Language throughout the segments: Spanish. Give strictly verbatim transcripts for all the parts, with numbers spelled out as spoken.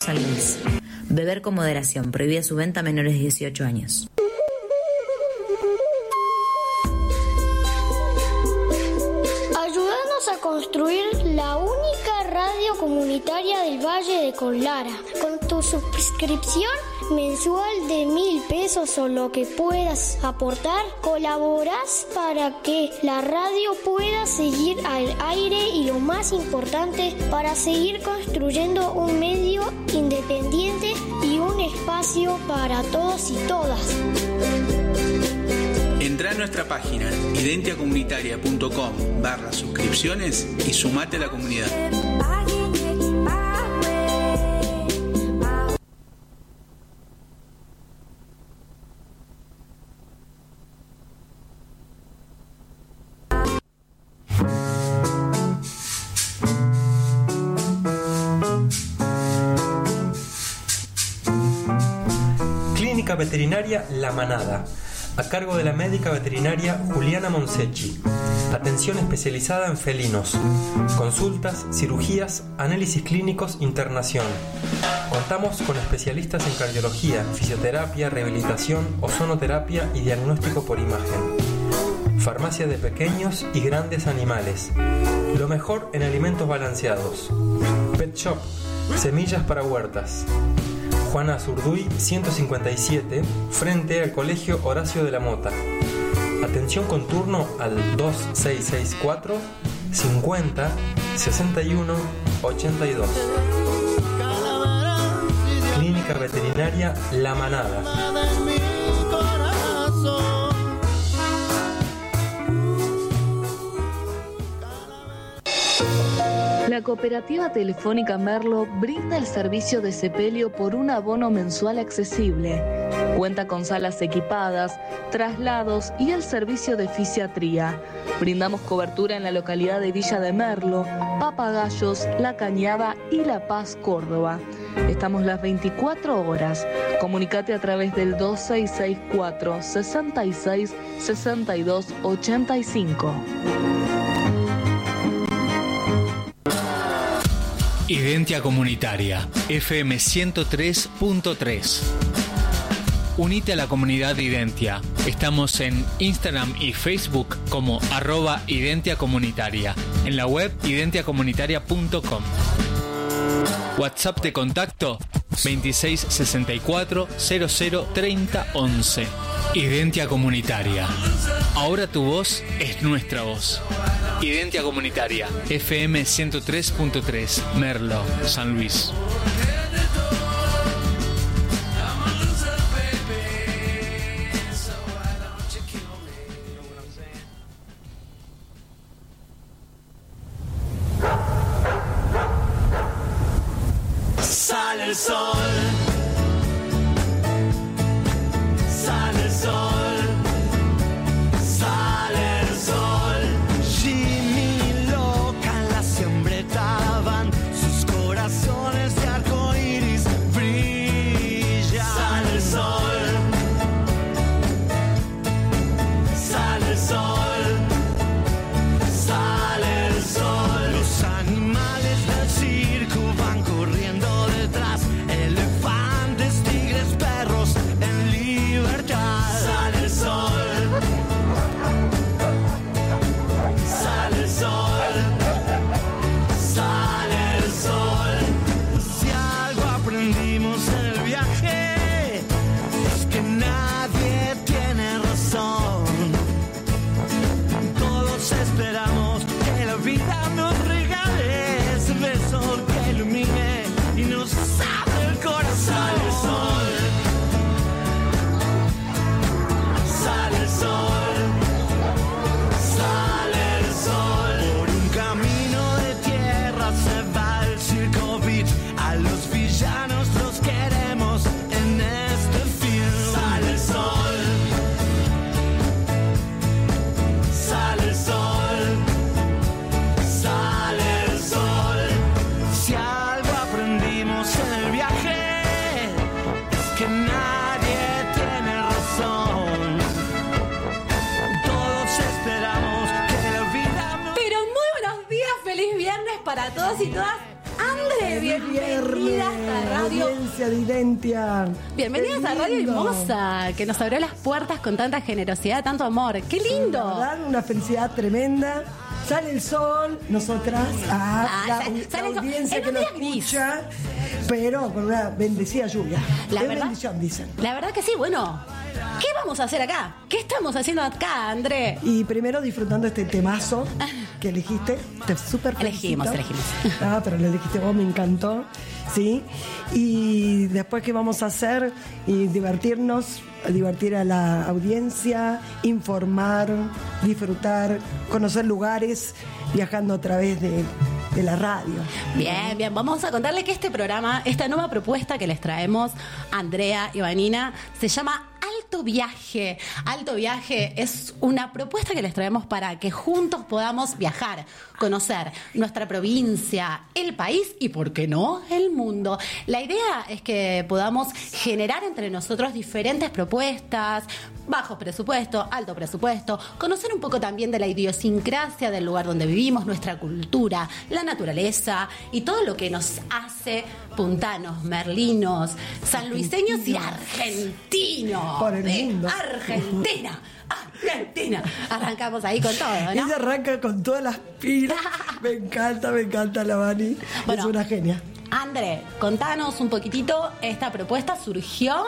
San Luis. Beber con moderación. Prohibida su venta a menores de dieciocho años. Ayúdanos a construir la única radio comunitaria del Valle de Conlara. Con tu suscripción mensual de mil pesos o lo que puedas aportar, colaborás para que la radio pueda seguir al aire y, lo más importante, para seguir construyendo un medio independiente y un espacio para todos y todas. Entrá a nuestra página identiacomunitaria.com barra suscripciones y sumate a la comunidad. Clínica Veterinaria La Manada, a cargo de la médica veterinaria Juliana Monsechi. Atención especializada en felinos. Consultas, cirugías, análisis clínicos, internación. Contamos con especialistas en cardiología, fisioterapia, rehabilitación, ozonoterapia y diagnóstico por imagen. Farmacia de pequeños y grandes animales. Lo mejor en alimentos balanceados. Pet Shop, semillas para huertas. Juana Azurduy ciento cincuenta y siete, frente al Colegio Horacio de la Mota. Atención con turno al dos seis seis cuatro cincuenta sesenta y uno ochenta y dos. Clínica Veterinaria La Manada. La Cooperativa Telefónica Merlo brinda el servicio de sepelio por un abono mensual accesible. Cuenta con salas equipadas, traslados y el servicio de fisiatría. Brindamos cobertura en la localidad de Villa de Merlo, Papagayos, La Cañada y La Paz, Córdoba. Estamos las veinticuatro horas. Comunicate a través del dos seis seis cuatro sesenta y seis sesenta y dos ochenta y cinco. Identia Comunitaria, F M ciento tres punto tres. Unite a la comunidad de Identia. Estamos en Instagram y Facebook como arroba Identia Comunitaria. En la web identia comunitaria punto com. WhatsApp de contacto veintiséis sesenta y cuatro cero cero treinta once. Identia Comunitaria. Ahora tu voz es nuestra voz. Identia Comunitaria, F M ciento tres punto tres, Merlo, San Luis. Sale el sol, sale el sol. Para todos y todas, Andrés, Feliz bienvenidas viernes, a Radio. audiencia de Identia. Bienvenidas a Radio Mimosa, que nos abrió las puertas con tanta generosidad, tanto amor. ¡Qué lindo! La verdad, una felicidad tremenda. Sale el sol, nosotras, ah, Ah, la, sale- la sale el sol. audiencia En que un nos día gris. escucha, pero con una bendecida lluvia. La Es verdad- bendición, dicen. La verdad que sí, bueno. ¿Qué vamos a hacer acá? ¿Qué estamos haciendo acá, André? Y primero disfrutando este temazo que elegiste, te súper felicito. Elegimos, elegimos. Ah, pero lo elegiste vos, me encantó, ¿sí? Y después, ¿qué vamos a hacer? Y divertirnos, divertir a la audiencia, informar, disfrutar, conocer lugares, viajando a través de, de la radio. Bien, bien. Vamos a contarle que este programa, esta nueva propuesta que les traemos, Andrea y Vanina, se llama Alto Viaje. Alto Viaje es una propuesta que les traemos para que juntos podamos viajar, conocer nuestra provincia, el país y, ¿por qué no?, el mundo. La idea es que podamos generar entre nosotros diferentes propuestas, bajo presupuesto, alto presupuesto, conocer un poco también de la idiosincrasia del lugar donde vivimos, nuestra cultura, la naturaleza y todo lo que nos hace puntanos, merlinos, sanluiseños y argentinos. Por el de mundo. Argentina. Argentina. Arrancamos ahí con todo, ¿no? Ella arranca con todas las pilas. Me encanta, me encanta la Vani. Bueno. Es una genia. André, contanos un poquitito. Esta propuesta surgió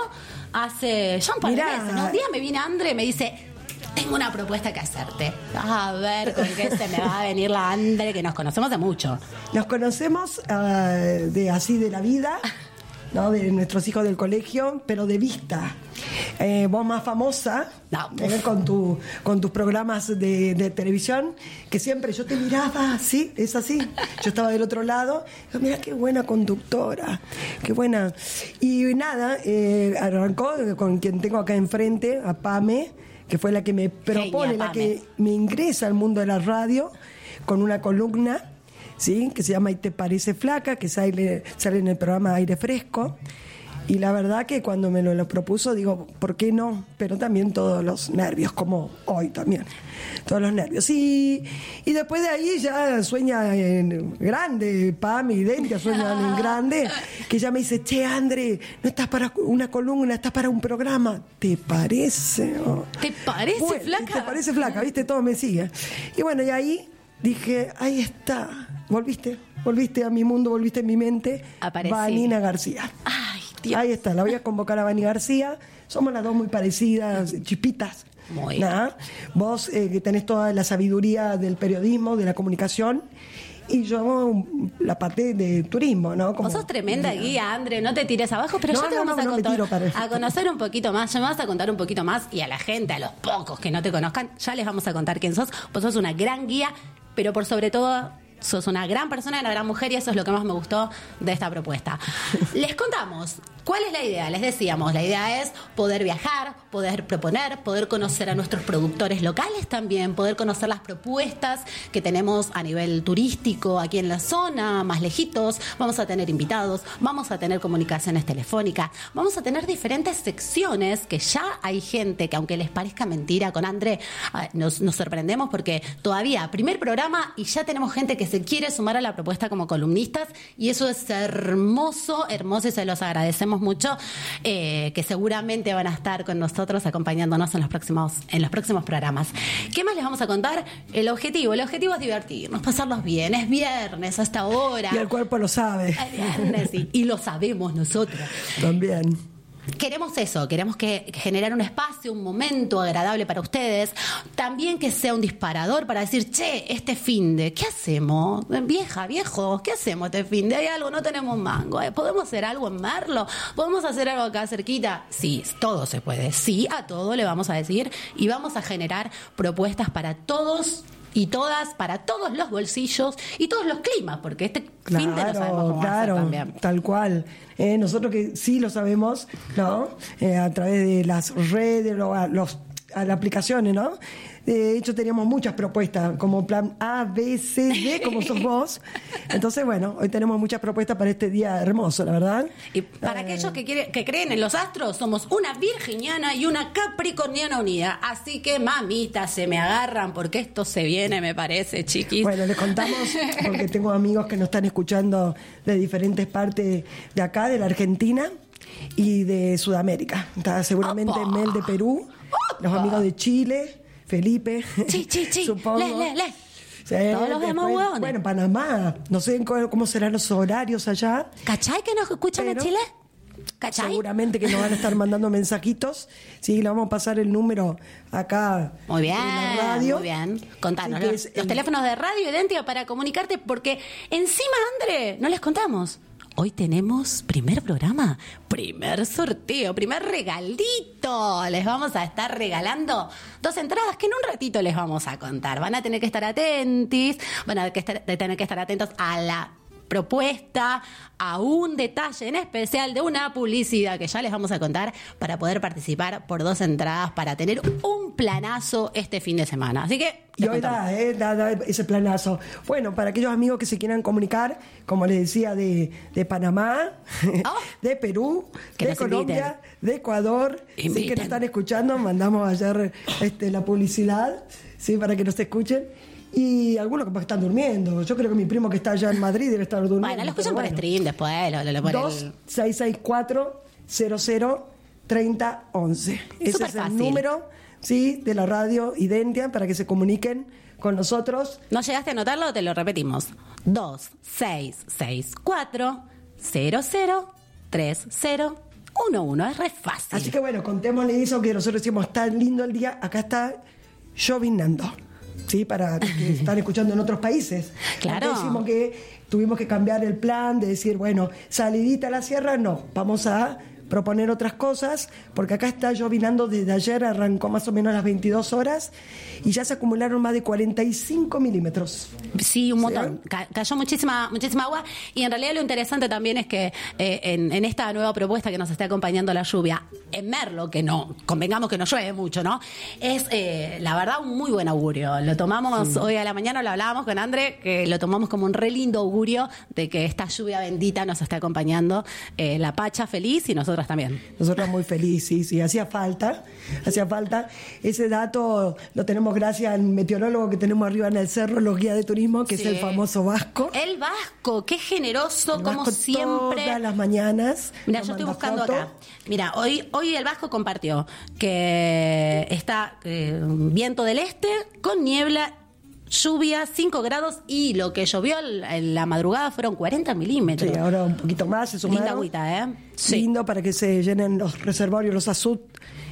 hace ya un par de Mirá. meses, ¿no? Un día me viene André y me dice: tengo una propuesta que hacerte. A ver con qué se me va a venir la André, que nos conocemos de mucho. Nos conocemos ah, de así de la vida, ¿no? De nuestros hijos del colegio, pero de vista. Eh, vos más famosa, No, eh, con tu con tus programas de, de televisión, que siempre yo te miraba, sí, es así. Yo estaba del otro lado, digo, mira qué buena conductora, qué buena. Y nada, eh, arrancó con quien tengo acá enfrente, a Pame, que fue la que me propone, Genia, la que me ingresa al mundo de la radio, con una columna, ¿sí? Que se llama ¿Y te parece flaca?, que sale, sale en el programa Aire Fresco. Y la verdad que cuando me lo, lo propuso, digo, ¿por qué no? Pero también todos los nervios, como hoy también. Todos los nervios. Y, y después de ahí ya sueña en grande, Pam y Identia sueñan en grande, que ya me dice, che, André, no estás para una columna, estás para un programa. ¿Te parece? Oh. ¿Te parece, Bueno, flaca? ¿Te parece flaca? ¿Viste? Todo me sigue. Y bueno, y ahí dije, ahí está. Volviste, volviste a mi mundo, volviste en mi mente. Aparecí. Vanina García. Ay, Dios. Ahí está, la voy a convocar a Vani García. Somos las dos muy parecidas, chipitas. Muy Nada. Vos eh, que tenés toda la sabiduría del periodismo, de la comunicación, y yo um, la parte de turismo, ¿no? Como- Vos sos tremenda guía, André, no te tires abajo, pero No, ya te no, vamos no, a no me contar, tiro para eso. a conocer un poquito más, ya me vas a contar un poquito más, y a la gente, a los pocos que no te conozcan, ya les vamos a contar quién sos. Vos sos una gran guía, pero por sobre todo sos una gran persona, una gran mujer, y eso es lo que más me gustó de esta propuesta. Les contamos cuál es la idea. Les decíamos, la idea es poder viajar, poder proponer, poder conocer a nuestros productores locales también, poder conocer las propuestas que tenemos a nivel turístico aquí en la zona, más lejitos. Vamos a tener invitados, vamos a tener comunicaciones telefónicas, vamos a tener diferentes secciones que ya hay gente que, aunque les parezca mentira, con André ah, nos, nos sorprendemos porque todavía primer programa y ya tenemos gente que se quiere sumar a la propuesta como columnistas, y eso es hermoso, hermoso, y se los agradecemos mucho, eh, que seguramente van a estar con nosotros acompañándonos en los próximos en los próximos programas. ¿Qué más les vamos a contar? El objetivo, el objetivo es divertirnos, pasarlos bien, es viernes hasta ahora. Y el cuerpo lo sabe. Es viernes, y, y lo sabemos nosotros. También. Queremos eso, queremos que generar un espacio, un momento agradable para ustedes, también que sea un disparador para decir, che, este finde, ¿qué hacemos? Vieja, viejo, ¿qué hacemos este finde? Hay algo, no tenemos mango, ¿eh? ¿Podemos hacer algo en Merlo? ¿Podemos hacer algo acá cerquita? Sí, todo se puede, sí, a todo le vamos a decir, y vamos a generar propuestas para todos y todas, para todos los bolsillos y todos los climas, porque este Claro, finde no sabemos cómo va a ser claro, también. tal cual. Eh, nosotros que sí lo sabemos, ¿no? Eh, a través de las redes, lo- a los, a las aplicaciones, ¿no? De hecho, teníamos muchas propuestas, como plan A, B, C, D, como sos vos. Entonces, bueno, hoy tenemos muchas propuestas para este día hermoso, la verdad. Y para Eh, aquellos que, quiere- que creen en los astros, somos una virginiana y una capricorniana unida. Así que, mamita, se me agarran porque esto se viene, me parece, chiquis. Bueno, les contamos, porque tengo amigos que nos están escuchando de diferentes partes de acá, de la Argentina y de Sudamérica. Está seguramente ¡Opa! Mel de Perú, los amigos de Chile, Felipe, Sí, sí, sí. supongo. Le, le, le. Sí, Todos los demás después, huevones. Bueno, Panamá, no sé cómo, cómo serán los horarios allá. ¿Cachai que nos escuchan Pero- en Chile? ¿Cachai? Seguramente que nos van a estar mandando mensajitos. Sí, le vamos a pasar el número acá Muy bien, en la radio. muy bien. Contanos Así que los, es los el- teléfonos de Radio Idéntica para comunicarte, porque encima, André, no les contamos. Hoy tenemos primer programa, primer sorteo, primer regalito. Les vamos a estar regalando dos entradas que en un ratito les vamos a contar. Van a tener que estar atentos, van a que estar- tener que estar atentos a la propuesta, a un detalle en especial de una publicidad que ya les vamos a contar para poder participar por dos entradas para tener un planazo este fin de semana. Así que Y les hoy contamos. da, eh, da, da ese planazo. Bueno, para aquellos amigos que se quieran comunicar, como les decía, de, de Panamá, Oh. de Perú, Que de nos Colombia, de Ecuador, sí, que Inviten. nos están escuchando, mandamos ayer este, la publicidad, sí, para que nos escuchen. Y algunos que están durmiendo. Yo creo que mi primo que está allá en Madrid debe estar durmiendo. Bueno, lo escuchan pero por bueno. stream después. Lo, lo, lo- por dos el- seis seis cuatro cero cero tres cero uno uno. Ese Súper es el fácil. número, sí, de la radio Identia para que se comuniquen con nosotros. ¿No llegaste a anotarlo? Te lo repetimos. dos seis seis cuatro cero cero tres cero uno uno. Es re fácil. Así que bueno, contémosle eso que nosotros decimos tan lindo el día. Acá está llovinando, sí, para que están escuchando en otros países. Claro. Antes decimos que tuvimos que cambiar el plan de decir, bueno, salidita a la sierra, no, vamos a proponer otras cosas, porque acá está llovinando desde ayer, arrancó más o menos a las veintidós horas y ya se acumularon más de cuarenta y cinco milímetros. Sí, un montón. ¿Sí? Ca- cayó muchísima muchísima agua y en realidad lo interesante también es que eh, en, en esta nueva propuesta que nos está acompañando la lluvia, en Merlo, que no, convengamos que no llueve mucho, ¿no? Es, eh, la verdad, un muy buen augurio. Lo tomamos hoy a la mañana, lo hablábamos con André, que lo tomamos como un re lindo augurio de que esta lluvia bendita nos está acompañando. Eh, la Pacha feliz y nosotros también. Nosotros muy felices, sí, sí, hacía falta, hacía falta. Ese dato lo tenemos gracias al meteorólogo que tenemos arriba en el cerro, los guías de turismo, que Sí. es el famoso Vasco. El Vasco, qué generoso, El como Vasco siempre. Todas las mañanas. Mira, nos yo estoy manda buscando foto. acá. Mira, hoy, hoy el Vasco compartió que está eh, viento del este con niebla, lluvia, cinco grados y lo que llovió en en la madrugada fueron cuarenta milímetros. Sí, ahora un poquito más, se sumaron. Linda agüita, ¿eh? Sí. Lindo para que se llenen los reservorios, los azud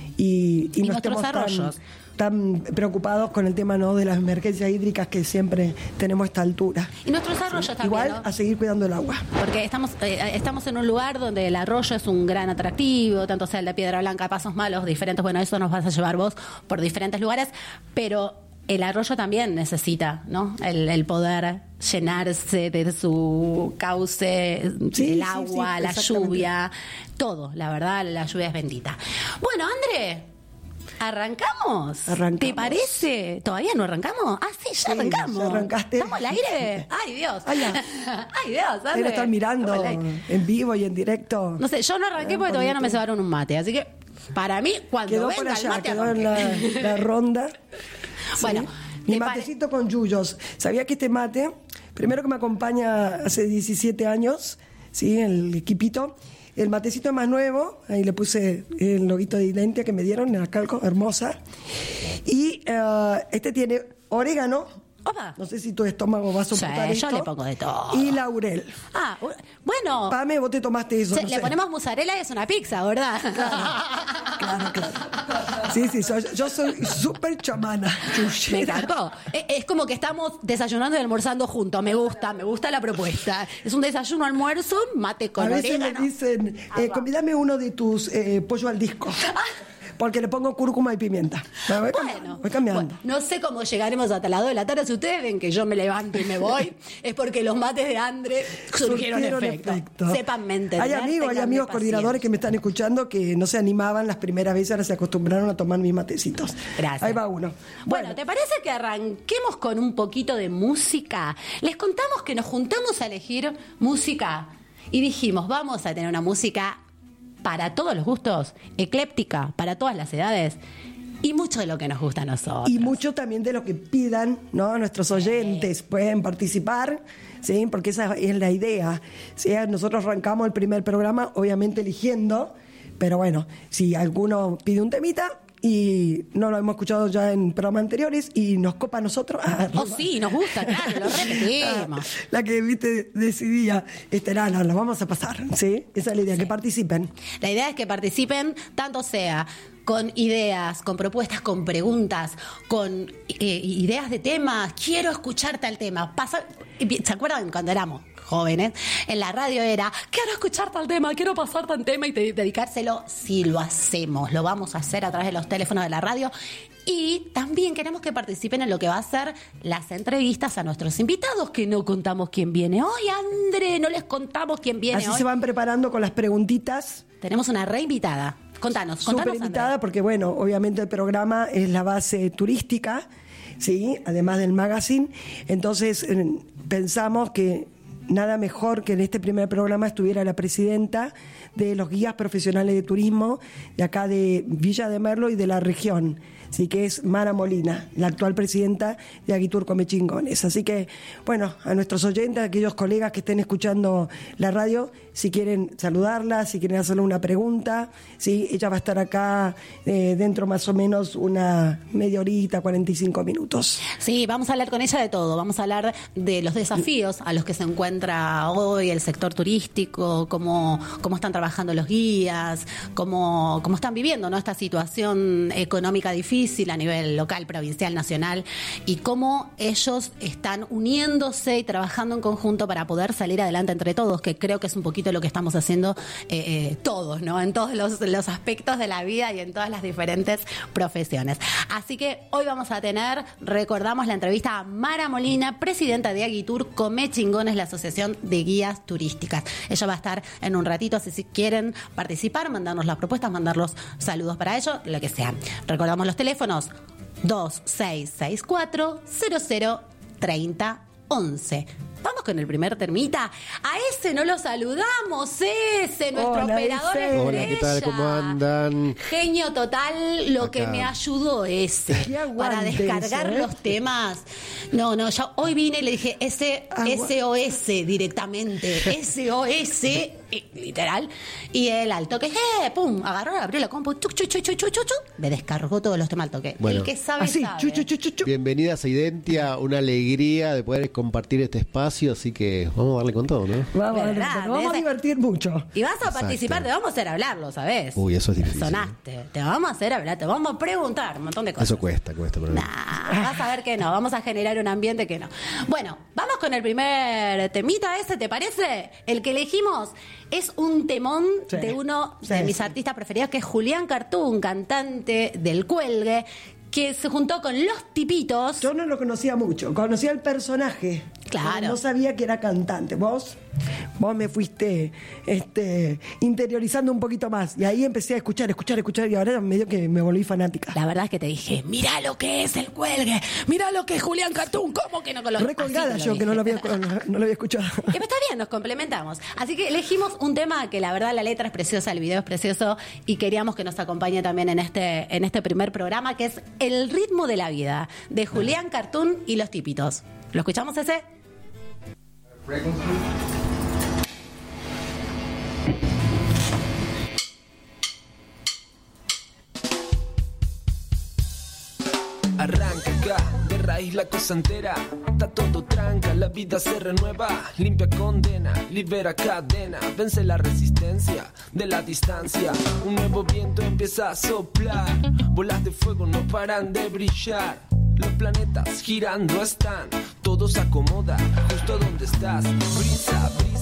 y, y, Y no nuestros estemos tan, arroyos. tan preocupados con el tema, ¿no?, de las emergencias hídricas que siempre tenemos a esta altura. Y nuestros arroyos también, Igual ¿no? a seguir cuidando el agua. Porque estamos, eh, estamos en un lugar donde el arroyo es un gran atractivo, tanto sea el de Piedra Blanca, Pasos Malos, diferentes, bueno, eso nos vas a llevar vos por diferentes lugares, pero el arroyo también necesita, ¿no? El, el poder llenarse de su cauce, Sí, el sí, agua, sí, la exactamente. lluvia, todo, la verdad, la lluvia es bendita. Bueno, André, ¿arrancamos? Arrancamos. ¿Te parece? ¿Todavía no arrancamos? Ah, sí, ya Sí, arrancamos. ya arrancaste. ¿Estamos al aire? ¡Ay, Dios! Ay, ya. ¡Ay, Dios! Ahí André. lo están mirando Estamos al aire. en vivo y en directo. No sé, yo no arranqué Ah, porque todavía no me bonito. cebaron un mate, así que para mí, cuando Quedó venga por el allá, mate, quedó en arranqué. la, la ronda. Bueno, mi ¿te pare- matecito con yuyos. ¿Sabía que este mate, primero que me acompaña hace diecisiete años, sí, el equipito, el matecito es más nuevo, ahí le puse el loguito de Identia que me dieron en la calco, hermosa. Y eh, este tiene orégano. Opa. No sé si tu estómago va a soportar Sí, esto. yo le pongo de todo. Y laurel. Ah, u- bueno, Pame, vos te tomaste eso. se- no le sé. ponemos mozzarella y es una pizza, ¿verdad? Claro, claro. Sí, sí, soy- yo soy súper chamana. Me Yushera. encantó. Es, es como que estamos desayunando y almorzando juntos. Me gusta, me gusta la propuesta. Es un desayuno, almuerzo, mate A con veces me orégano. dicen, eh, convídame uno de tus eh, pollo al disco. porque le pongo cúrcuma y pimienta. Me voy, Bueno, cambiando, voy cambiando. bueno, no sé cómo llegaremos hasta las dos de la tarde. Si ustedes ven que yo me levanto y me voy, es porque los mates de Andre surgieron, Surgieron efecto. efecto. Sépanme entender. Hay amigos, hay amigos coordinadores que me están escuchando que no se animaban las primeras veces, ahora se acostumbraron a tomar mis matecitos. Gracias. Ahí va uno. Bueno, ¿te parece que arranquemos con un poquito de música? Les contamos que nos juntamos a elegir música y dijimos, vamos a tener una música para todos los gustos, ecléptica, para todas las edades. Y mucho de lo que nos gusta a nosotros. Y mucho también de lo que pidan, ¿no? Nuestros oyentes pueden participar, ¿sí? Porque esa es la idea. ¿Sí? Nosotros arrancamos el primer programa, obviamente eligiendo, pero bueno, si alguno pide un temita y no lo hemos escuchado ya en programas anteriores y nos copa a nosotros. Ah, oh, sí, nos gusta, claro, lo repetimos. La que, viste, decidía, este, no, no, lo vamos a pasar, ¿sí? Esa es la idea, sí. Que participen. La idea es que participen, tanto sea con ideas, con propuestas, con preguntas, con eh, ideas de temas. Quiero escuchar tal tema. Pasa, ¿se acuerdan cuando éramos jóvenes? En la radio era, quiero escuchar tal tema, quiero pasar tal tema y te, dedicárselo. Sí, lo hacemos, lo vamos a hacer a través de los teléfonos de la radio. Y también queremos que participen en lo que va a ser las entrevistas a nuestros invitados, que no contamos quién viene hoy, André, no les contamos quién viene Así hoy. se van preparando con las preguntitas. Tenemos una reinvitada. Contanos, contanos, Súper invitada, André. porque bueno, obviamente el programa es la base turística, ¿sí? Además del magazine. Entonces eh, pensamos que nada mejor que en este primer programa estuviera la presidenta de los guías profesionales de turismo de acá de Villa de Merlo y de la región, sí, que es Mara Molina, la actual presidenta de Aguitur Comechingones. Así que, bueno, a nuestros oyentes, a aquellos colegas que estén escuchando la radio, si quieren saludarla, si quieren hacerle una pregunta, sí, ella va a estar acá eh, dentro más o menos una media horita, cuarenta y cinco minutos. Sí, vamos a hablar con ella de todo. Vamos a hablar de los desafíos a los que se encuentra hoy el sector turístico, cómo, cómo están trabajando los guías, cómo, cómo están viviendo, ¿no?, esta situación económica difícil a nivel local, provincial, nacional, y cómo ellos están uniéndose y trabajando en conjunto para poder salir adelante entre todos, que creo que es un poquito lo que estamos haciendo eh, eh, todos, ¿no?, en todos los, los aspectos de la vida y en todas las diferentes profesiones. Así que hoy vamos a tener, recordamos, la entrevista a Mara Molina, presidenta de Aguitur Comechingones, la Asociación de Guías Turísticas. Ella va a estar en un ratito, así si quieren participar, mandarnos las propuestas, mandar los saludos para ello, lo que sea. Recordamos los teléfonos dos seis seis cuatro cero cero treinta once. Vamos con el primer termita. A ese no lo saludamos, ese, nuestro Hola, operador ese. estrella. Hola, ¿qué tal? ¿Cómo andan? Genio total, lo Acá. que me ayudó ese Qué aguante para descargar ese, ¿eh? los temas. No, no, yo hoy vine y le dije ese Agua- S O S directamente, S O S eh, literal, y el al toque, eh, pum, agarró, abrió la compu, chuc, chuc, chuc, chuc, chuc, chuc, me descargó todos los temas al toque. Bueno. El que sabe Así, sabe. chu, chu, chu, chu, chu. Bienvenidas a Identia, una alegría de poder compartir este espacio, así que vamos a darle con todo, ¿no? Vamos, a- ¿Verdad? nos vamos a Ese- divertir mucho. Y vas a Exacto. participar, te vamos a hacer hablar, ¿lo sabés? Uy, eso es difícil. Sonaste, te vamos a hacer hablar, te vamos a preguntar un montón de cosas. Eso cuesta, cuesta. Pero... Nah, vas a ver que no, vamos a generar un ambiente que no. Bueno, vamos con el primer temita ese, ¿te parece? El que elegimos es un temón Sí. de uno Sí, de mis sí. artistas preferidos, que es Julián Cartoon, cantante del Cuelgue, que se juntó con Los Tipitos. Yo no lo conocía mucho, conocía el personaje. Claro. pero no sabía que era cantante. Vos, vos me fuiste este, interiorizando un poquito más. Y ahí empecé a escuchar, escuchar, escuchar. Y ahora medio que me volví fanática. La verdad es que te dije, mira lo que es el Cuelgue, mira lo que es Julián Cartoon, ¿cómo que no lo Recolgada Así te yo, lo que no lo, dije. había, no, no lo había escuchado. Y pues está bien, nos complementamos. Así que elegimos un tema que la verdad la letra es preciosa, el video es precioso y queríamos que nos acompañe también en este, en este primer programa, que es El ritmo de la vida, de Julián Cartoon y Los Tipitos. ¿Lo escuchamos ese? Arranca acá, de raíz la cosa entera. Está todo tranca, la vida se renueva. Limpia condena, libera cadena. Vence la resistencia de la distancia. Un nuevo viento empieza a soplar. Bolas de fuego no paran de brillar. Los planetas girando están. Todo se acomoda justo donde estás. Brisa, brisa.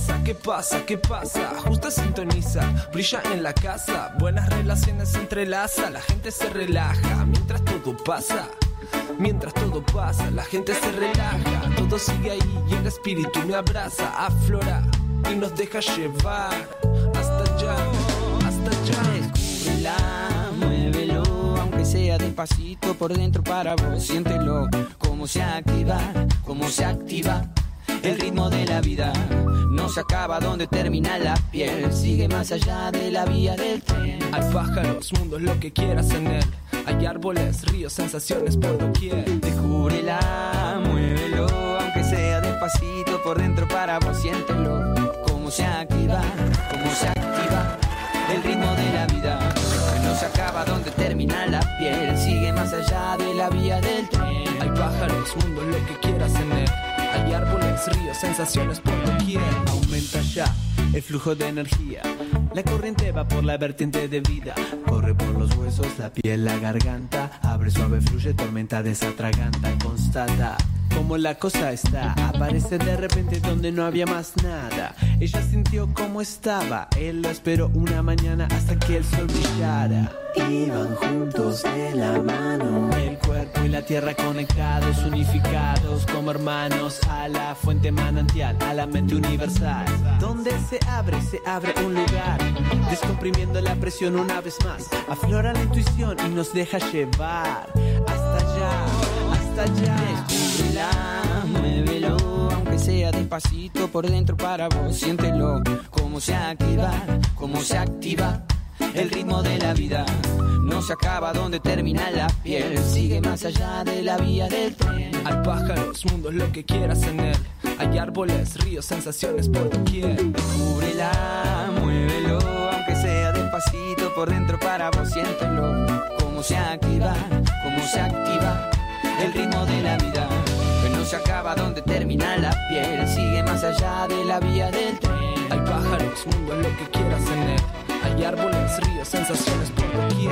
pasa? ¿Qué pasa? ¿Qué pasa? Justo sintoniza, brilla en la casa, buenas relaciones se entrelaza, la gente se relaja mientras todo pasa. Mientras todo pasa, la gente se relaja, todo sigue ahí y el espíritu me abraza, aflora y nos deja llevar hasta allá, hasta allá. Descúbrela, muévelo, aunque sea despacito por dentro para vos, siéntelo, cómo se activa, cómo se activa. El ritmo de la vida no se acaba donde termina la piel, sigue más allá de la vía del tren. Hay pájaros, mundos, lo que quieras en él. Hay árboles, ríos, sensaciones por doquier. Descúbrela, muévelo, aunque sea despacito por dentro para vos, siéntelo, cómo se activa, cómo se activa. El ritmo de la vida no se acaba donde termina la piel, sigue más allá de la vía del tren. Hay pájaros, mundos, lo que quieras en él. Hay árboles, ríos, sensaciones por doquier. Aumenta ya el flujo de energía, la corriente va por la vertiente de vida, corre por los huesos, la piel, la garganta, abre suave, fluye, tormenta desatraganta, constata cómo la cosa está, aparece de repente donde no había más nada. Ella sintió cómo estaba, él lo esperó una mañana hasta que el sol brillara. Iban juntos de la mano, el cuerpo y la tierra conectados, unificados como hermanos a la fuente manantial, a la mente universal, donde se abre, se abre un lugar, descomprimiendo la presión una vez más, aflora la intuición y nos deja llevar hasta allá, hasta allá. Descúbrela, muévelo, aunque sea despacito por dentro para vos, siéntelo, cómo se activa, cómo se activa. El ritmo de la vida no se acaba donde termina la piel, sigue más allá de la vía del tren. Hay pájaros, mundos, lo que quieras en él. Hay árboles, ríos, sensaciones por doquier. Descúbrela, muévelo, aunque sea despacito por dentro para vos, siéntelo, cómo se activa, cómo se activa. El ritmo de la vida que no se acaba donde termina la piel, sigue más allá de la vía del tren. Hay pájaros, mundos, lo que quieras en él. Hay árboles, ríos, sensaciones por doquier.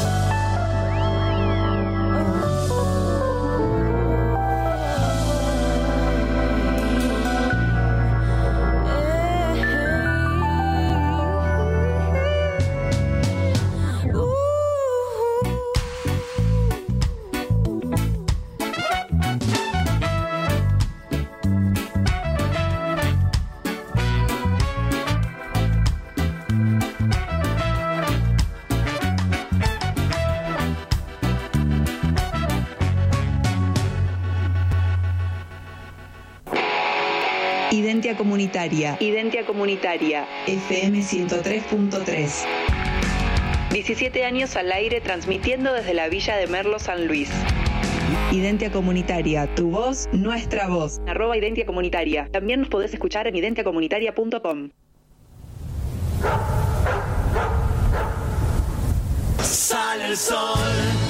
Identia Comunitaria. Identia Comunitaria. F M ciento tres punto tres. diecisiete años al aire transmitiendo desde la Villa de Merlo, San Luis. Identia Comunitaria, tu voz, nuestra voz. Arroba Identia Comunitaria. También nos podés escuchar en identia comunitaria punto com. Sale el sol.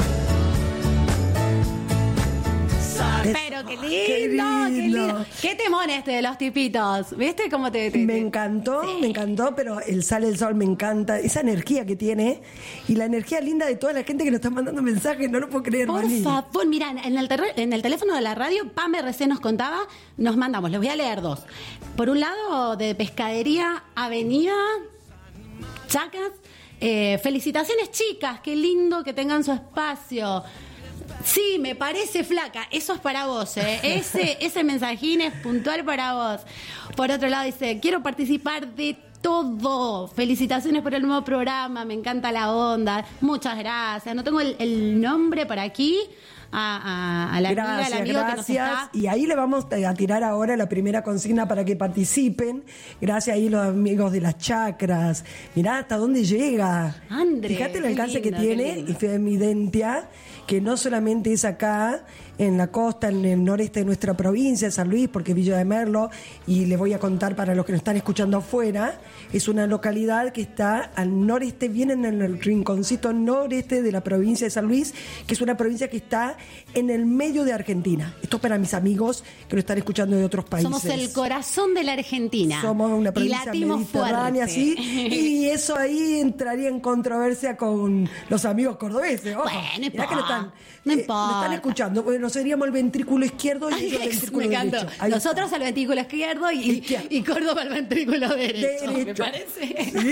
Pero qué lindo, qué lindo, qué lindo. Qué temón este de los tipitos. ¿Viste cómo te...? te, te... Me encantó, sí. me encantó, pero el Sale el Sol me encanta. Esa energía que tiene y la energía linda de toda la gente que nos está mandando mensajes, no lo puedo creer, Por Maní. favor, mira, en el, ter- en el teléfono de la radio, Pame recién nos contaba, nos mandamos, les voy a leer dos. Por un lado, de Pescadería Avenida Chacas, eh, felicitaciones chicas, qué lindo que tengan su espacio. Sí, me parece flaca. Eso es para vos, ¿eh? Ese, ese mensajín es puntual para vos. Por otro lado dice, quiero participar de todo. Felicitaciones por el nuevo programa. Me encanta la onda. Muchas gracias. No tengo el, el nombre por aquí. A, a, a la gracias, amiga, al amigo gracias. que nos está... Y ahí le vamos a tirar ahora la primera consigna para que participen. Gracias ahí los amigos de las chacras. Mirá hasta dónde llega. André, Fíjate el alcance lindo, que tiene y Femidentia, que no solamente es acá en la costa, en el noreste de nuestra provincia, San Luis, porque Villa de Merlo, y les voy a contar para los que nos están escuchando afuera, es una localidad que está al noreste, bien en el rinconcito noreste de la provincia de San Luis, que es una provincia que está en el medio de Argentina. Esto es para mis amigos que lo están escuchando de otros países. Somos el corazón de la Argentina. Somos una provincia y latimos mediterránea, fuerte. ¿sí? Y eso ahí entraría en controversia con los amigos cordobeses. Ojo. Bueno, no Mirá importa. que lo están, No eh, importa. lo están escuchando. Bueno, seríamos el ventrículo izquierdo y Ay, ellos el ex, ventrículo me encantó. derecho. Ahí Nosotros está. al ventrículo izquierdo y, y Córdoba al ventrículo derecho. Derecho. ¿Me parece? Sí.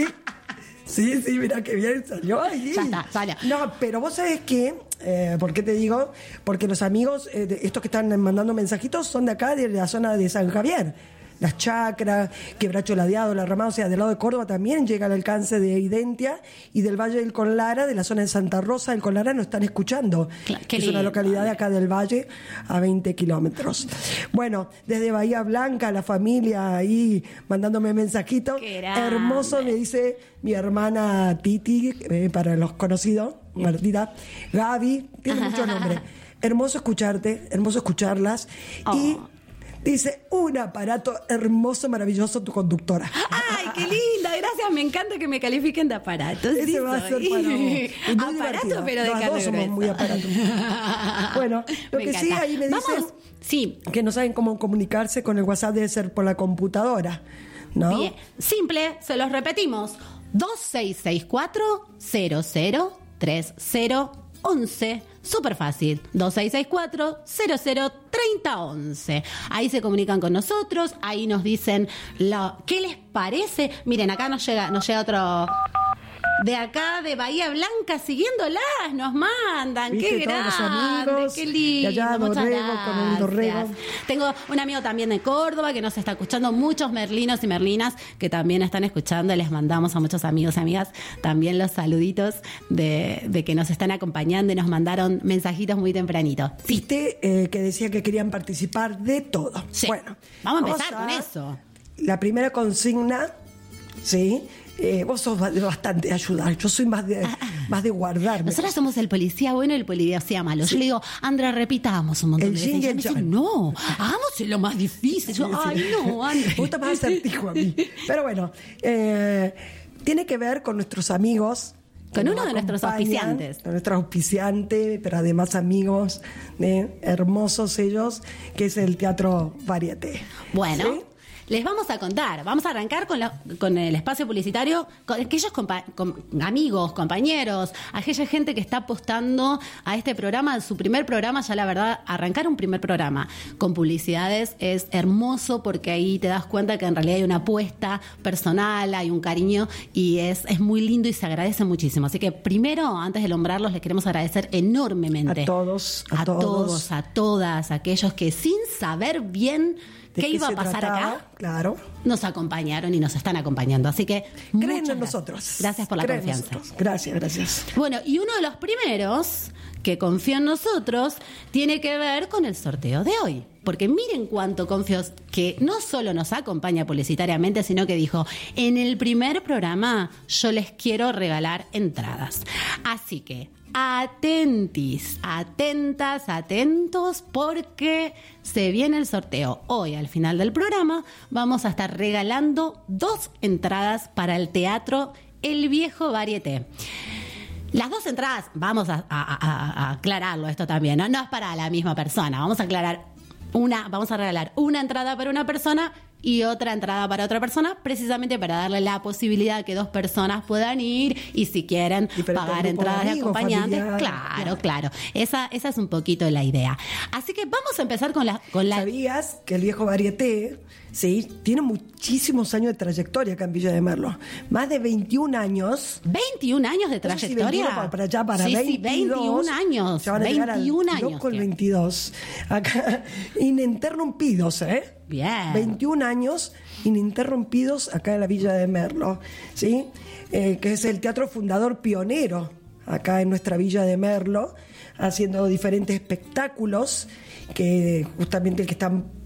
Sí, sí, mira qué bien salió ahí. Ya está, salió. No, pero vos sabés que, eh, ¿por qué te digo? Porque los amigos, eh, de estos que están mandando mensajitos, son de acá, de la zona de San Javier. Las Chacras, Quebracho Ladeado, La Ramada, o sea, del lado de Córdoba también llega al alcance de Identia, y del Valle del Conlara, de la zona de Santa Rosa del Conlara, nos están escuchando. Claro, qué es una lindo. localidad de acá del Valle, a veinte kilómetros. Bueno, desde Bahía Blanca, la familia ahí mandándome mensajitos. Qué grande. Hermoso, me dice mi hermana Titi, eh, para los conocidos, Martita, Gaby, tiene mucho nombre. Hermoso escucharte, hermoso escucharlas. Oh. Y dice, un aparato hermoso, maravilloso, tu conductora. Ay, qué linda, gracias, me encanta que me califiquen de aparato. Ese Sí va a soy. ser para vos. Y muy Aparato, divertido. pero de Los carne dos somos gruesa. muy aparatos. Bueno, lo Me que sí, encanta. ahí me dicen Vamos, sí. que no saben cómo comunicarse con el WhatsApp, debe ser por la computadora, ¿no? Bien, simple, se los repetimos. dos seis seis cuatro cero cero tres cero once. Súper fácil. dos seis seis cuatro cero cero tres cero once. Ahí se comunican con nosotros, ahí nos dicen lo, qué les parece. Miren, acá nos llega, nos llega otro. De acá, de Bahía Blanca, siguiéndolas, nos mandan. ¿Viste? ¡Qué Todos los grande! amigos ¡Qué lindo! de allá, Muchas Dorrego, con el Dorrego. gracias. Tengo un amigo también de Córdoba que nos está escuchando, muchos merlinos y merlinas que también están escuchando. Les mandamos a muchos amigos y amigas también los saluditos de, de que nos están acompañando y nos mandaron mensajitos muy tempranito. Viste eh, que decía que querían participar de todo. Sí. Bueno, Vamos a empezar a- con eso. La primera consigna, ¿sí? Eh, vos sos ba- bastante de ayudar, yo soy más de, más de guardarme. Nosotros somos el policía bueno y el policía malo. Yo le digo, Andra, repitamos un montón El de veces. yin y Y ella el me dice, yang. no, hagamos lo más difícil. Yo, ay, no, Andra. Me gusta más acertijo a mí. Pero bueno, eh, tiene que ver con nuestros amigos. que Con nos uno de nuestros acompañan, auspiciantes. con nuestros auspiciantes, pero además amigos, eh, hermosos ellos, que es el Teatro Varieté. Bueno, ¿Sí? les vamos a contar. Vamos a arrancar con, la- con el espacio publicitario, con aquellos compa- com- amigos, compañeros, aquella gente que está apostando a este programa, su primer programa. Ya la verdad, arrancar un primer programa con publicidades es hermoso porque ahí te das cuenta que en realidad hay una apuesta personal, hay un cariño y es, es muy lindo y se agradece muchísimo. Así que primero, antes de nombrarlos, les queremos agradecer enormemente. A todos, a a todos. todos, a todas, aquellos que sin saber bien ¿De qué iba a se pasar trataba? acá, Claro. nos acompañaron y nos están acompañando. Así que Creen muchas en gracias. nosotros. Gracias por la Creen en confianza. nosotros. Gracias, gracias. Bueno, y uno de los primeros que confió en nosotros tiene que ver con el sorteo de hoy. Porque miren cuánto confió, que no solo nos acompaña publicitariamente, sino que dijo, en el primer programa yo les quiero regalar entradas. Así que atentis, atentas, atentos, porque se viene el sorteo. Hoy, al final del programa, vamos a estar regalando dos entradas para el teatro El Viejo Varieté. Las dos entradas, vamos a, a- a- a aclararlo esto también, ¿no? No es para la misma persona. Vamos a aclarar una, vamos a regalar una entrada para una persona y otra entrada para otra persona, precisamente para darle la posibilidad que dos personas puedan ir y si quieren Diferentes pagar grupos entradas de de amigos, acompañantes. familiares, Claro, claro. claro. Esa, esa es un poquito la idea. Así que vamos a empezar con la, con la ¿Sabías que el Viejo Varieté, sí, tiene muchísimos años de trayectoria acá en Villa de Merlo? Más de veintiún años. veintiún años de No sé si trayectoria. veintiuno para, para allá, para Sí, sí, veintidós. veintiún años. Ya van a llegar al veintiún años. loco el tiene. veintidós. Acá, ininterrumpidos, ¿eh? Bien. veintiún años ininterrumpidos acá en la Villa de Merlo, ¿sí? Eh, que es el teatro fundador pionero acá en nuestra Villa de Merlo, haciendo diferentes espectáculos, que justamente el que están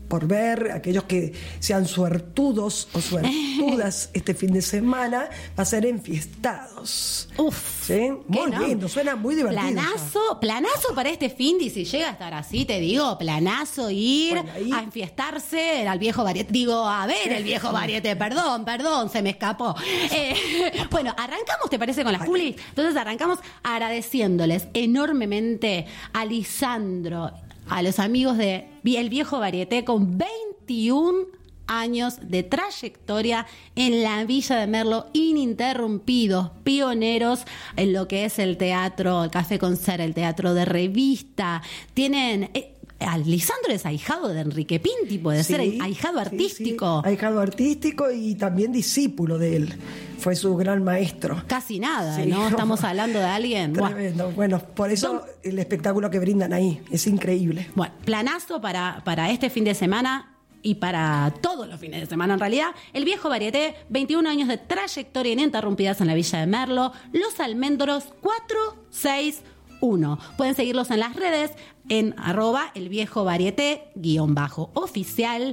por ver, aquellos que sean suertudos o suertudas este fin de semana, va a ser Enfiestados. Uf, ¿sí? Muy no? lindo, suena muy divertido. Planazo, planazo para este fin, y si llega a estar así, te digo, planazo ir bueno, ahí... a enfiestarse al viejo Varieté, digo, a ver el viejo Varieté, perdón, perdón, se me escapó. Eh, bueno, arrancamos, ¿te parece, con las pulis? Entonces arrancamos agradeciéndoles enormemente a Lisandro, a los amigos de El Viejo Varieté, con veintiún años de trayectoria en la Villa de Merlo, ininterrumpidos, pioneros en lo que es el teatro, el café concert, el teatro de revista. Tienen... Eh, Lisandro es ahijado de Enrique Pinti, puede sí, ser ahijado artístico. Sí, sí. Ahijado artístico y también discípulo de él. Fue su gran maestro. Casi nada, sí, ¿no? Estamos hablando de alguien. Tremendo. Bueno, bueno por eso Don... el espectáculo que brindan ahí es increíble. Bueno, planazo para, para este fin de semana y para todos los fines de semana, en realidad. El Viejo Varieté, veintiún años de trayectoria ininterrumpidas en la Villa de Merlo. Los Almendros, cuatro seis uno. Pueden seguirlos en las redes en arroba el viejo varieté guión bajo oficial,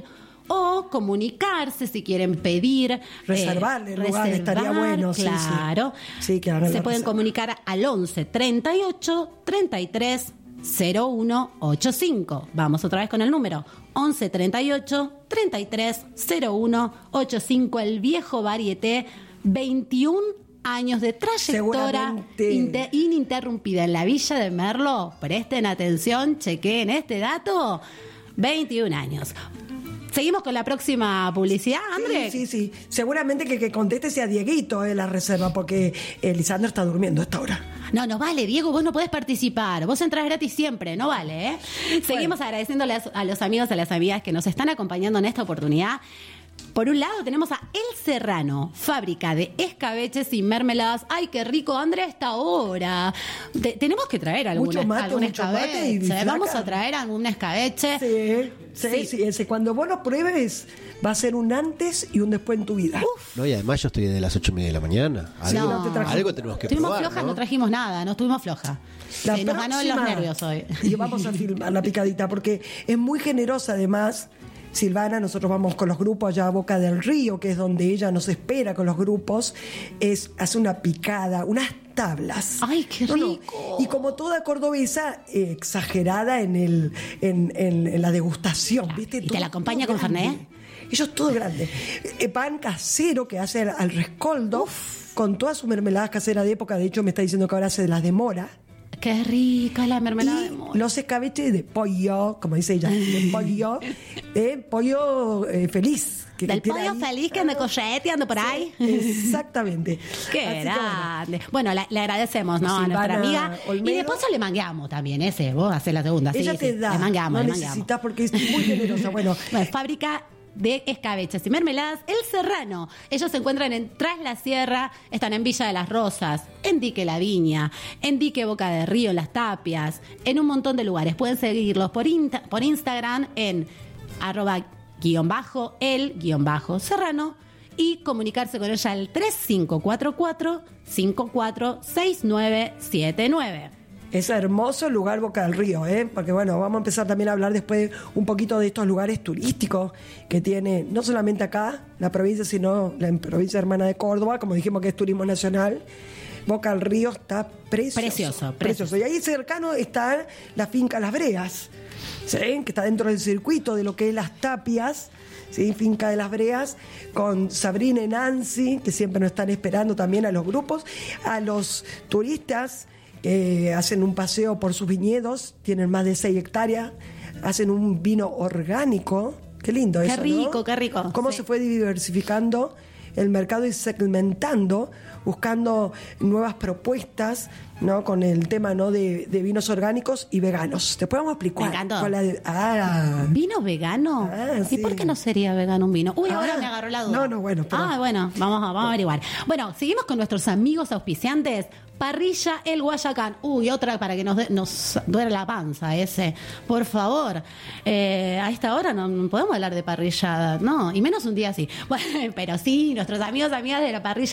o comunicarse si quieren pedir. Reservarle eh, el lugar, reservar, estaría bueno. Claro. Sí, sí. Sí, que hagan se la pueden reserva. comunicar al once treinta y ocho treinta y tres cero uno ochenta y cinco. Vamos otra vez con el número. once treinta y ocho treinta y tres cero uno ochenta y cinco. El Viejo Varieté, veintiún años de trayectoria inter- ininterrumpida en la Villa de Merlo. Presten atención, chequeen este dato. veintiún años. ¿Seguimos con la próxima publicidad, André? Sí, sí, sí. Seguramente que el que conteste sea Dieguito de la reserva, porque eh, Lisandro está durmiendo a esta hora. No, no vale, Diego, vos no podés participar. Vos entrás gratis siempre, no vale, ¿eh? Seguimos bueno. agradeciéndole a, a los amigos y a las amigas que nos están acompañando en esta oportunidad. Por un lado tenemos a El Serrano, fábrica de escabeches y mermeladas. ¡Ay, qué rico, André, a esta hora! Te, tenemos que traer algún, mucho mate, algún mucho escabeche. Mate y Vamos a traer algún escabeche. Sí, sí, sí, sí. Ese, cuando vos lo pruebes, va a ser un antes y un después en tu vida. Uf. No, y además yo estoy desde las ocho y media de la mañana. Algo, no. no algo tenemos que estuvimos probar, flojas, ¿no? no trajimos nada, no estuvimos flojas. La sí, nos ganó los nervios hoy. Y vamos a filmar la picadita, porque es muy generosa además. Silvana, nosotros vamos con los grupos allá a Boca del Río, que es donde ella nos espera con los grupos, es hace una picada, unas tablas. ¡Ay, qué rico! No, no. Y como toda cordobesa, eh, exagerada en el en, en, en la degustación, claro. ¿viste? ¿Y todo, te la acompaña con Fernet? Ellos todo grande. Eh, pan casero que hace al rescoldo, Uf. con todas sus mermeladas caseras de época. De hecho, me está diciendo que ahora hace de las de mora. Qué rica la mermelada y de mora. Los escabeches de pollo, como dice ella, de pollo, de pollo eh, feliz. Que Del pollo ahí. Feliz que anda cocheteando por ahí. Sí, exactamente. Qué Así grande. Que bueno, bueno la, le agradecemos, ¿no? Silvana a nuestra amiga. Olmedo. Y de paso le mangueamos también, ese. Vos hacés la segunda. Ella sí, te sí. da. Le mangueamos, no le necesitas manguamos. porque es muy generosa. Bueno, bueno fábrica de escabeches y mermeladas El Serrano. Ellos se encuentran en Tras la Sierra, están en Villa de las Rosas, en Dique La Viña, en Dique Boca de Río, en Las Tapias, en un montón de lugares. Pueden seguirlos por, inta, por Instagram en arroba guión bajo el guión bajo Serrano y comunicarse con ella al tres cinco cuatro cuatro cinco cuatro seis nueve siete nueve. Es hermoso el lugar Boca del Río, ¿eh? Porque bueno, vamos a empezar también a hablar después un poquito de estos lugares turísticos que tiene no solamente acá, la provincia, sino la provincia hermana de Córdoba, como dijimos que es turismo nacional. Boca del Río está precioso. Precioso, precioso. Y ahí cercano está la finca Las Breas, ¿sí? Que está dentro del circuito de lo que es Las Tapias, ¿sí? Finca de Las Breas, con Sabrina y Nancy, que siempre nos están esperando también a los grupos, a los turistas que hacen un paseo por sus viñedos, tienen más de seis hectáreas, hacen un vino orgánico. Qué lindo qué eso, rico, ¿no? Qué rico, Cómo sí. se fue diversificando el mercado y segmentando, buscando nuevas propuestas, ¿no? Con el tema, ¿no? de, de vinos orgánicos y veganos. Después vamos a explicar. Me encantó. Con la de, ah. ¿Vino vegano? Ah, ¿Y sí. por qué no sería vegano un vino? Uy, ah. ahora me agarró la duda. No, no, bueno. Pero... Ah, bueno, vamos a, vamos a averiguar. Bueno, seguimos con nuestros amigos auspiciantes. Parrilla El Guayacán. Uy, otra para que nos, de, nos duele la panza ese. Por favor. Eh, a esta hora no podemos hablar de parrilla, no, y menos un día así. Bueno, pero sí, nuestros amigos y amigas de la Parrilla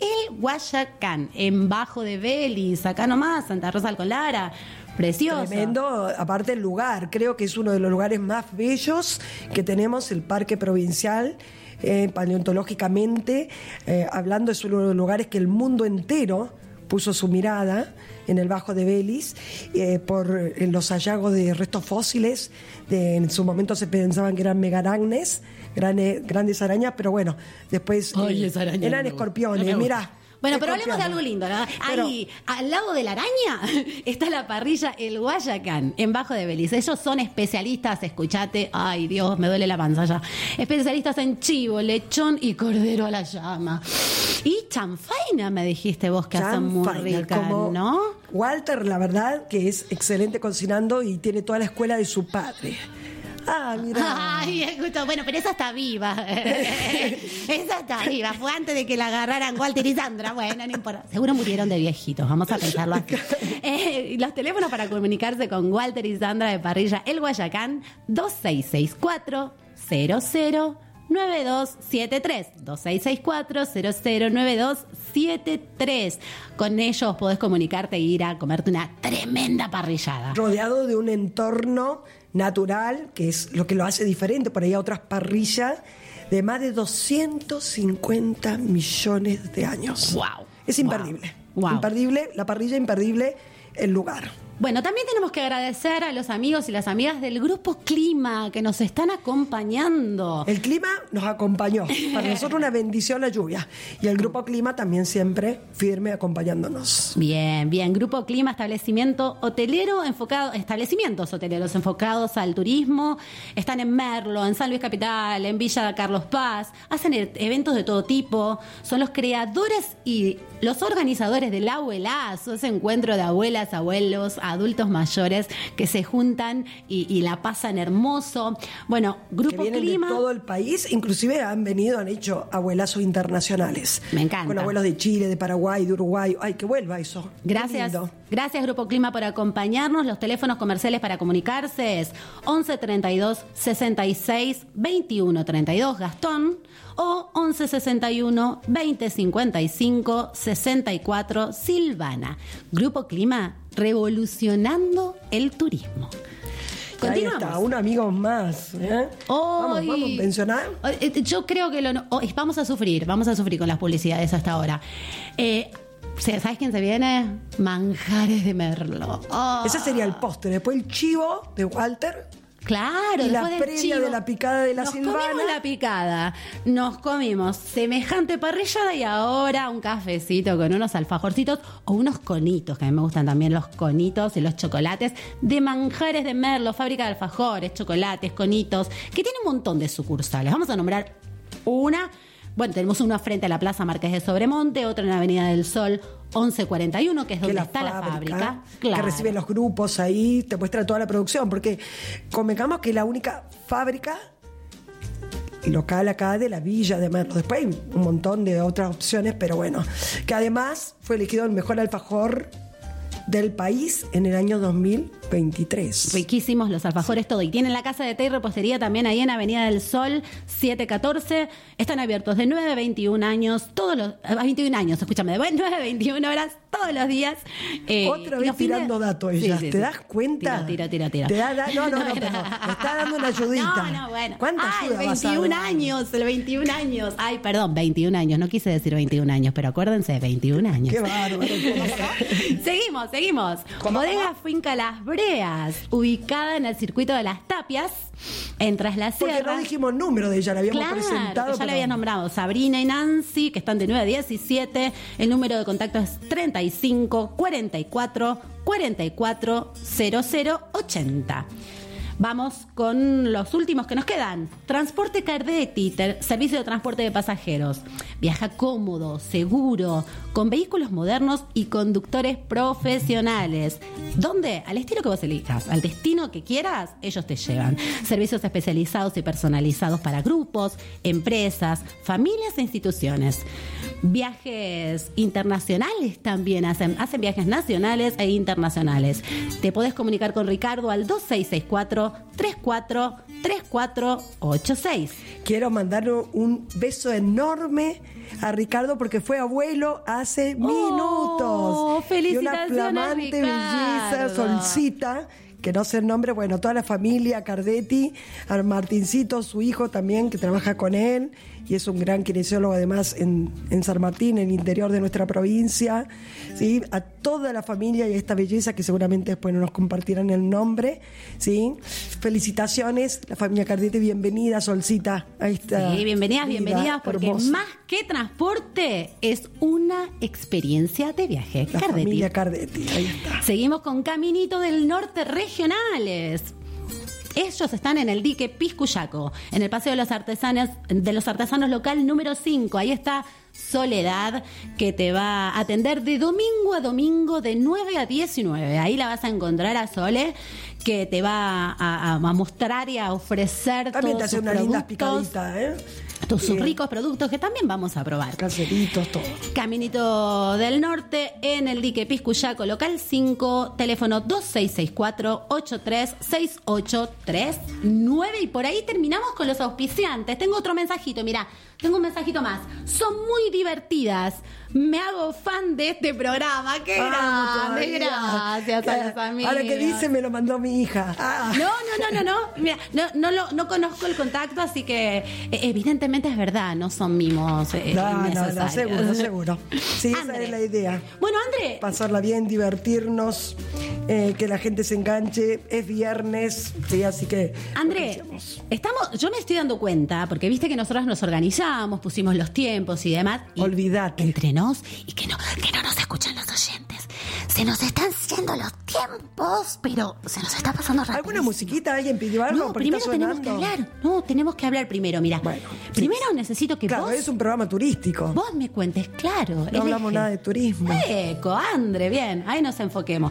El Guayacán, en Bajo de Vélez, acá nomás, Santa Rosa Alcolara. Precioso. Tremendo, aparte el lugar, creo que es uno de los lugares más bellos que tenemos, el Parque Provincial. Eh, paleontológicamente, eh, hablando, es uno de los lugares que el mundo entero puso su mirada en el Bajo de Vélez eh, por eh, los hallazgos de restos fósiles. De, en su momento se pensaban que eran megaragnes, grandes, grandes arañas, pero bueno, después Ay, eh, esa araña eran no me escorpiones. gusta. Mirá. Bueno, pero hablemos de algo lindo, ¿no? Pero- Ahí, al lado de la araña, está la parrilla El Guayacán, en Bajo de Vélez. Ellos son especialistas, escuchate, ay Dios, me duele la panza ya. Especialistas en chivo, lechón y cordero a la llama. Y chanfaina, me dijiste vos, que hacen muy Chanfaina, rica, como ¿no? Walter, la verdad, que es excelente cocinando y tiene toda la escuela de su padre. Ah, mira. Ay, escucha, bueno, pero esa está viva. Esa está viva. Fue antes de que la agarraran Walter y Sandra. Bueno, no importa. Seguro murieron de viejitos. Vamos a pensarlo así. Eh, los teléfonos para comunicarse con Walter y Sandra de Parrilla El Guayacán, dos seis seis cuatro cero cero nueve dos siete tres. dos seis seis cuatro cero cero nueve dos siete tres. Con ellos podés comunicarte e ir a comerte una tremenda parrillada. Rodeado de un entorno natural, que es lo que lo hace diferente por ahí a otras parrillas, de más de doscientos cincuenta millones de años. Wow. Es imperdible. Wow. Imperdible, la parrilla, imperdible el lugar. Bueno, también tenemos que agradecer a los amigos y las amigas del Grupo Clima que nos están acompañando. El clima nos acompañó. Para nosotros una bendición la lluvia. Y el Grupo Clima también siempre firme acompañándonos. Bien, bien. Grupo Clima, establecimiento hotelero enfocado, establecimientos hoteleros enfocados al turismo. Están en Merlo, en San Luis Capital, en Villa Carlos Paz. Hacen e- eventos de todo tipo. Son los creadores y los organizadores del abuelazo, ese encuentro de abuelas, abuelos, adultos mayores que se juntan y, y la pasan hermoso. Bueno, Grupo Que vienen Clima. de todo el país, inclusive han venido, han hecho abuelazos internacionales. Me encanta. Con abuelos de Chile, de Paraguay, de Uruguay. Ay, que vuelva eso. Qué Gracias, lindo. gracias Grupo Clima por acompañarnos. Los teléfonos comerciales para comunicarse es once treinta y dos sesenta y seis veintiuno treinta y dos Gastón o once sesenta y uno veinte cincuenta y cinco sesenta y cuatro Silvana. Grupo Clima, revolucionando el turismo. Ahí Continuamos. está, un amigo más. ¿eh? Vamos, Hoy- vamos a mencionar. Eh, Yo creo que lo, no- hoy vamos a sufrir, vamos a sufrir con las publicidades hasta ahora. Eh, ¿Sabes quién se viene? Manjares de Merlo. Oh. Ese sería el postre. Después el chivo de Walter. Claro, Y la después del previa chivo, de la picada de la nos Silvana. comimos la picada, nos comimos semejante parrillada y ahora un cafecito con unos alfajorcitos o unos conitos, que a mí me gustan también los conitos y los chocolates de Manjares de Merlo, fábrica de alfajores, chocolates, conitos, que tiene un montón de sucursales. Vamos a nombrar una. Bueno, tenemos una frente a la Plaza Marqués de Sobremonte, otra en la Avenida del Sol once cuarenta y uno, que es Que donde la está la fábrica. Que Claro. recibe los grupos ahí, te muestra toda la producción. Porque convengamos que es la única fábrica local acá de la Villa de Merlo. Después hay un montón de otras opciones, pero bueno. Que además fue elegido el mejor alfajor del país en el año dos mil veintitrés. Riquísimos los alfajores, todo. Y tienen la casa de té y repostería también ahí en Avenida del Sol setecientos catorce. Están abiertos de nueve a veintiún años, todos los... A veintiún años, escúchame, de nueve a veintiún horas, todos los días. Eh, Otra y vez los fines- tirando datos Sí, ella. sí, ¿Te sí. das cuenta? Tira, tira, tira, tira. Te da- da- no, no, no, pero me está dando una ayudita. No, no, bueno. ¿Cuánta Ay, ayuda vas a veintiún dar? años, el veintiún años. Ay, perdón, veintiún años. No quise decir veintiún años, pero acuérdense, veintiún años. Qué bárbaro. Seguimos, seguimos. Bodega Finca Las Breas, ubicada en el circuito de las Tapias, en Tras la Porque Sierra. no dijimos número de ella, la habíamos Claro, presentado. que ya pero- le habías nombrado Sabrina y Nancy, que están de nueve a diecisiete. El número de contacto es treinta y cinco cuarenta y cuatro cuarenta y cuatro cero cero ochenta. Vamos con los últimos que nos quedan. Transporte Cardetti, ter- servicio de transporte de pasajeros. Viaja cómodo, seguro, con vehículos modernos y conductores profesionales. ¿Dónde? Al estilo que vos elijas, al destino que quieras, ellos te llevan. Servicios especializados y personalizados para grupos, empresas, familias e instituciones. Viajes internacionales también hacen, hacen viajes nacionales e internacionales. Te podés comunicar con Ricardo al dos seis seis cuatro cuatro, tres cuatro, tres cuatro ocho seis. Quiero mandarle un beso enorme a Ricardo porque fue abuelo hace oh, minutos. Felicitaciones, y una flamante Ricardo. belleza, Solcita, que no sé el nombre, bueno, toda la familia Cardetti, a Martincito, su hijo también, que trabaja con él, y es un gran kinesiólogo además en, en San Martín, en el interior de nuestra provincia, ¿sí? A toda la familia y a esta belleza que seguramente después nos compartirán el nombre, ¿sí? Felicitaciones, la familia Cardetti, bienvenida, Solcita, a esta Sí, bienvenidas, vida bienvenidas, porque hermosa. más que transporte es una experiencia de viaje. La Cardetti. familia Cardetti, ahí está. Seguimos con Caminito del Norte Regionales. Ellos están en el dique Piscuyaco, en el Paseo de los Artesanos, de los Artesanos local número cinco. Ahí está Soledad, que te va a atender de domingo a domingo de nueve a diecinueve. Ahí la vas a encontrar a Sole, que te va a, a, a mostrar y a ofrecer También todos te hace sus una linda productos, picadita, ¿eh? tus sus Bien. ricos productos que también vamos a probar. Caseritos, todo. Caminito del Norte en el dique Piscuyaco, local cinco, teléfono dos seis seis cuatro, ocho tres seis ocho tres nueve. Y por ahí terminamos con los auspiciantes. Tengo otro mensajito, mira, tengo un mensajito más. Son muy divertidas. Me hago fan de este programa. ¡Qué Ah, grande! todavía. Gracias a los amigos. Ahora que dice, me lo mandó mi hija. Ah. No, no, no, no, no. Mira, no, no, lo, no conozco el contacto, así que eh, evidentemente es verdad, no son mimos eh, No, no, no, innecesarios. seguro, seguro. Sí, esa André. es la idea. Bueno, André. Pasarla bien, divertirnos, eh, que la gente se enganche. Es viernes, sí, así que... André, estamos, yo me estoy dando cuenta, porque viste que nosotros nos organizamos, pusimos los tiempos y demás. Y olvídate. Entre nos, y que no, que no nos escuchan los oyentes. Se nos están haciendo los tiempos, pero se nos está pasando rápido. ¿Alguna musiquita? ¿Alguien pidió algo? No, Porque primero está tenemos que sonando. hablar. No, tenemos que hablar primero, mira. Bueno, primero necesito que Claro, vos... es un programa turístico. Vos me cuentes, claro. No hablamos nada de turismo. Eco, André, bien, ahí nos enfoquemos.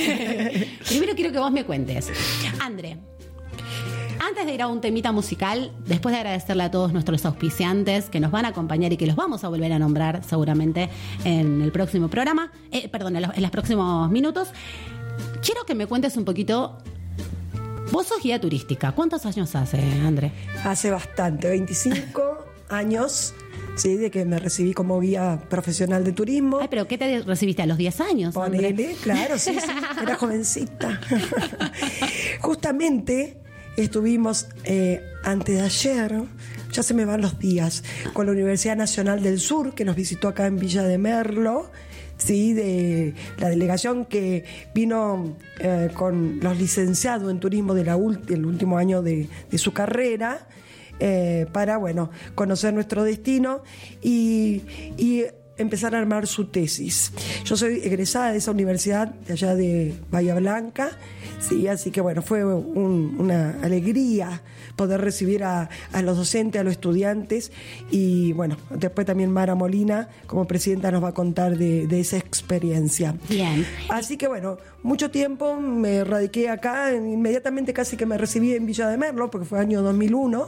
Primero quiero que vos me cuentes. André, antes de ir a un temita musical, después de agradecerle a todos nuestros auspiciantes que nos van a acompañar y que los vamos a volver a nombrar seguramente en el próximo programa, eh, perdón, en los, en los próximos minutos, quiero que me cuentes un poquito. Vos sos guía turística. ¿Cuántos años hace, André? Hace bastante, veinticinco años, sí, de que me recibí como guía profesional de turismo. Ay, pero ¿qué te recibiste a los diez años? André? Ponele, claro, sí, sí, era jovencita. Justamente estuvimos eh, antes de ayer, ya se me van los días, con la Universidad Nacional del Sur, que nos visitó acá en Villa de Merlo, sí, de la delegación que vino eh, con los licenciados en turismo de la ult- del último año de, de su carrera, eh, para, bueno, conocer nuestro destino y, y empezar a armar su tesis. Yo soy egresada de esa universidad de allá de Bahía Blanca, sí, así que bueno, fue un, una alegría poder recibir a, a los docentes, a los estudiantes y bueno, después también Mara Molina como presidenta nos va a contar de, de esa experiencia. Bien. Así que bueno, mucho tiempo me radiqué acá, inmediatamente casi que me recibí en Villa de Merlo porque fue año dos mil uno.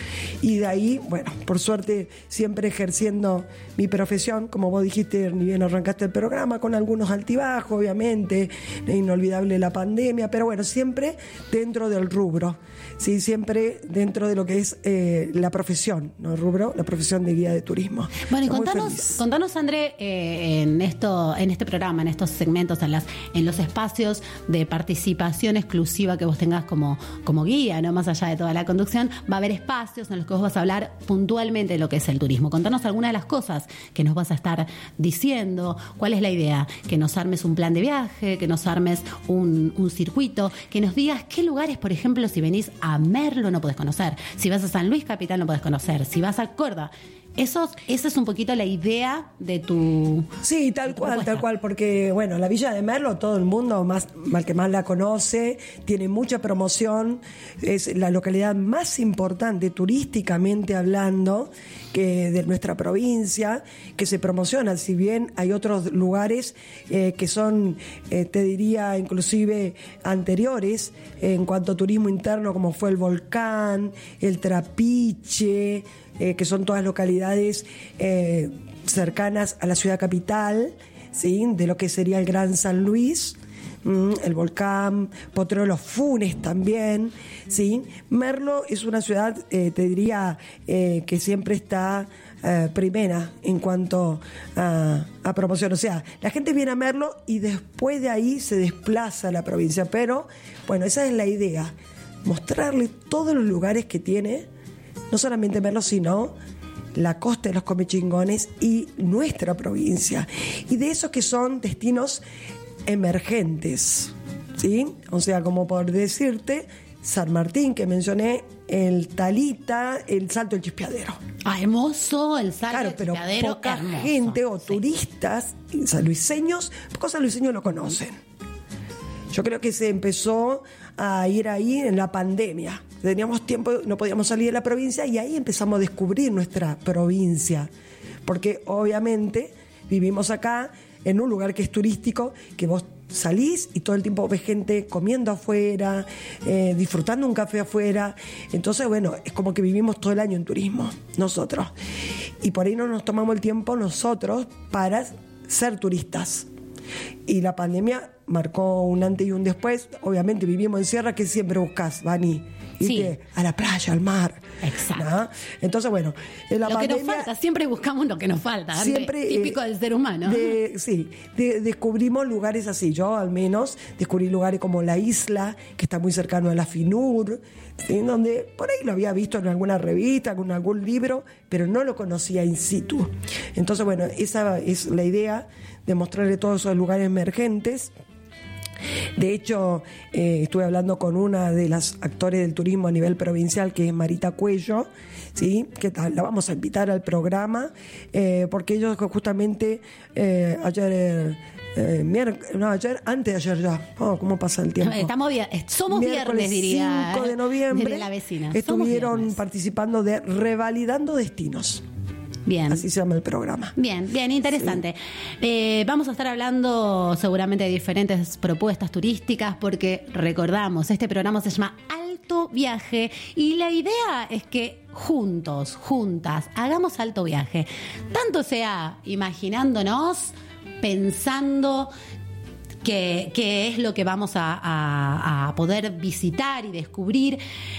Y de ahí, bueno, por suerte siempre ejerciendo mi profesión, como vos dijiste, ni bien arrancaste el programa, con algunos altibajos, obviamente, inolvidable la pandemia, pero bueno, siempre dentro del rubro, sí, siempre dentro de lo que es eh, la profesión, no el rubro, la profesión de guía de turismo. Bueno, y Estoy muy contanos, feliz. contanos André, eh, en esto, en este programa, en estos segmentos, en las, en los espacios de participación exclusiva que vos tengas como, como guía, no más allá de toda la conducción, va a haber espacios en los que vos vas a hablar puntualmente de lo que es el turismo. Contanos algunas de las cosas que nos vas a estar diciendo. ¿Cuál es la idea? Que nos armes un plan de viaje, que nos armes un, un circuito, que nos digas qué lugares, por ejemplo, si venís a Merlo no podés conocer, si vas a San Luis Capital no podés conocer, si vas a Córdoba. Eso, esa es un poquito la idea de tu... Sí, tal cual, propuesta. tal cual, porque bueno, la Villa de Merlo todo el mundo, más mal que más la conoce, tiene mucha promoción, es la localidad más importante turísticamente hablando que de nuestra provincia, que se promociona, si bien hay otros lugares eh, que son, eh, te diría, inclusive anteriores en cuanto a turismo interno, como fue el Volcán, el Trapiche, eh, que son todas localidades eh, cercanas a la ciudad capital, ¿sí? De lo que sería el Gran San Luis, mm, el volcán, Potrero Los Funes también, ¿sí? Merlo es una ciudad, eh, te diría, eh, que siempre está eh, primera en cuanto a, a promoción. O sea, la gente viene a Merlo y después de ahí se desplaza a la provincia. Pero, bueno, esa es la idea, mostrarle todos los lugares que tiene, no solamente Merlo, sino la costa de los Comechingones y nuestra provincia. Y de esos que son destinos emergentes, ¿sí? O sea, como por decirte, San Martín, que mencioné, el Talita, el Salto del Chispeadero. Ah, hermoso, el Salto claro, del pero Chispeadero. Poca hermoso. gente o Sí. turistas sanluiseños, pocos sanluiseños lo conocen. Yo creo que se empezó a ir ahí en la pandemia. Teníamos tiempo, no podíamos salir de la provincia y ahí empezamos a descubrir nuestra provincia. Porque obviamente vivimos acá en un lugar que es turístico, que vos salís y todo el tiempo ves gente comiendo afuera, eh, disfrutando un café afuera. Entonces, bueno, es como que vivimos todo el año en turismo, nosotros. Y por ahí no nos tomamos el tiempo nosotros para ser turistas. Y la pandemia marcó un antes y un después. Obviamente vivimos en Sierra, que siempre buscas, Vani, irte Sí. a la playa, al mar. Exacto. ¿no? Entonces, bueno, en la lo pandemia, que nos falta, siempre buscamos lo que nos falta. Siempre, típico eh, del ser humano. de- sí, de- descubrimos lugares así. Yo, al menos, descubrí lugares como La Isla, que está muy cercano a la FINUR, ¿sí? Donde por ahí lo había visto en alguna revista, en algún libro, pero no lo conocía in situ. Entonces, bueno, esa es la idea, de mostrarle todos esos lugares emergentes. De hecho, eh, estuve hablando con una de las actores del turismo a nivel provincial, que es Marita Cuello, ¿sí? Que tal, la vamos a invitar al programa, eh, porque ellos justamente eh, ayer, eh, miérc- no, ayer, antes de ayer ya, oh, ¿cómo pasa el tiempo? Estamos bien, somos Miércoles viernes, diría. cinco de noviembre, desde la vecina. Somos estuvieron viernes. participando de Revalidando Destinos. Bien. Así se llama el programa. Bien, bien, interesante. Eh, vamos a estar hablando seguramente de diferentes propuestas turísticas, porque recordamos, este programa se llama Alto Viaje y la idea es que juntos, juntas, hagamos alto viaje. Tanto sea imaginándonos, pensando qué, qué es lo que vamos a, a, a poder visitar y descubrir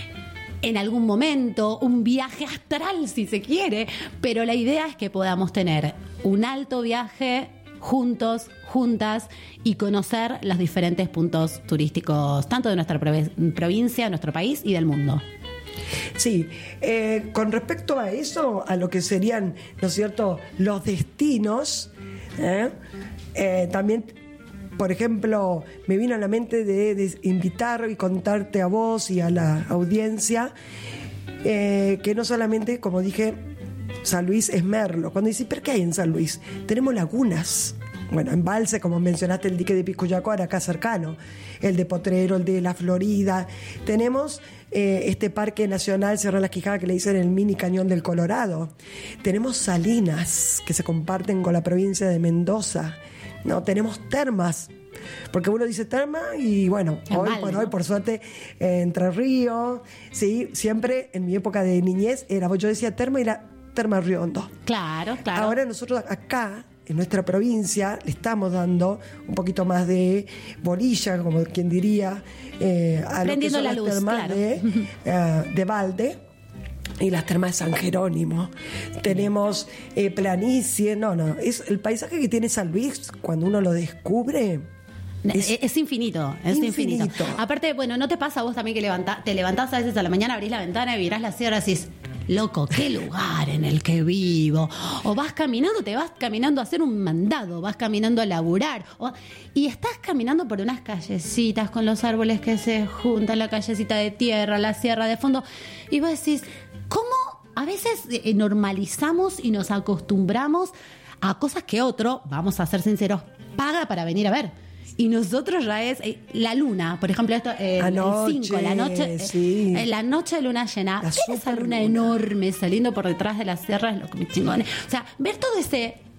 en algún momento, un viaje astral si se quiere, pero la idea es que podamos tener un alto viaje juntos, juntas, y conocer los diferentes puntos turísticos, tanto de nuestra prov- provincia, nuestro país y del mundo. Sí, eh, con respecto a eso, a lo que serían, ¿no es cierto?, los destinos, ¿eh? Eh, también, por ejemplo, me vino a la mente de, de invitar y contarte a vos y a la audiencia eh, que no solamente, como dije, San Luis es Merlo. Cuando dices, ¿pero qué hay en San Luis? Tenemos lagunas. Bueno, embalse, como mencionaste, el dique de Picuyacuara, acá cercano, el de Potrero, el de La Florida. Tenemos eh, este parque nacional Sierra de las Quijadas, que le dicen el mini cañón del Colorado. Tenemos salinas que se comparten con la provincia de Mendoza. No, tenemos termas, porque uno dice terma y bueno, Es hoy mal, por ¿no? hoy, por suerte, eh, Entre Ríos, sí, siempre en mi época de niñez era, yo decía terma y era terma Río Hondo. Claro, claro. Ahora nosotros acá, en nuestra provincia, le estamos dando un poquito más de bolilla, como quien diría, eh, a lo que Prendiendo son la las luz, termas claro. de, eh, de Valde y las termas de San Jerónimo. Tenemos eh, planicie, no, no, es el paisaje que tiene San Luis cuando uno lo descubre. Es, es infinito, es infinito. infinito. Aparte, bueno, ¿no te pasa a vos también que levanta, te levantás a veces a la mañana, abrís la ventana y mirás la sierra y decís, loco, qué lugar en el que vivo? O vas caminando, te vas caminando a hacer un mandado, vas caminando a laburar, o- y estás caminando por unas callecitas con los árboles que se juntan, la callecita de tierra, la sierra de fondo, y vos decís, ¿cómo a veces eh, normalizamos y nos acostumbramos a cosas que otro, vamos a ser sinceros, paga para venir a ver? Y nosotros ya es eh, la luna, por ejemplo, esto eh, Anoche, el cinco, la noche, eh, sí. eh, la noche de luna llena, La ver esa super luna luna. enorme saliendo por detrás de las sierras, los chingones. O sea, ver todo ese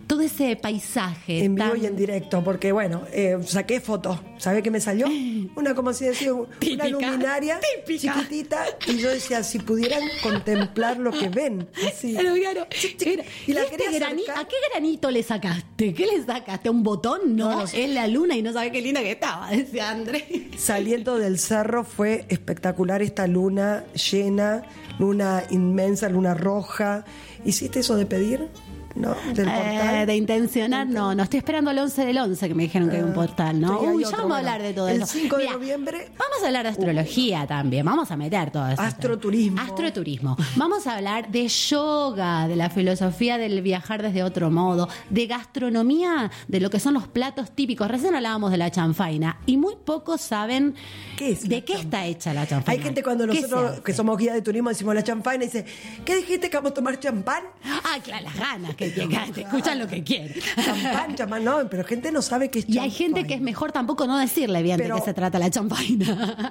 todo ese paisaje. En vivo tan... y en directo, porque bueno, eh, saqué fotos. ¿Sabés qué me salió? Una, como si decía, una luminaria típica. Chiquitita. Y yo decía, si pudieran contemplar lo que ven. Así. Claro, claro. Y la este quería grani- acercar. ¿A qué granito le sacaste? ¿Qué le sacaste? ¿Un botón? No, No, no. es la luna y no sabés qué linda que estaba, decía André. Saliendo del cerro fue espectacular esta luna llena, luna inmensa, luna roja. ¿Hiciste eso de pedir? ¿No? Del portal. Eh, de intencionar, no, no estoy esperando el once del once que me dijeron que hay un portal, ¿no? sí, hay Uy, ya otro, vamos a bueno. hablar de todo El eso. cinco de Mira, noviembre. Vamos a hablar de astrología también, vamos a meter todo eso. Astroturismo. Astroturismo. Vamos a hablar de yoga, de la filosofía del viajar desde otro modo, de gastronomía, de lo que son los platos típicos. Recién hablábamos de la chanfaina y muy pocos saben ¿Qué es de qué está hecha la chanfaina. Hay gente cuando ¿Qué nosotros, se hace? que somos guía de turismo, decimos la champaña y dice, ¿qué dijiste que vamos a tomar champán? Ah, claro, las ganas que llegan, te escuchan lo que quieren. Champán, champán, no, pero gente no sabe qué es Y champán. hay gente que es mejor tampoco no decirle bien Pero- de qué se trata la champaina.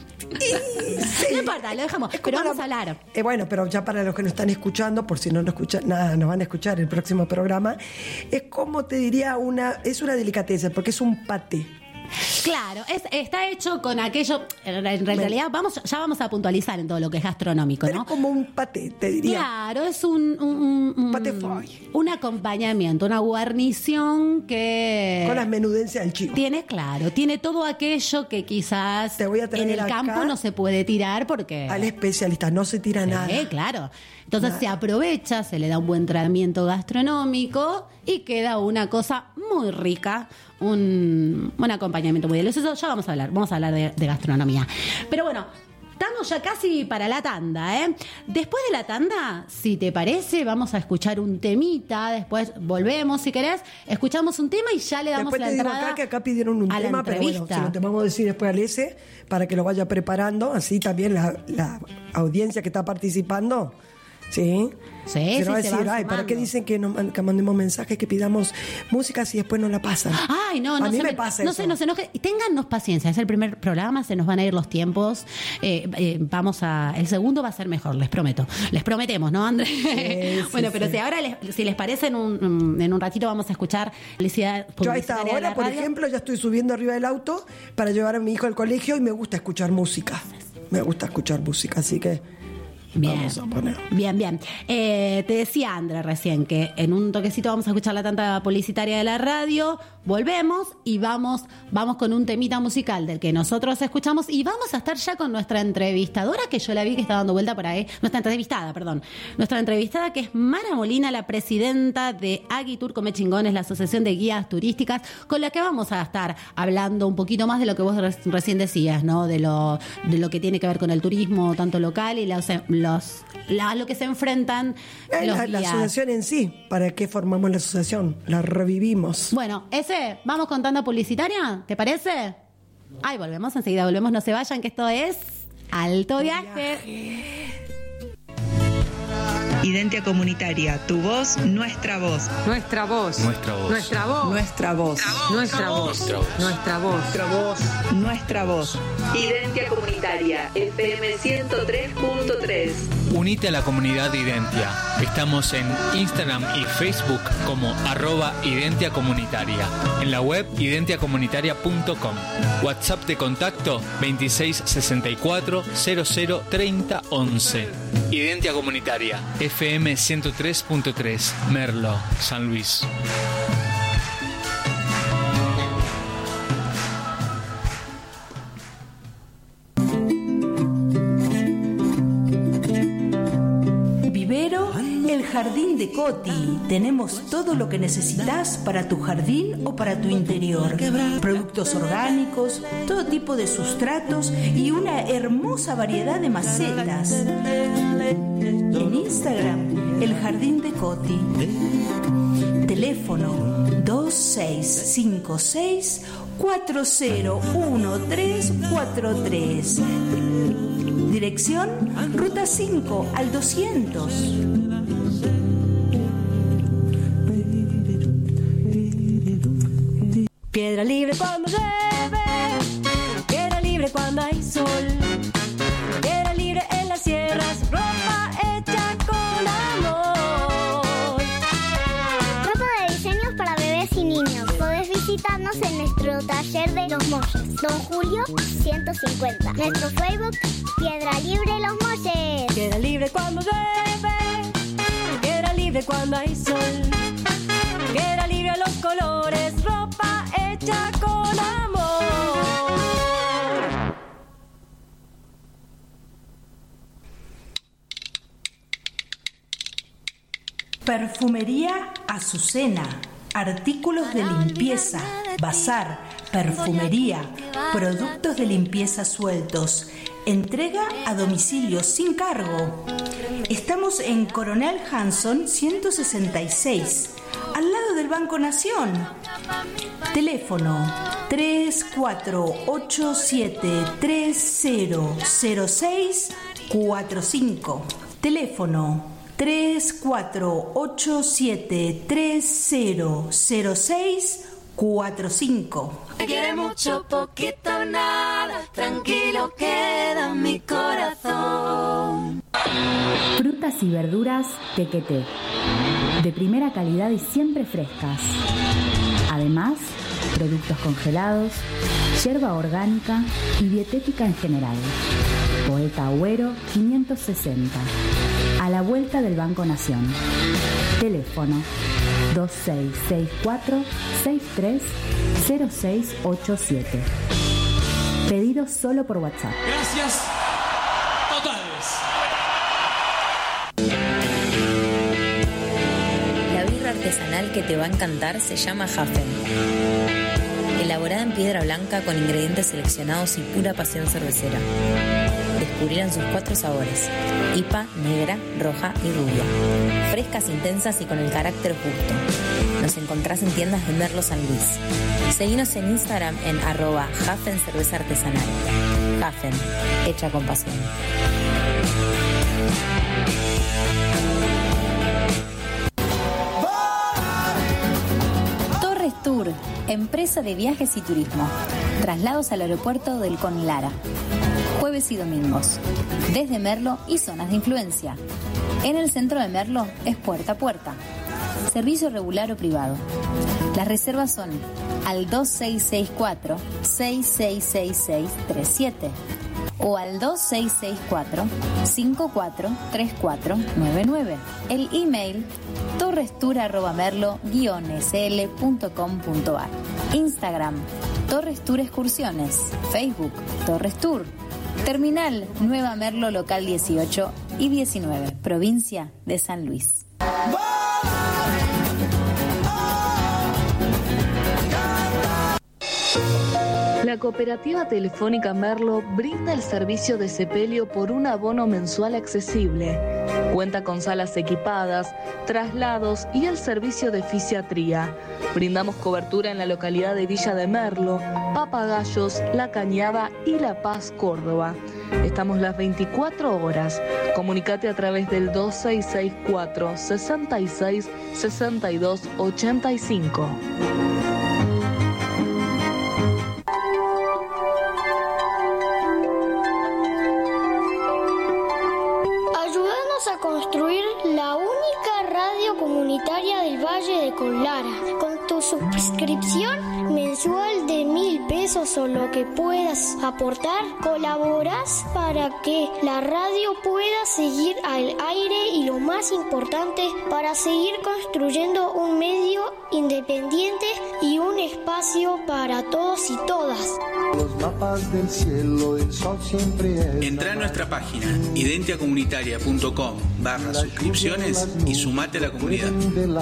No importa, lo dejamos. Pero vamos a hablar. Eh, bueno, pero ya para los que nos están escuchando, por si no nos escuchan nada, nos van a escuchar el próximo programa, es como te diría una, es una delicateza, porque es un paté. Claro, es, está hecho con aquello. En, en realidad, vamos, ya vamos a puntualizar en todo lo que es gastronómico, Pero ¿no? es como un paté, te diría. Claro, es un, un, un, un, Paté foy. un acompañamiento, una guarnición que Con las menudencias del chivo. tiene, claro, tiene todo aquello que quizás Te voy a traer en el acá campo no se puede tirar porque Al especialista, no se tira nada. Sí, claro. Entonces Nada. se aprovecha, se le da un buen tratamiento gastronómico y queda una cosa muy rica, un, un acompañamiento muy delicioso. Ya vamos a hablar, vamos a hablar de, de gastronomía. Pero bueno, estamos ya casi para la tanda, ¿eh? Después de la tanda, si te parece, vamos a escuchar un temita, después volvemos, si querés, escuchamos un tema y ya le damos Después la te digo entrada acá que acá pidieron un a la tema, pero bueno, entrevista. se lo te vamos a decir después al ese para que lo vaya preparando, así también la, la audiencia que está participando, ¿sí? Sí, se sí, nos va a se decir, van ay, ¿para sumando. qué dicen que, no, que mandemos mensajes, que pidamos música si después no la pasan? Ay, no, no a mí se me me- pasa no eso. se nos enoje. Téngannos paciencia, es el primer programa, se nos van a ir los tiempos. Eh, eh, vamos a. El segundo va a ser mejor, les prometo. Les prometemos, ¿no, André? sí, bueno, pero sí. si ahora, les, si les parece, en un, en un ratito vamos a escuchar publicidad. Yo a esta publicitaria de hora, la por radio. ejemplo, ya estoy subiendo arriba del auto para llevar a mi hijo al colegio y me gusta escuchar música. Me gusta escuchar música, así que Bien, vamos a poner. bien, bien. Eh, te decía André recién que en un toquecito vamos a escuchar la tanda publicitaria de la radio, volvemos y vamos, vamos con un temita musical del que nosotros escuchamos y vamos a estar ya con nuestra entrevistadora, que yo la vi que está dando vuelta por ahí, nuestra entrevistada, perdón, nuestra entrevistada que es Mara Molina, la presidenta de Aguitur Come Chingones, la Asociación de Guías Turísticas, con la que vamos a estar hablando un poquito más de lo que vos re- recién decías, ¿no? De lo, de lo que tiene que ver con el turismo, tanto local y los, los la- lo que se enfrentan Eh, los La, la guías. asociación en sí, ¿para qué formamos la asociación? La revivimos. Bueno, ese, vamos con tanda publicitaria, ¿te parece? Ay, volvemos, enseguida volvemos, no se vayan, que esto es Alto Viaje. Identia Comunitaria, tu voz, nuestra voz. Nuestra voz. Nuestra voz. Nuestra voz. Nuestra voz. Nuestra voz. Nuestra voz. Nuestra voz. Nuestra voz. Nuestra voz. Identia Comunitaria, F M ciento tres punto tres. Unite a la comunidad de Identia. Estamos en Instagram y Facebook como arroba Identia Comunitaria. En la web identia comunitaria punto com. WhatsApp de contacto veintiséis sesenta y cuatro cero cero treinta once. Identia Comunitaria, F M ciento tres punto tres, Merlo, San Luis. Vivero, el jardín de Coti. Tenemos todo lo que necesitas para tu jardín o para tu interior. Productos orgánicos, todo tipo de sustratos y una hermosa variedad de macetas. En Instagram, el jardín de Coti. Teléfono dos seis cinco seis cuatro cero uno tres cuatro tres. Dirección Ruta cinco al doscientos. Piedra libre cuando llueve, piedra libre cuando hay sol, piedra libre en las sierras, ropa hecha con amor. Ropa de nuestro taller de Los Molles, Don Julio ciento cincuenta. Nuestro Facebook, Piedra Libre Los Molles. Piedra libre cuando llueve, piedra libre cuando hay sol, piedra libre los colores, ropa hecha con amor. Perfumería Azucena. Artículos de limpieza, bazar, perfumería, productos de limpieza sueltos. Entrega a domicilio sin cargo. Estamos en Coronel Hanson ciento sesenta y seis, al lado del Banco Nación. Teléfono tres cuatro ocho siete tres cero cero seis cuatro cinco. Teléfono tres cuatro ocho siete tres cero cero seis cuatro cinco. Te quiere mucho, poquito, nada, tranquilo queda mi corazón. Frutas y verduras Tequeté, de primera calidad y siempre frescas. Además, productos congelados, yerba orgánica y dietética en general. Poeta Agüero quinientos sesenta, a la vuelta del Banco Nación. Teléfono dos seis seis cuatro seis tres cero seis ocho siete. Pedido solo por WhatsApp. Gracias totales. La birra artesanal que te va a encantar se llama Hafen. Elaborada en piedra blanca con ingredientes seleccionados y pura pasión cervecera. Descubrirán sus cuatro sabores: I P A, negra, roja y rubia. Frescas, intensas y con el carácter justo. Nos encontrás en tiendas de Merlo San Luis. Seguinos en Instagram en arroba Hafen Cerveza Artesanal. Hafen, hecha con pasión. Torres Tour, empresa de viajes y turismo. Traslados al aeropuerto del Conlara. Jueves y domingos, desde Merlo y zonas de influencia. En el centro de Merlo es puerta a puerta. Servicio regular o privado. Las reservas son al dos seis seis cuatro seis seis seis seis tres siete o al dos seis seis cuatro cinco cuatro tres cuatro nueve nueve. El email torrestour arroba merlo guion sl punto com punto ar. Instagram Torres Tour Excursiones. Facebook Torres Tour. Terminal Nueva Merlo, local dieciocho y diecinueve, provincia de San Luis. La Cooperativa Telefónica Merlo brinda el servicio de sepelio por un abono mensual accesible. Cuenta con salas equipadas, traslados y el servicio de fisiatría. Brindamos cobertura en la localidad de Villa de Merlo, Papagayos, La Cañada y La Paz, Córdoba. Estamos las veinticuatro horas. Comunicate a través del dos seis seis cuatro sesenta y seis sesenta y dos ochenta y cinco. Construir la única radio comunitaria del Valle de Conlara. Con tu suscripción mensual de mil pesos o lo que puedas aportar, colaboras para que la radio pueda seguir al aire y, lo más importante, para seguir construyendo un medio independiente y un espacio para todos y todas. Los mapas del cielo, el sol siempre es. Entra a nuestra página identiacomunitaria punto com barra suscripciones y sumate a la comunidad.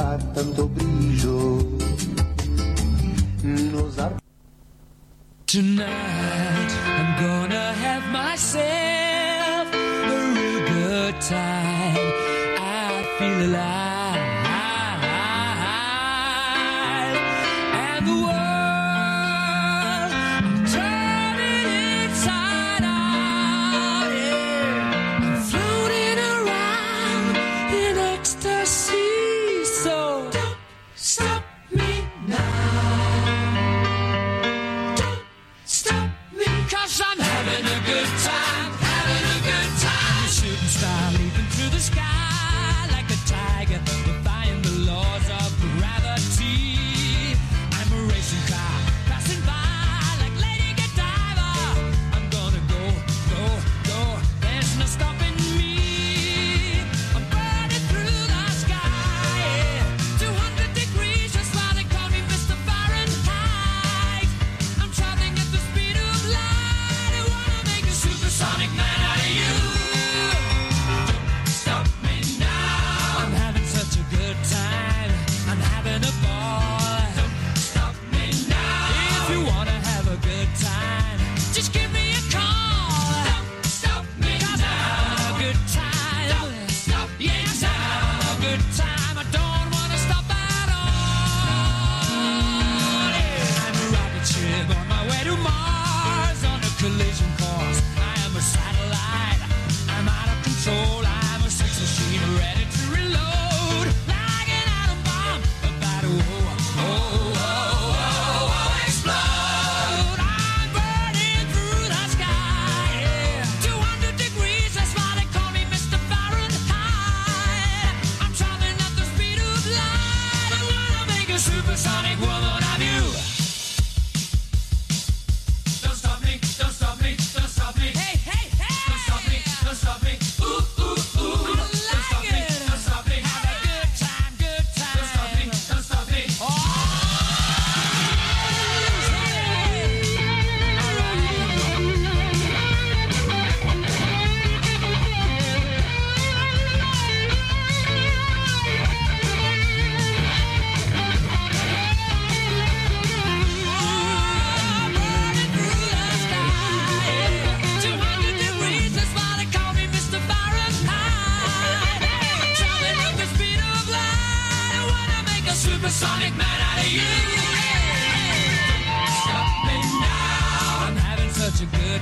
Tonight I'm gonna have myself a real good time. I feel alive. And the world turning inside out. Yeah. I'm floating around in ecstasy. So don't stop me now. Stop me, 'cause I'm having a good time, having a good time. Shooting star leaping through the sky like a tiger.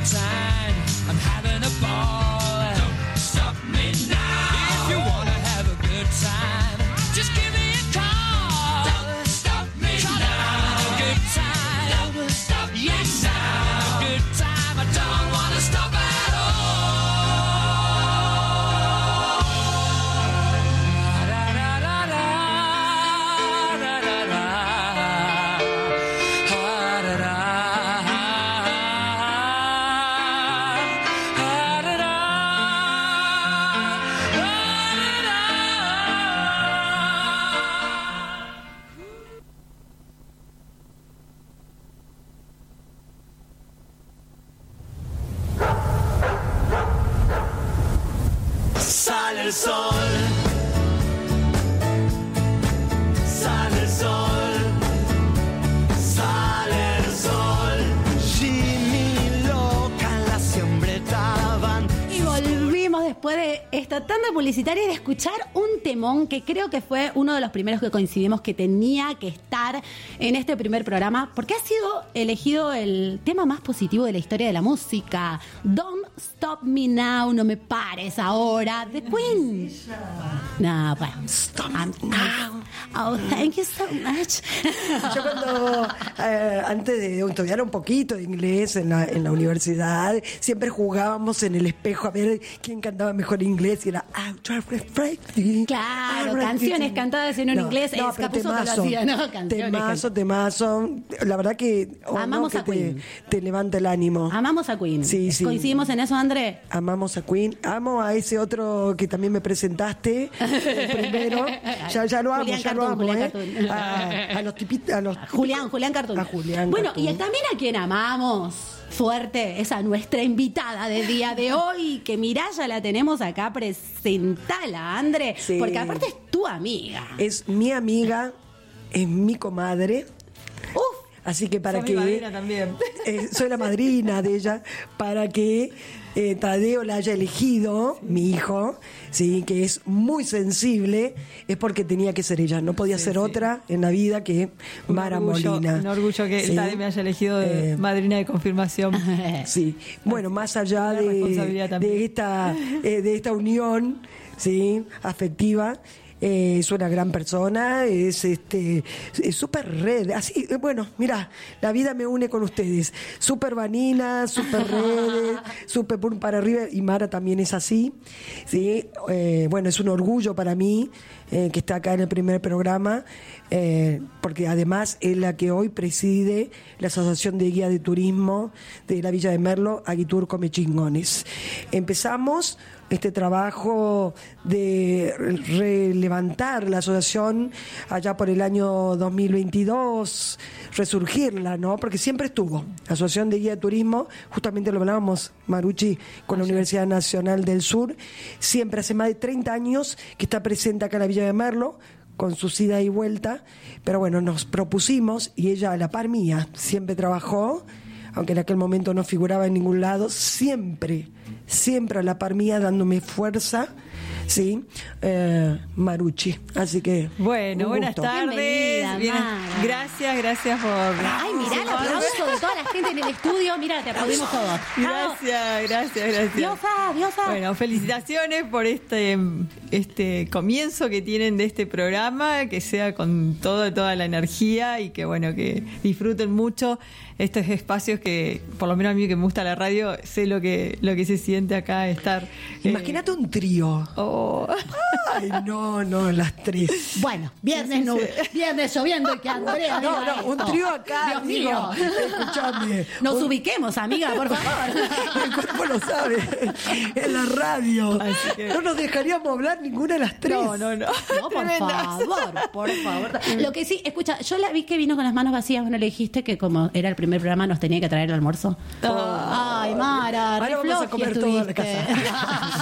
time. I'm having a ball. Don't stop me now. If you wanna have a good time, just give me a call. Don't stop me Try now. Having a good time. Don't stop me yes, now. Having a good time. I don't wanna stop at all. Da, da, da, da, da, da, da. Ha, da, da. Sale el sol, sale el sol, sale el sol. Jimmy loca en la siembreta van. Y volvimos después de esta tanda publicitaria y de escuchar un temón que creo que fue uno de los primeros que coincidimos que tenía que estar en este primer programa, porque ha sido elegido el tema más positivo de la historia de la música. Don't Stop Me Now, no me pares ahora, The Queen. No, bueno. Stop me now. Oh, thank you so much. Yo cuando, eh, antes de estudiar un poquito de inglés en la, en la universidad, siempre jugábamos en el espejo a ver quién cantaba mejor inglés y era claro, canciones cantadas en un no, inglés, no, es Capuzotto lo hacía, ¿no? Canciones temazo, temazo. La verdad que, oh, amamos no, a que Queen. Te, te levanta el ánimo. Amamos a Queen. Sí, sí. ¿Coincidimos en eso, André? Amamos a Queen. Amo a ese otro que también me presentaste, el primero. Ya, ya lo amo, Julián ya Cartoon, lo amo, Julián ¿eh? Cartoon. A, a los tipitos, a los Julián, Julián Cartoon. A Julián Bueno, Cartoon. y también a quien amamos fuerte es a nuestra invitada del día de hoy, que mirá, ya la tenemos acá, presentala, André, Sí. porque aparte es tu amiga. Es mi amiga, es mi comadre. Uf. Así que para Sos que... mi madrina también. Eh, soy la madrina de ella, para que eh, Tadeo la haya elegido, mi hijo, sí, que es muy sensible, es porque tenía que ser ella. No podía Sí, ser sí. otra en la vida que Un Mara orgullo, Molina. Un orgullo que Sí. el Tade me haya elegido de Eh, madrina de confirmación. Sí, bueno, más allá Una de, responsabilidad también. de esta eh, de esta unión, sí, afectiva, eh, es una gran persona, es este es súper red, así, eh, bueno, mira, la vida me une con ustedes, súper vanina, súper red, súper pum para arriba, y Mara también es así, sí, eh, bueno, es un orgullo para mí eh, que está acá en el primer programa, eh, porque además es la que hoy preside la Asociación de Guía de Turismo de la Villa de Merlo, Aguitur Come Chingones. Empezamos este trabajo de relevantar la asociación allá por el año dos mil veintidós, resurgirla, ¿no? Porque siempre estuvo. La Asociación de Guía de Turismo, justamente lo hablábamos, Marucci, con la Universidad Nacional del Sur, siempre hace más de treinta años que está presente acá en la Villa de Merlo, con su ida y vuelta, pero bueno, nos propusimos, y ella a la par mía siempre trabajó, aunque en aquel momento no figuraba en ningún lado, siempre, siempre a la par mía dándome fuerza, sí, eh, Marucci. Así que Bueno, un buenas gusto. tardes. Bienvenida, Bien- Mara. gracias, gracias por. Ay, mirá el aplauso de toda la gente en el estudio. Mira, te aplaudimos todos. Gracias, gracias, gracias. Diosa, diosa. Bueno, felicitaciones por este este comienzo que tienen de este programa, que sea con todo, toda la energía y que bueno, que disfruten mucho estos espacios que, por lo menos a mí que me gusta la radio, sé lo que lo que se siente acá estar. eh, Imagínate un trío. Oh. Ay, no, no, las tres. Bueno, viernes, no, viernes lloviendo y que Andrea No, diga no, un esto. trío acá. Dios digo, mío. Escuchame. Nos Un- ubiquemos, amiga, por favor. El cuerpo lo sabe. En la radio. Así que- No nos dejaríamos hablar ninguna de las tres. No, no, no. No, por Tremendas. favor, por favor. Lo que sí, escucha, yo la vi que vino con las manos vacías. ¿No le dijiste que como era el primer programa nos tenía que traer el almuerzo? Ay, Mara, Ahora re vamos a floji comer todo en la estuviste.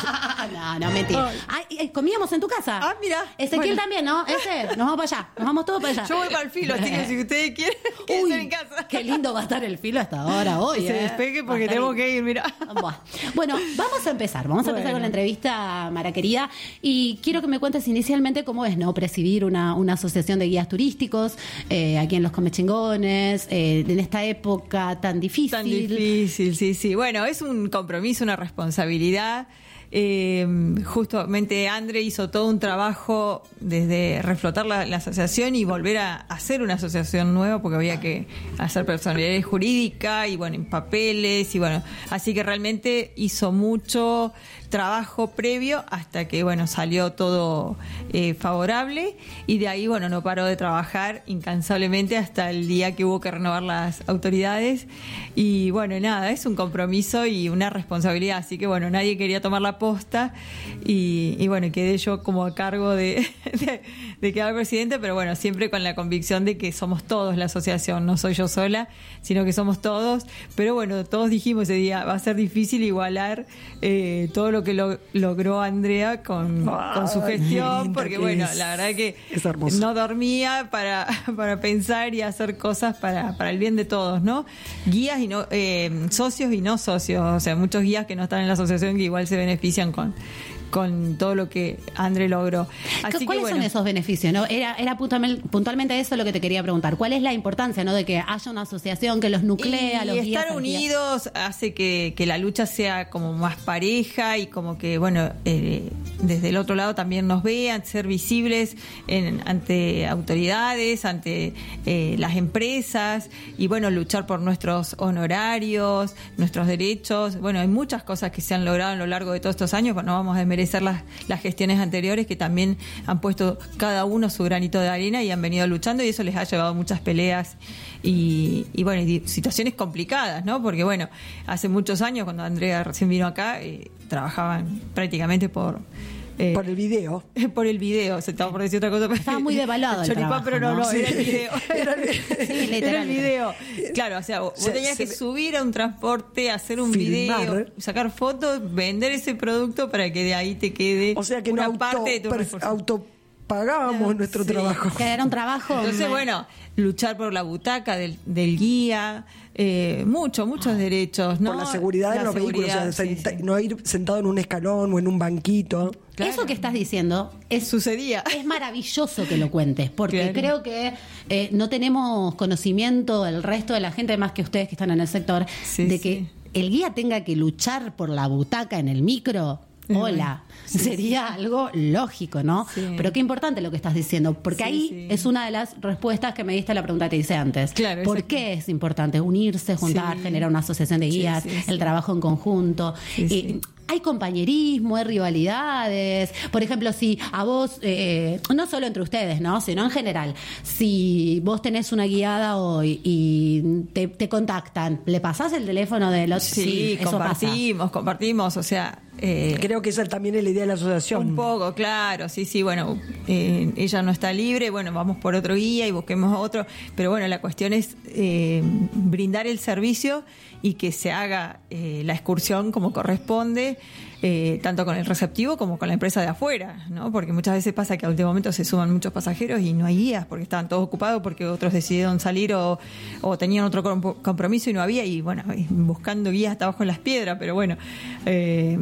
no, no, mentira. Ay, ay, comíamos en tu casa. Ah, mira. Ezequiel Bueno. también, ¿no? Ese, nos vamos para allá. Nos vamos todos para allá. Yo voy para el filo, así que si ustedes quieren, quédense en casa. Qué lindo va a estar el filo hasta ahora hoy. Que se eh. despegue Va a porque estar tenemos bien. que ir, mira. Buah. Bueno, vamos a empezar. Vamos a empezar Bueno. con la entrevista, Mara querida. Y quiero que me cuentes inicialmente cómo es, ¿no? Presidir una, una asociación de guías turísticos eh, aquí en Los Comechingones, eh, en esta época tan difícil. Tan difícil, sí, sí. Bueno, es un compromiso, una responsabilidad. Eh, justamente André hizo todo un trabajo desde reflotar la, la asociación y volver a hacer una asociación nueva porque había que hacer personalidad jurídica y bueno, en papeles y bueno, así que realmente hizo mucho trabajo previo hasta que bueno, salió todo eh, favorable y de ahí bueno, no paró de trabajar incansablemente hasta el día que hubo que renovar las autoridades y bueno, nada, es un compromiso y una responsabilidad, así que bueno, nadie quería tomar la posta y, y bueno, quedé yo como a cargo de, de, de quedar presidente, pero bueno, siempre con la convicción de que somos todos la asociación, no soy yo sola, sino que somos todos, pero bueno, todos dijimos ese día, va a ser difícil igualar eh, todo lo que lo, logró Andrea con, con su gestión, porque bueno, la verdad que no dormía para, para pensar y hacer cosas para, para el bien de todos, ¿no? Guías y no eh, socios y no socios, o sea, muchos guías que no están en la asociación que igual se benefician con con todo lo que André logró. Así ¿Cuáles que, bueno, son esos beneficios? ¿No? Era, era puntualmente, puntualmente eso lo que te quería preguntar. ¿Cuál es la importancia, ¿no? De que haya una asociación que los nuclea, y los guías estar al guía? unidos hace que, que la lucha sea como más pareja y como que, bueno, eh, desde el otro lado también nos vean, ser visibles en, ante autoridades, ante eh, las empresas y, bueno, luchar por nuestros honorarios, nuestros derechos. Bueno, hay muchas cosas que se han logrado a lo largo de todos estos años, pues no vamos a desmerecer las, las gestiones anteriores que también han puesto cada uno su granito de arena y han venido luchando y eso les ha llevado muchas peleas y, y bueno, y situaciones complicadas, ¿no? Porque bueno, hace muchos años cuando Andrea recién vino acá, eh, trabajaban prácticamente por... Eh, por el video. Por el video, se estaba por decir otra cosa. Estaba muy devaluado el Choripán, trabajo, pero no, ¿no? no, Sí. era el video. Era el- sí, Era el literal. video. Claro, o sea, vos Se- tenías se- que subir a un transporte, hacer un Filmar. video, sacar fotos, vender ese producto para que de ahí te quede O sea que una no auto, parte de tu per- recurso. autopagábamos nuestro Sí. trabajo. Que era un trabajo. Entonces, bueno, luchar por la butaca del, del guía, eh, muchos, muchos derechos, ¿no? Por la seguridad de La los vehículos, o sea, seguridad, sí, senta- no ir sentado en un escalón o en un banquito. Eso que estás diciendo es, sucedía. Es maravilloso que lo cuentes, porque Claro. creo que eh, no tenemos conocimiento el resto de la gente, más que ustedes que están en el sector, Sí, de sí. que el guía tenga que luchar por la butaca en el micro. Es Hola, bueno. Sí, sería algo lógico, ¿no? Sí. Pero qué importante lo que estás diciendo, porque Sí, ahí sí. es una de las respuestas que me diste a la pregunta que te hice antes. Claro, ¿Por exacto. qué es importante unirse, juntar, Sí. generar una asociación de Sí, guías, sí, sí. el trabajo en conjunto? Sí, Eh, sí. Hay compañerismo, hay rivalidades. Por ejemplo, si a vos, eh, no solo entre ustedes, ¿no? Sino en general, si vos tenés una guiada hoy y te, te contactan, ¿le pasás el teléfono del otro? Sí, eso pasa. compartimos, compartimos, o sea... eh, Creo que esa también es la idea de la asociación. Un poco, claro, sí, sí, bueno, eh, ella no está libre, bueno, vamos por otro guía y busquemos otro, pero bueno, la cuestión es eh, brindar el servicio y que se haga eh, la excursión como corresponde, eh, tanto con el receptivo como con la empresa de afuera, ¿no? Porque muchas veces pasa que a último momento se suman muchos pasajeros y no hay guías porque estaban todos ocupados porque otros decidieron salir o, o tenían otro comp- compromiso y no había, y bueno, buscando guías hasta abajo en las piedras, pero bueno... Eh,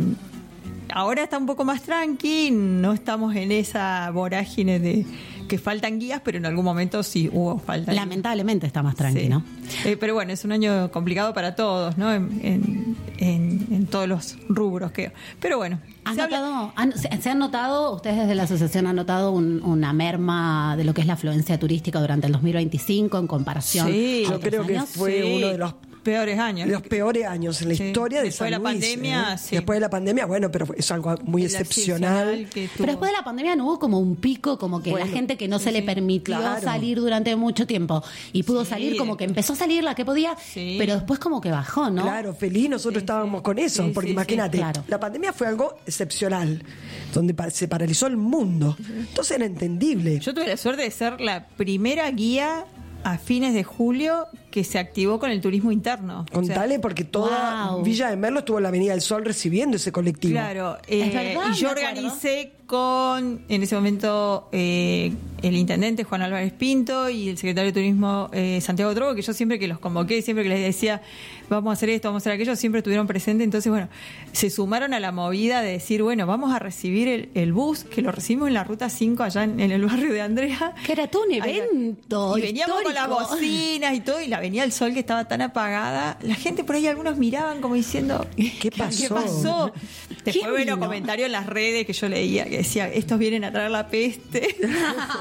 Ahora está un poco más tranqui, no estamos en esa vorágine de que faltan guías, pero en algún momento sí hubo falta. Lamentablemente está más tranqui, Sí. ¿no? Eh, pero bueno, es un año complicado para todos, ¿no? En, en, en- en todos los rubros, creo. Pero bueno. ¿Han se habla- notado, han- se, se han notado, ustedes desde la asociación han notado un- una merma de lo que es la afluencia turística durante el dos mil veinticinco en comparación Sí, a Yo otros creo que años? fue Sí. uno de los peores años. los peores años en la Sí. historia de Después San de la Luis, pandemia, ¿eh? sí. Después de la pandemia, bueno, pero es algo muy El excepcional. que tuvo. Pero después de la pandemia no hubo como un pico, como que Bueno, la gente que no se le permitió claro. salir durante mucho tiempo y pudo Sí. salir, como que empezó a salir la que podía, Sí. pero después como que bajó, ¿no? Claro, feliz, nosotros Sí, estábamos sí. con eso, Sí, porque sí, sí, imagínate, claro. la pandemia fue algo excepcional, donde pa- se paralizó el mundo. Entonces era entendible. Yo tuve la suerte de ser la primera guía a fines de julio que se activó con el turismo interno. Contale, o sea, porque toda wow. Villa de Merlo estuvo en la Avenida del Sol recibiendo ese colectivo. Claro, eh, Es verdad, y yo me acuerdo. organicé con, en ese momento, eh, el intendente Juan Álvarez Pinto y el secretario de Turismo eh, Santiago Trobo, que yo siempre que los convoqué, siempre que les decía, vamos a hacer esto, vamos a hacer aquello, siempre estuvieron presentes. Entonces, bueno, se sumaron a la movida de decir, bueno, vamos a recibir el, el bus, que lo recibimos en la Ruta cinco allá en, en el barrio de Andrea. Que era todo un evento Y veníamos con las histórico. bocinas y todo, y la Avenida del Sol que estaba tan apagada. La gente por ahí, algunos miraban como diciendo, ¿qué pasó? ¿Qué pasó? Después, ¿Quién bueno, vino? comentarios en las redes que yo leía que decía, estos vienen a traer la peste. Yo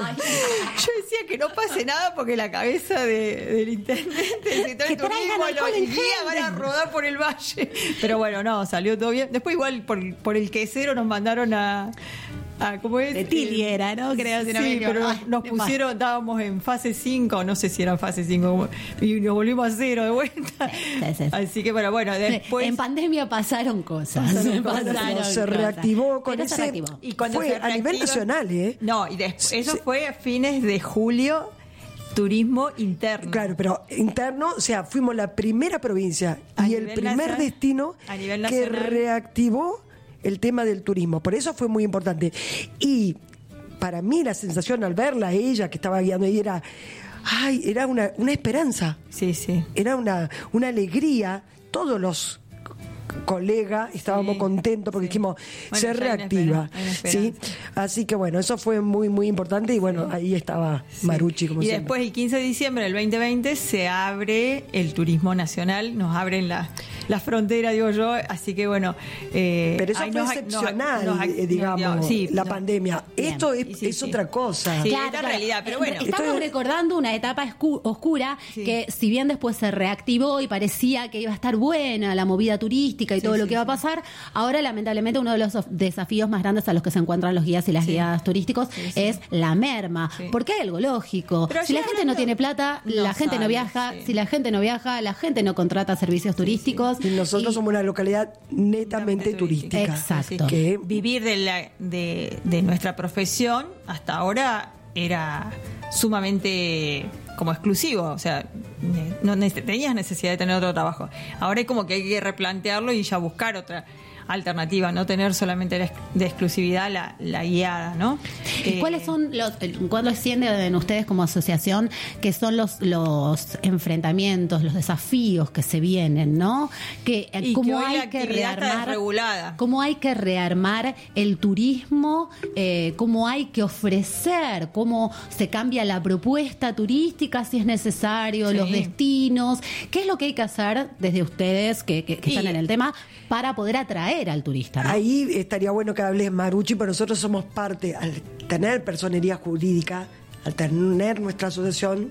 decía que no pase nada porque la cabeza de, del intendente, del secretario de Que traigan turismo, alcohol los en guías gel. van a rodar por el valle. Pero bueno, no, salió todo bien. Después igual por, por el quesero nos mandaron a... a ¿cómo es? De Tilly era, ¿no? Creo, si no me Sí, equivoco. pero Ay, nos de pusieron, estábamos en fase cinco, no sé si era fase cinco, y nos volvimos a cero de vuelta. Así que bueno, bueno, después... En pandemia pasaron cosas. Pasaron Pasaron cosas. Pero se cosas. reactivó con Pero se ese. reactivó. Y cuando fue se a nivel reactiva- nacional, ¿eh? No, y después, eso fue a fines de julio, turismo interno. Claro, pero interno, o sea, fuimos la primera provincia A y el nivel primer nacional- destino a nivel que nacional. reactivó el tema del turismo. Por eso fue muy importante. Y para mí la sensación al verla a ella que estaba guiando ahí era, ay, era una, una esperanza. Sí, sí. Era una, una alegría. Todos los colegas estábamos contentos porque dijimos, Bueno, se ya hay una reactiva. espera- hay una ¿sí? esperanza. Así que bueno, eso fue muy, muy importante y bueno, ahí estaba Marucci como Y siempre. después, el quince de diciembre del veinte veinte, se abre el turismo nacional, nos abren la, la frontera, digo yo, así que bueno... eh, Pero eso ahí fue nos- excepcional, nos- nos- eh, digamos, sí, la no. pandemia. Bien. Esto es, Y sí, es sí. otra cosa. Sí, Claro, esta claro. realidad, pero bueno. Estamos Esto es- recordando una etapa escu- oscura que, si bien después se reactivó y parecía que iba a estar buena la movida turística y todo lo que iba a pasar, ahora lamentablemente uno de los of- desafíos más grandes a los que se encuentran los guías y las guías turísticos es la merma. Porque hay algo lógico. Pero Si la ya gente no tiene plata, la gente no sale, viaja. Si la gente no viaja, la gente no contrata servicios turísticos. Y nosotros somos una localidad netamente turística. Exacto. Que Vivir de, la, de, de nuestra profesión hasta ahora era sumamente como exclusivo, o sea, ne- no nece- tenías necesidad de tener otro trabajo. Ahora es como que hay que replantearlo y ya buscar otra alternativa, no tener solamente la ex- de exclusividad la, la guiada, ¿no? ¿Y Eh, cuáles son los, el- cuáles sienten ustedes como asociación que son los, los enfrentamientos, los desafíos que se vienen, ¿no? Que eh, Y que cómo hoy hay la que actividad está rearmar, desregulada. cómo hay que rearmar el turismo, eh, cómo hay que ofrecer, cómo se cambia la propuesta turística si es necesario, Sí. los destinos, qué es lo que hay que hacer desde ustedes que, que- que Y- están en el tema para poder atraer al turista, ¿no? ahí estaría bueno que hables Marucci, pero nosotros somos parte, al tener personería jurídica, al tener nuestra asociación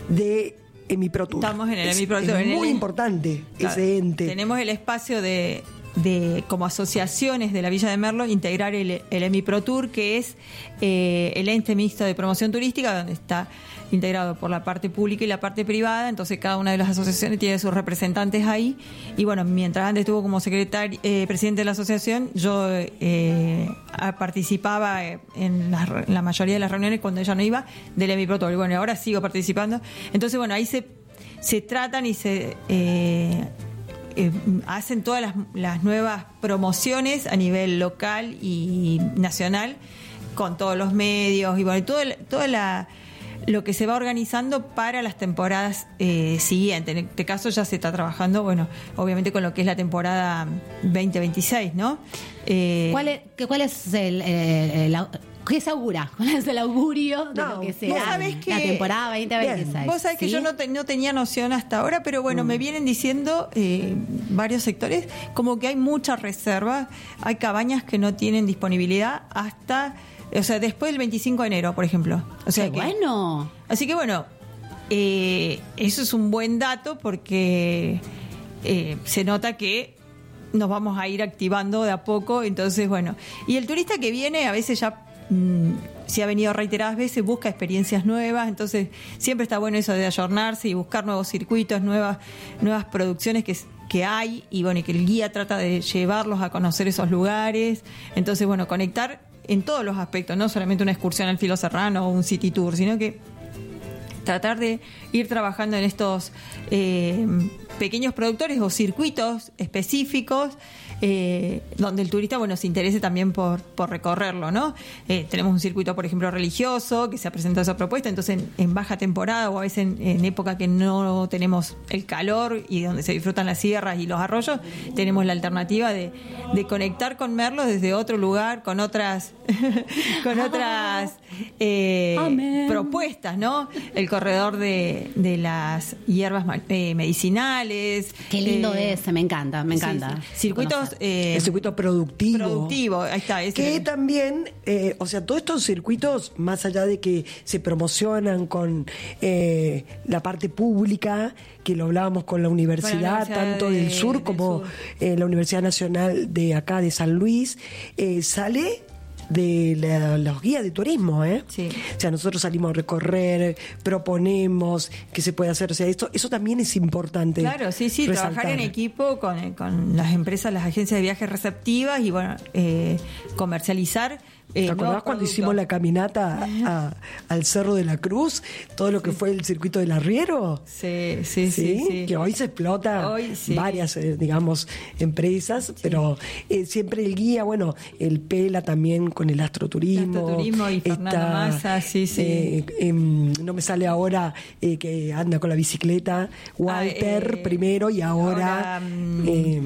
de Emiprotur. Estamos en el Es- Emiprotur, Es en el- muy importante Claro, ese ente. Tenemos el espacio de, de como asociaciones de la Villa de Merlo, integrar el, el Emiprotur, que es eh, el ente mixto de promoción turística, donde está integrado por la parte pública y la parte privada. Entonces cada una de las asociaciones tiene sus representantes ahí. Y bueno, mientras antes estuvo como secretario, eh, presidente de la asociación, yo eh, a- participaba eh, en la, en la mayoría de las reuniones cuando ella no iba del Emiprotur. Y bueno, ahora sigo participando. Entonces bueno, ahí se, se tratan y se... eh, Eh, hacen todas las, las nuevas promociones a nivel local y nacional con todos los medios y bueno, y todo el- toda la lo que se va organizando para las temporadas eh, siguientes. En este caso ya se está trabajando, bueno, obviamente con lo que es la temporada veinte veintiséis, ¿no? Eh, ¿Cuál es, que- cuál es el, eh, el au- qué se augura? ¿Cuál es el augurio de lo que vos será sabés que- la temporada veinte veintiséis? Vos sabés que ¿sí? yo no, te- no tenía noción hasta ahora, pero bueno, me vienen diciendo eh, varios sectores como que hay mucha reserva, hay cabañas que no tienen disponibilidad hasta, o sea, después del veinticinco de enero, por ejemplo. O sea ¡Qué que- bueno! Así que bueno, eh, eso es un buen dato porque eh, se nota que nos vamos a ir activando de a poco, entonces bueno, y el turista que viene a veces ya mm, si ha venido reiteradas veces, busca experiencias nuevas, entonces siempre está bueno eso de ayornarse y buscar nuevos circuitos, nuevas, nuevas producciones que, que hay, y bueno, y que el guía trata de llevarlos a conocer esos lugares, entonces bueno, conectar en todos los aspectos, no solamente una excursión al Filo Serrano o un city tour, sino que tratar de ir trabajando en estos eh, pequeños productores o circuitos específicos eh, donde el turista, bueno, se interese también por, por recorrerlo, ¿no? Eh, tenemos un circuito, por ejemplo, religioso que se ha presentado esa propuesta, entonces en, en baja temporada o a veces en, en época que no tenemos el calor y donde se disfrutan las sierras y los arroyos, tenemos la alternativa de, de conectar con Merlo desde otro lugar, con otras con otras eh, propuestas, ¿no? El corredor de, de las hierbas eh, medicinales. Qué lindo eh, ese, me encanta, me encanta. Sí, sí. Circuitos eh, el circuito productivo. Productivo, ahí está. Ese que es. también, eh, o sea, todos estos circuitos, más allá de que se promocionan con eh, la parte pública, que lo hablábamos con la universidad, Con la Universidad tanto de- del sur del como sur. eh, la Universidad Nacional de acá de San Luis, eh, sale de la- los guías de turismo, ¿eh? Sí. O sea, nosotros salimos a recorrer, proponemos que se puede hacer, o sea, esto, eso también es importante. Claro, sí, sí, resaltar. trabajar en equipo con, con las empresas, las agencias de viajes receptivas y, bueno, eh, comercializar. Eh, ¿Te acordás nuevos cuando productos? hicimos la caminata a- al Cerro de la Cruz? Todo lo que fue el circuito del arriero. Sí, sí, sí, sí. Que hoy se explota Hoy sí. varias, eh, digamos, empresas, pero eh, siempre el guía, bueno, el Pela también con el astroturismo. Astroturismo y Fernando Massa, sí, sí. eh, em, no me sale ahora eh, que anda con la bicicleta, Walter Ah, eh, primero y ahora... ahora, mm, eh,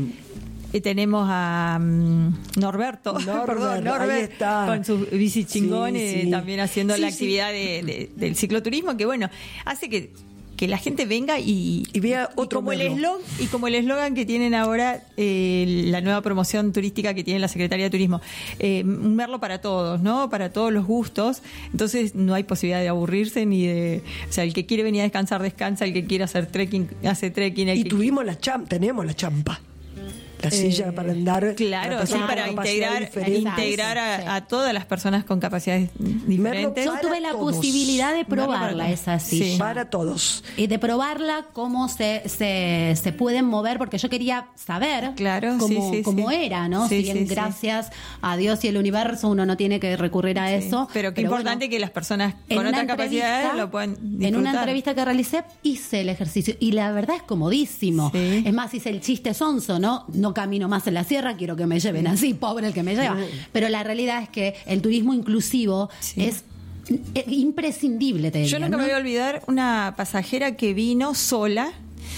Y tenemos a um, Norberto, Norbert, perdón, ahí Norbert, está. con su bici chingón, Sí, eh, sí. también haciendo Sí, la sí. actividad de, de- del cicloturismo, que bueno, hace que, que la gente venga y, y vea otro como el Merlo. eslogan y como el eslogan que tienen ahora eh, la nueva promoción turística que tiene la Secretaría de Turismo, eh, un Merlo para todos, ¿no? Para todos los gustos, entonces no hay posibilidad de aburrirse ni de, o sea, el que quiere venir a descansar descansa, el que quiere hacer trekking hace trekking, el y que tuvimos la champa, tenemos la champa. La Eh, silla para andar. Claro, la sí, persona para con capacidad integrar, diferente. integrar a, a todas las personas con capacidades diferentes. Yo tuve la todos. posibilidad de probarla, Merlo esa sí. silla. Para todos. Y de probarla cómo se, se, se pueden mover, porque yo quería saber Claro, cómo, sí, sí, cómo sí. era, ¿no? Sí, si bien sí, sí. gracias a Dios y el universo uno no tiene que recurrir a eso. Pero qué importante que las personas en con una otras capacidades entrevista- lo puedan disfrutar. En una entrevista que realicé hice el ejercicio y la verdad es comodísimo. Sí. Es más, hice el chiste sonso, ¿no? No camino más en la sierra, quiero que me lleven así, pobre el que me lleva. Pero la realidad es que el turismo inclusivo es eh, imprescindible, te diría, Yo nunca ¿no? me voy a olvidar una pasajera que vino sola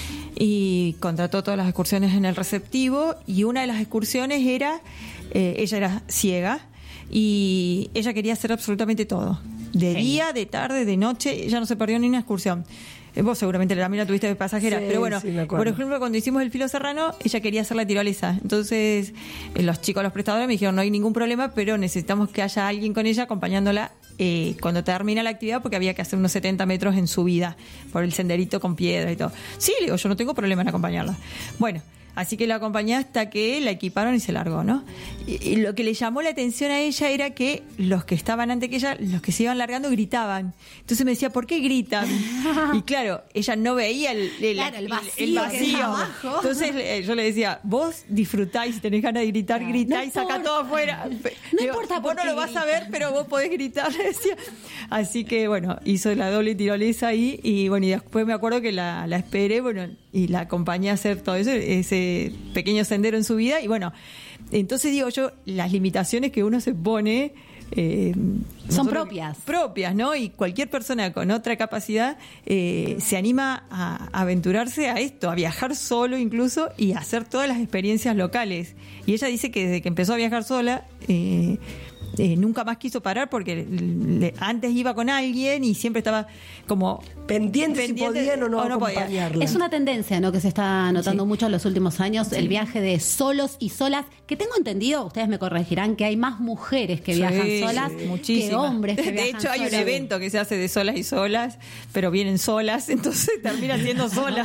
y contrató todas las excursiones en el receptivo, y una de las excursiones era, eh, ella era ciega y ella quería hacer absolutamente todo, de Genial. día, de tarde, de noche, ella no se perdió ni una excursión. Eh, Vos seguramente también la tuviste de pasajera, Sí, pero bueno, sí, me acuerdo. por ejemplo, cuando hicimos el Filo Serrano, ella quería hacer la tirolesa. Entonces, eh, los chicos, los prestadores me dijeron, no hay ningún problema, pero necesitamos que haya alguien con ella acompañándola eh, cuando termina la actividad, porque había que hacer unos setenta metros en subida por el senderito con piedra y todo. Sí, le digo, yo no tengo problema en acompañarla. Bueno, así que la acompañé hasta que la equiparon y se largó, ¿no? Y, y lo que le llamó la atención a ella era que los que estaban antes que ella, los que se iban largando, gritaban. Entonces me decía, ¿por qué gritan? Y claro, ella no veía el, el, Claro, el vacío el que vacío. está abajo. Entonces eh, yo le decía, vos disfrutáis, si tenés ganas de gritar, gritáis, no saca importa. todo afuera. No Le digo, importa vos por no qué lo vas a gritan. ver, pero vos podés gritar, le decía. Así que bueno, hizo la doble tirolesa ahí, y bueno, y después me acuerdo que la, la esperé, bueno, y la acompañé a hacer todo eso, ese pequeño sendero en su vida, y bueno, entonces digo yo, las limitaciones que uno se pone eh, Son nosotros- propias. propias, ¿no? Y cualquier persona con otra capacidad eh, se anima a, a aventurarse a esto, a viajar solo incluso, y a hacer todas las experiencias locales. Y ella dice que desde que empezó a viajar sola eh, eh, nunca más quiso parar, porque le- antes iba con alguien y siempre estaba como Pendiente si podían o no podía. acompañarla. Es una tendencia, ¿no?, que se está notando Sí. mucho en los últimos años, Sí. el viaje de solos y solas, que tengo entendido, ustedes me corregirán, que hay más mujeres que Sí, viajan solas sí, que muchísimas. hombres que De viajan hecho, hay un solos. evento que se hace de solas y solas, pero vienen solas, entonces terminan siendo solas.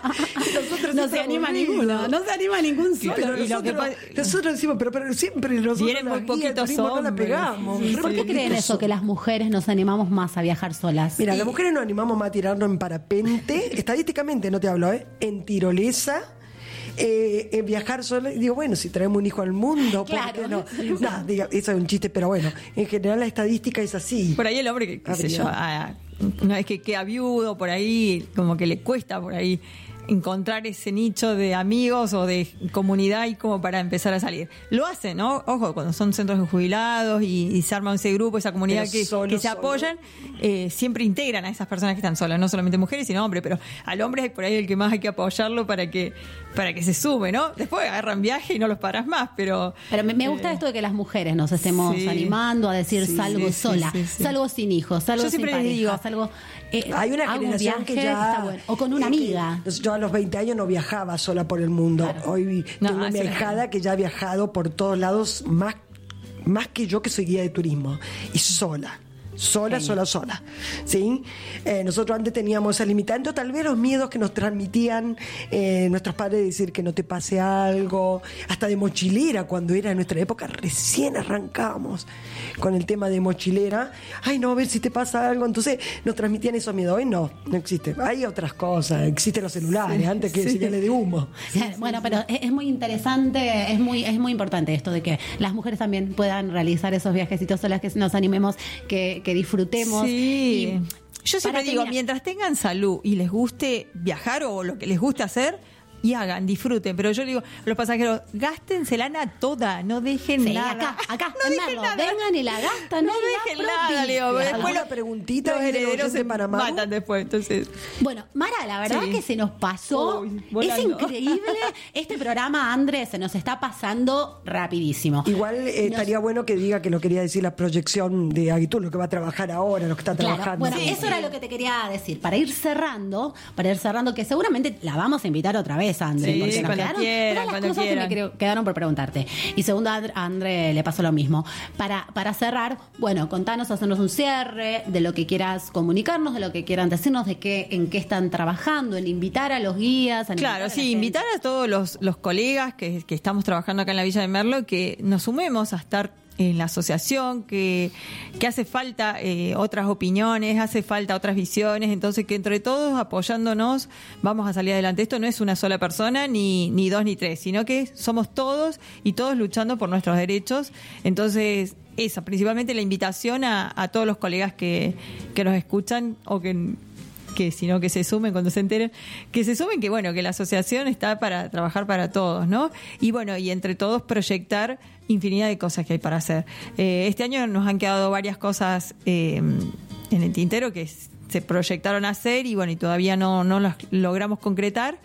No se anima ninguno, no se anima ningún solo. Pero Y lo que nosotros, pasa- nosotros decimos, pero, pero siempre nosotros Vienen muy la guía del poquitos turismo no la hombres. pegamos. Sí, Re ¿Por qué poquitos creen eso, que las mujeres nos animamos más a viajar solas? Mira, las mujeres nos animamos más a tirarnos en parapente, estadísticamente no te hablo, ¿eh? En tirolesa, eh, en viajar sola. Y digo, bueno, si traemos un hijo al mundo, ¿por Claro. qué no? No, diga, eso es un chiste, pero bueno, en general la estadística es así. Por ahí el hombre, que, qué sé Habría. yo, a- una vez que queda viudo por ahí, como que le cuesta por ahí encontrar ese nicho de amigos o de comunidad y como para empezar a salir. Lo hacen, ¿no? Ojo, cuando son centros de jubilados y, y se arma ese grupo, esa comunidad Pero que, solo, que se solo. apoyan, eh, siempre integran a esas personas que están solas, no solamente mujeres, sino hombres, pero al hombre es por ahí el que más hay que apoyarlo para que para que se sume, ¿no? Después agarran viaje y no los paras más, pero... Pero me, me gusta eh, esto de que las mujeres nos estemos sí. animando a decir Sí, salgo sí, sí, sola, sí, sí. salgo sin hijos, salgo Yo sin siempre les pareja, digo, salgo... eh, Hay una hago un generación viaje, que ya... está bueno. O con una eh, que- amiga. yo a los veinte años no viajaba sola por el mundo. Hoy No, tengo hace una la- hijada que ya ha viajado por todos lados, más, más que yo que soy guía de turismo. Y sola. Sola, sola, sola. ¿Sí? Eh, nosotros antes teníamos esa limitante, o tal vez los miedos que nos transmitían eh, nuestros padres, de decir que no te pase algo, hasta de mochilera, cuando era en nuestra época, recién arrancábamos con el tema de mochilera. Ay, no, a ver si te pasa algo. Entonces nos transmitían esos miedos. Hoy no, no existe. Hay otras cosas, existen los celulares, Sí, antes que sí. señales de humo. Bueno, pero es, es muy interesante, es muy, es muy importante esto de que las mujeres también puedan realizar esos viajecitos solas, que nos animemos, que, que disfrutemos. Sí. Y Yo siempre para digo, terminar- mientras tengan salud y les guste viajar o lo que les guste hacer, y hagan, disfruten. Pero yo digo, los pasajeros, gasten lana toda, no dejen Sí, nada. acá, acá, no en dejen Merlo, nada. vengan y la gastan, No no la dejen nada, Leo. propicia. Después ¿Alguna los, preguntita los ahí del herederos oyente se para Maru? matan después. Entonces, Bueno, Mara, la verdad Sí. que se nos pasó. Uy, Es volando. increíble. Este programa, Andrés, se nos está pasando rapidísimo. Igual eh, estaría bueno que diga que lo quería decir la proyección de Aguitur, lo que va a trabajar ahora, lo que está Claro, trabajando. bueno, eso era lo que te quería decir. Para ir cerrando, para ir cerrando, que seguramente la vamos a invitar otra vez, André. Sí, porque nos cuando quedaron quieran, todas las cuando cosas que quieran. me creo- quedaron por preguntarte. Y segundo, a André le pasó lo mismo. Para, para cerrar, bueno, contanos, hacernos un cierre de lo que quieras comunicarnos, de lo que quieran decirnos, de qué, en qué están trabajando, en invitar a los guías. En claro, invitar a la sí, gente. invitar a todos los, los colegas que, que estamos trabajando acá en la Villa de Merlo, que nos sumemos a estar en la asociación, que, que hace falta eh, otras opiniones, hace falta otras visiones, entonces que entre todos, apoyándonos, vamos a salir adelante. Esto no es una sola persona, ni, ni dos ni tres, sino que somos todos y todos luchando por nuestros derechos. Entonces, esa, principalmente la invitación a, a todos los colegas que, que nos escuchan o que... que sino que se sumen cuando se enteren, que se sumen, que bueno, que la asociación está para trabajar para todos, ¿no? Y bueno, y entre todos proyectar infinidad de cosas que hay para hacer. Eh, este año nos han quedado varias cosas eh, en el tintero que s- se proyectaron hacer y bueno, y todavía no, no las logramos concretar.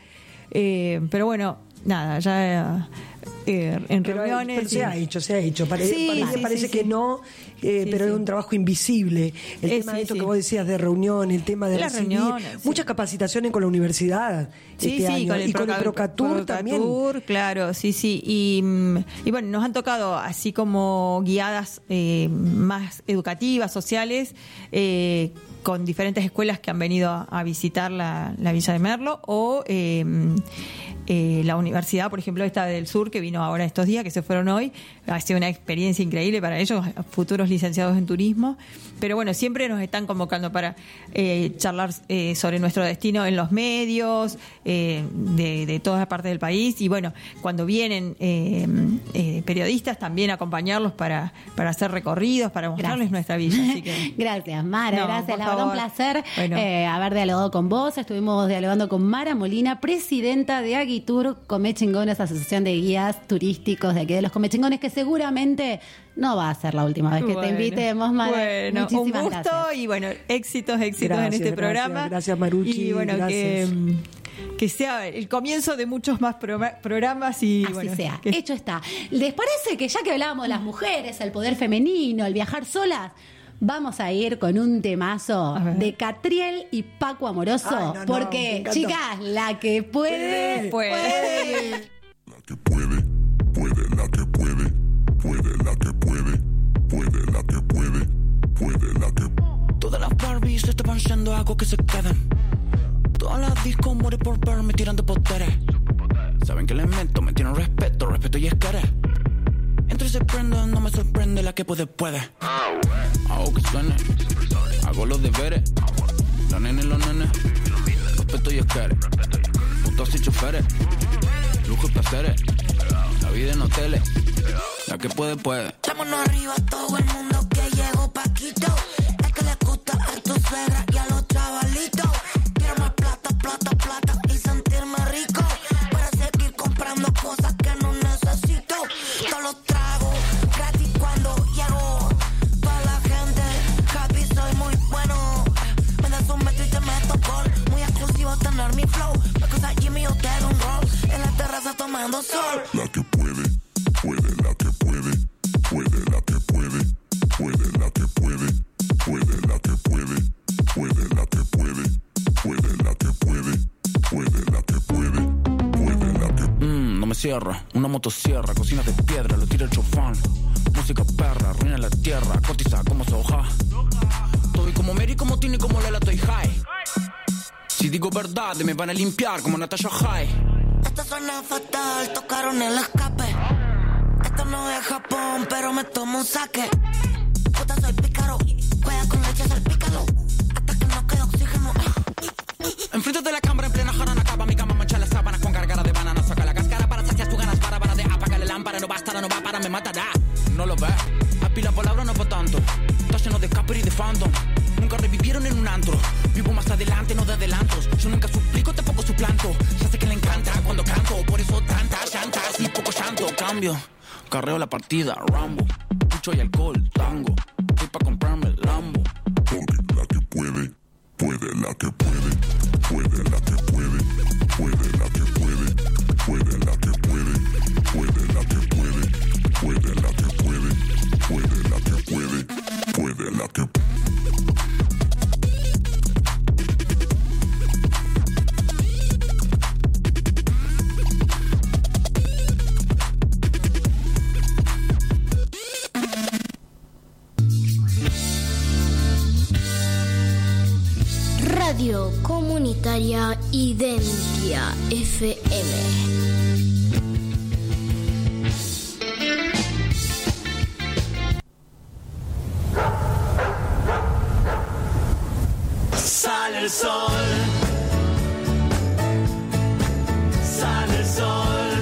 Eh, pero bueno, nada, ya eh, en Pero, reuniones... pero se y- ha hecho, se ha hecho. Pare- Sí, parece sí, parece sí, que sí. no, eh, Sí, pero sí. es un trabajo invisible. El Eh, tema sí, de esto sí. que vos decías de reunión, el tema de Las recibir, reuniones, sí. muchas capacitaciones con la universidad Sí, este sí, año. con el, y con el Proca- Procatur también. Procatur, claro, sí, sí. Y, mm, y bueno, nos han tocado así como guiadas eh, más educativas, sociales, eh, con diferentes escuelas que han venido a, a visitar la, la Villa de Merlo o eh, eh, la universidad, por ejemplo, esta del sur que vino ahora estos días, que se fueron hoy. Ha sido una experiencia increíble para ellos, futuros licenciados en turismo. Pero bueno, siempre nos están convocando para eh, charlar eh, sobre nuestro destino en los medios, eh, de, de todas partes del país. Y bueno, cuando vienen eh, eh, periodistas, también acompañarlos para, para hacer recorridos, para mostrarles Gracias. nuestra villa. Así que, Gracias, Mara, No, gracias. por La verdad, un favor. placer Bueno. eh, haber dialogado con vos. Estuvimos dialogando con Mara Molina, presidenta de Aguitur Comechingones, Asociación de Guías Turísticos de aquí de los Comechingones, que seguramente no va a ser la última vez que Bueno, te invitemos, Mara. Bueno, un Muchísimas gusto gracias. y bueno, éxitos, éxitos Gracias, en este gracias, programa. gracias, Marucci, Y bueno, que, gracias. mm, que sea el comienzo de muchos más pro- programas y Así bueno, sea, que- hecho está. ¿Les parece que ya que hablábamos de las mujeres, el poder femenino, el viajar solas, vamos a ir con un temazo de Catriel y Paco Amoroso? Ay, no, no, me porque, encantó. chicas, la que puede, Puede. puede. Puede la que puede, puede la que puede, puede la que puede, puede la que. Todas las Barbies estaban siendo algo que se quedan. Todas las discos mueren por verme tirando poderes. Saben que les meto, me tienen respeto, respeto y esquere. Entre y se prenden, no me sorprende la que puede, puede. Hago que suene, hago los deberes. Los nenes, los nenes, respeto y esquere. Putos y choferes, lujo y placeres. La vida en hoteles, la que puede, puede. Vámonos arriba todo el mundo que llegó Paquito. Es que le gusta a tu suegra y a maldito. Quiero más plata, plata, plata y sentirme rico para seguir comprando cosas que no necesito. Todos los trago gratis cuando llego. Toda la gente happy, soy muy bueno. Me das un metro y te meto gol. Muy exclusivo tener mi flow. Me cosa Jimmy, yo te hago un roll en la terraza tomando sol. La que puede, puede la que puede, puede la que puede, puede la que puede, puede la que puede, puede la que puede, puede la que puede, puede la que puede, puede la que puede. Mmm, no me cierra, una motosierra, cocinas de piedra, lo tira el chofán. Música perra, ruina la tierra, cotiza como soja. Estoy como Mary, como Tini, como Lela, estoy high. Si digo verdad, me van a limpiar como Natasha High. Esto suena fatal, tocaron el escape. Esto no es Japón, pero me tomo un saque. Puta, soy pícaro, juega con leche, soy pícaro. Hasta que no quede oxígeno. Enfrente de la cámara en plena jarana, acaba mi cama, mancha las sábanas con gargara de banana. Saca la cáscara para saciar tus ganas, para, para de apaga la lámpara. No bastará, no va para, me matará. No lo ves, aquí la palabra no es para tanto. Está lleno de capper y de fandom. Nunca revivieron en un antro. Vivo más adelante, no de adelantos. Yo nunca suplico, tampoco suplanto. Ya sé que le encanta cuando canto. Por eso tantas llantas y poco llanto. Cambio, carreo la partida, Rambo. Mucho y alcohol, tango. Voy pa' comprarme el Lambo. Porque la que puede, puede la que puede, puede la que puede, puede la que puede, puede la que puede, puede la que puede, puede la que puede, puede la que puede, puede la que puede. Radio Comunitaria Identia F M. Sale el sol, sale el sol,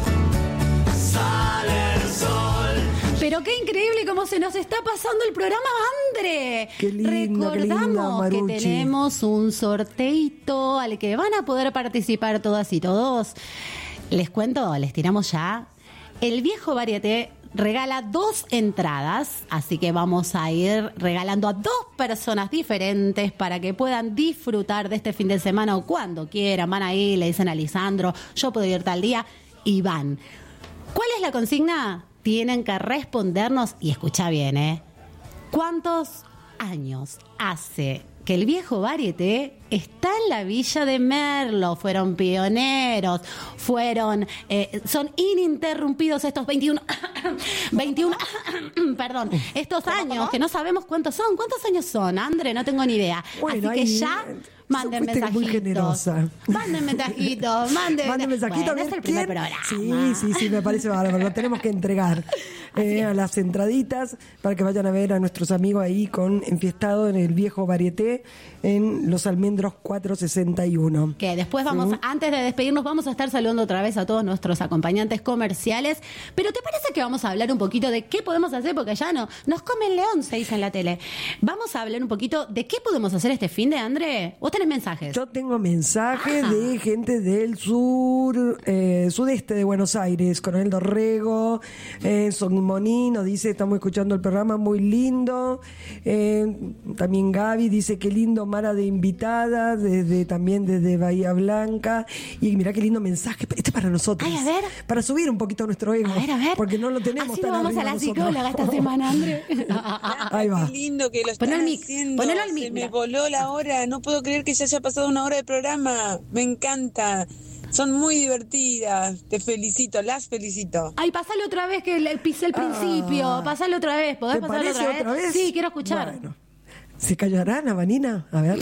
sale el sol. Pero qué increíble cómo se nos está pasando el programa, Andre. Qué lindo, qué Recordamos linda, que Marucci. tenemos un sorteito al que van a poder participar todas y todos. Les cuento, les tiramos ya. El Viejo Varieté regala dos entradas, así que vamos a ir regalando a dos personas diferentes para que puedan disfrutar de este fin de semana o cuando quieran. Van ahí, le dicen a Lisandro, yo puedo ir tal día, y van. ¿Cuál es la consigna? Tienen que respondernos, y escucha bien, ¿eh? ¿Cuántos años hace que el Viejo Varieté está en la Villa de Merlo? Fueron pioneros, fueron, eh, son ininterrumpidos estos veintiuno, veintiuno, perdón, estos años que no sabemos cuántos son. ¿Cuántos años son, Andre? No tengo ni idea. Bueno, Así que ahí, ya manden fuiste muy mensajitos. generosa. Manden mensajitos, manden, Manden mensajitos. Bueno, es el primer ¿Quién? programa. Sí, sí, sí, me parece bárbaro. Lo tenemos que entregar eh, a las entraditas para que vayan a ver a nuestros amigos ahí con enfiestado en el Viejo Varieté en Los Almendros cuatrocientos sesenta y uno. Que después vamos, Sí. antes de despedirnos, vamos a estar saludando otra vez a todos nuestros acompañantes comerciales. Pero ¿te parece que vamos a hablar un poquito de qué podemos hacer? Porque ya no, nos come el león, se dice en la tele. Vamos a hablar un poquito de qué podemos hacer este fin de, André. ¿Vos tenés mensajes? Yo tengo mensajes de gente del sur, eh, sudeste de Buenos Aires. Coronel Dorrego, eh, Sonmoní nos dice, estamos escuchando el programa, muy lindo. Eh, también Gaby dice, qué lindo, Mara de invitada, desde también desde Bahía Blanca. Y mirá qué lindo mensaje, este es para nosotros. Ay, a ver. Para subir un poquito nuestro ego. A ver, a ver. Porque no lo tenemos Así tan nos vamos a arriba la nosotros. psicóloga esta semana, André. Ahí va. Qué lindo que lo Ponelo están al mic, haciendo. ponelo al mic, Se mira. me voló la hora. No puedo creer que ya haya pasado una hora de programa. Me encanta. Son muy divertidas. Te felicito, las felicito. Ay, pasale otra vez que le pisé el principio. Pasale otra vez. ¿Podés ¿Te pasarlo parece otra vez? otra vez? Sí, quiero escuchar. Bueno. ¿Se callará la Vanina? A ver.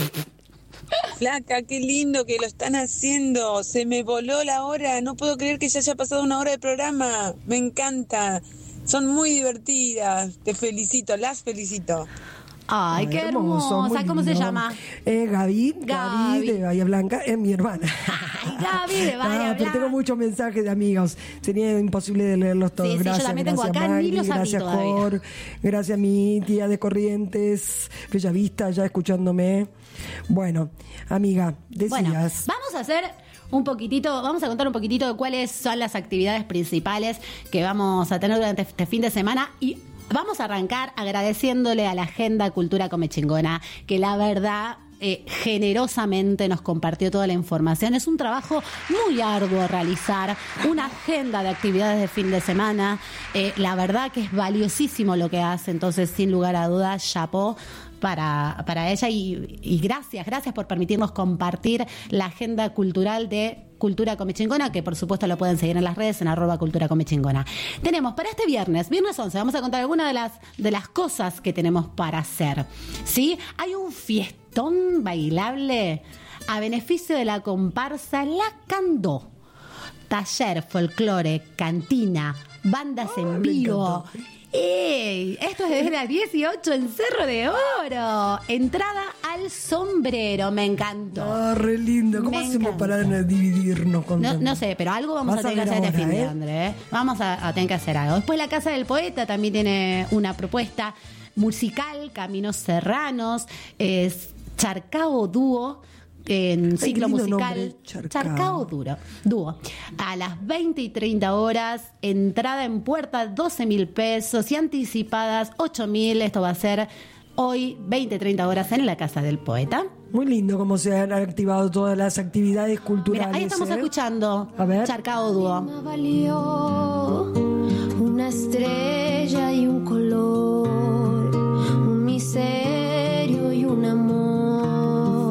Flaca, qué lindo que lo están haciendo. Se me voló la hora. No puedo creer que ya haya pasado una hora de programa. Me encanta. Son muy divertidas. Te felicito, las felicito. Ay, qué hermosa. muy ¿Cómo se lindo. llama? Eh, Gaby, Gaby, Gaby. de Bahía Blanca, es mi hermana. Ay, Gaby de Bahía Ah, pero Blanca. tengo muchos mensajes de amigos. Sería imposible de leerlos todos. Sí, sí, yo gracias, también tengo gracias acá, ni Magdi, los abrí gracias todavía. Cor, gracias a mi tía de Corrientes, Bellavista, ya escuchándome. Bueno, amiga, decías. Bueno, vamos a hacer un poquitito, vamos a contar un poquitito de cuáles son las actividades principales que vamos a tener durante este fin de semana y vamos a arrancar agradeciéndole a la Agenda Cultura Comechingona, que la verdad eh, generosamente nos compartió toda la información. Es un trabajo muy arduo realizar una agenda de actividades de fin de semana. Eh, la verdad que es valiosísimo lo que hace, entonces sin lugar a dudas, chapó para, para ella y, y gracias, gracias por permitirnos compartir la agenda cultural de Cultura Comechingona, que por supuesto lo pueden seguir en las redes en arroba Cultura Comechingona. Tenemos para este viernes, viernes once, vamos a contar algunas de las, de las cosas que tenemos para hacer. ¿Sí? Hay un fiestón bailable a beneficio de la comparsa La Candó. Taller, folclore, cantina, bandas Oh, en vivo. ¡Ey! Esto es desde las dieciocho en Cerro de Oro. Entrada al sombrero. Me encantó. Ah, re lindo. ¿Cómo Me hacemos encanta. para no dividirnos con No, tanto? no sé, pero algo vamos Vas a tener que ver hacer este ahora, fin de, ¿eh? André. ¿eh? Vamos a, a tener que hacer algo. Después la Casa del Poeta también tiene una propuesta musical, Caminos Serranos, es Charcao Dúo, en Ay, ciclo qué lindo musical. nombre, Charcao. Charcao Duro, Dúo. A las veinte y treinta horas, entrada en puerta doce mil pesos y anticipadas ocho mil. Esto va a ser hoy, veinte, treinta horas en la Casa del Poeta. Muy lindo cómo se han activado todas las actividades culturales. Mira, ahí estamos ¿eh? escuchando A ver. Charcao Dúo. Valió una estrella y un color, un misterio y un amor,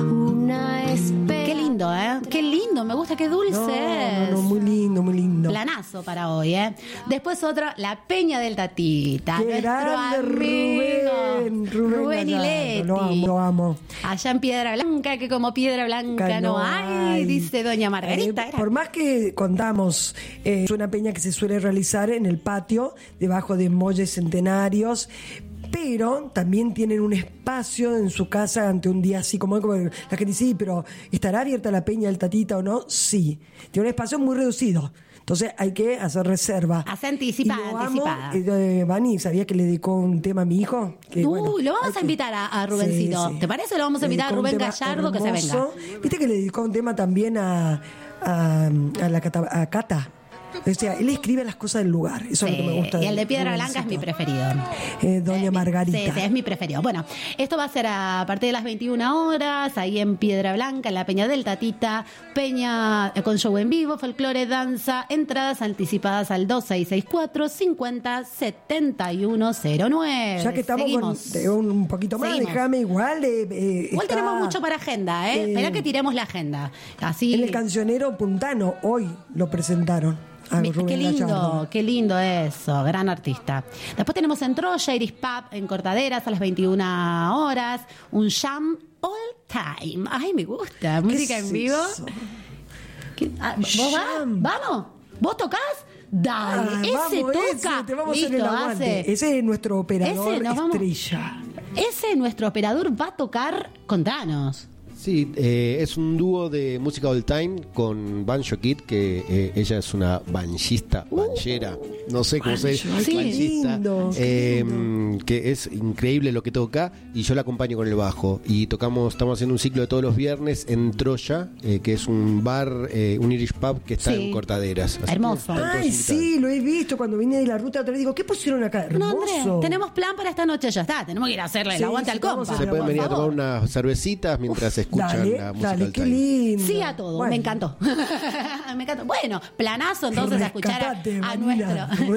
una espera. Qué lindo, ¿eh? Qué lindo, me gusta, qué dulce No, es. no, no, muy lindo, muy lindo. Planazo para hoy, ¿eh? Después otra, la Peña del Tatita. Qué nuestro grande amigo, Rubén, Rubén, Rubén y Gallardo, Leti. lo amo, lo amo. Allá en Piedra Blanca, que como Piedra Blanca no, hay, dice doña Margarita. Eh, era. por más que contamos, eh, es una peña que se suele realizar en el patio, debajo de molles centenarios, pero también tienen un espacio en su casa ante un día así como, como la gente dice, sí, pero ¿estará abierta la peña del Tatita o no? Sí, tiene un espacio muy reducido. Entonces hay que hacer reserva. Hace anticipada, Y lo amo. anticipada. Eh, Vani, ¿sabía que le dedicó un tema a mi hijo? Que, Uy, bueno, lo vamos hay a que- invitar a, a Rubencito. Sí, sí. ¿Te parece? Lo vamos a Le invitar a dedicó un Rubén tema Gallardo que se venga. hermoso. Viste que le dedicó un tema también a, a, a la Cata, a Cata. O sea, él escribe las cosas del lugar. Eso es lo que me gusta. Y el de Piedra Rubensito. Blanca es mi preferido. Eh, Doña Margarita. Sí, sí, es mi preferido. Bueno, esto va a ser a partir de las veintiuna horas, ahí en Piedra Blanca, en la Peña del Tatita, Peña eh, con show en vivo, folclore, danza, entradas anticipadas al dos seis seis cuatro, cincuenta, setenta y uno cero nueve. Ya que estamos Seguimos. con de un, un poquito más, Seguimos. déjame igual. eh, eh, Igual está, tenemos mucho para agenda, ¿eh? eh, Espera que tiremos la agenda. Así. En el cancionero puntano, hoy lo presentaron. A Mi- Rubén Qué lindo, Gallardo. qué lindo eso, gran artista. Después tenemos en Troya, Iris Pub, en Cortaderas, a las veintiuna horas, un jam all time. Ay, me gusta, música es en vivo. eso? ¿Qué? Ah, ¿Vos vas? ¿Vamos? ¿Vos tocás? Dale, Ah, ese vamos, toca. ese, te vamos a hacer el Listo, aguante. hace. Ese es nuestro operador Ese nos vamos- estrella. Ese, nuestro operador, va a tocar. Contanos. Sí, eh, es un dúo de música all time con Banjo Kid, que eh, ella es una banjista, banjera, no sé cómo se dice, Banjo, qué banjista, lindo, eh, qué que es increíble lo que toca y yo la acompaño con el bajo y tocamos, estamos haciendo un ciclo de todos los viernes en Troya, eh, que es un bar, eh, un Irish Pub que está Sí. en Cortaderas. Así que Hermoso. están todos Ay, invitados. sí, lo he visto cuando vine de la ruta. Te digo, ¿qué pusieron acá? No, Hermoso. Andrés, tenemos plan para esta noche, ya está. Tenemos que ir a hacerle el Sí, aguante sí, al vamos compa. a Se pueden por venir a favor. tomar unas cervecitas mientras escuchan Dale, la música dale, all qué time. lindo. Sí a todo, Bueno, me encantó. me encantó. Bueno, planazo entonces a escuchar a, rescatate, a Vanina, nuestro.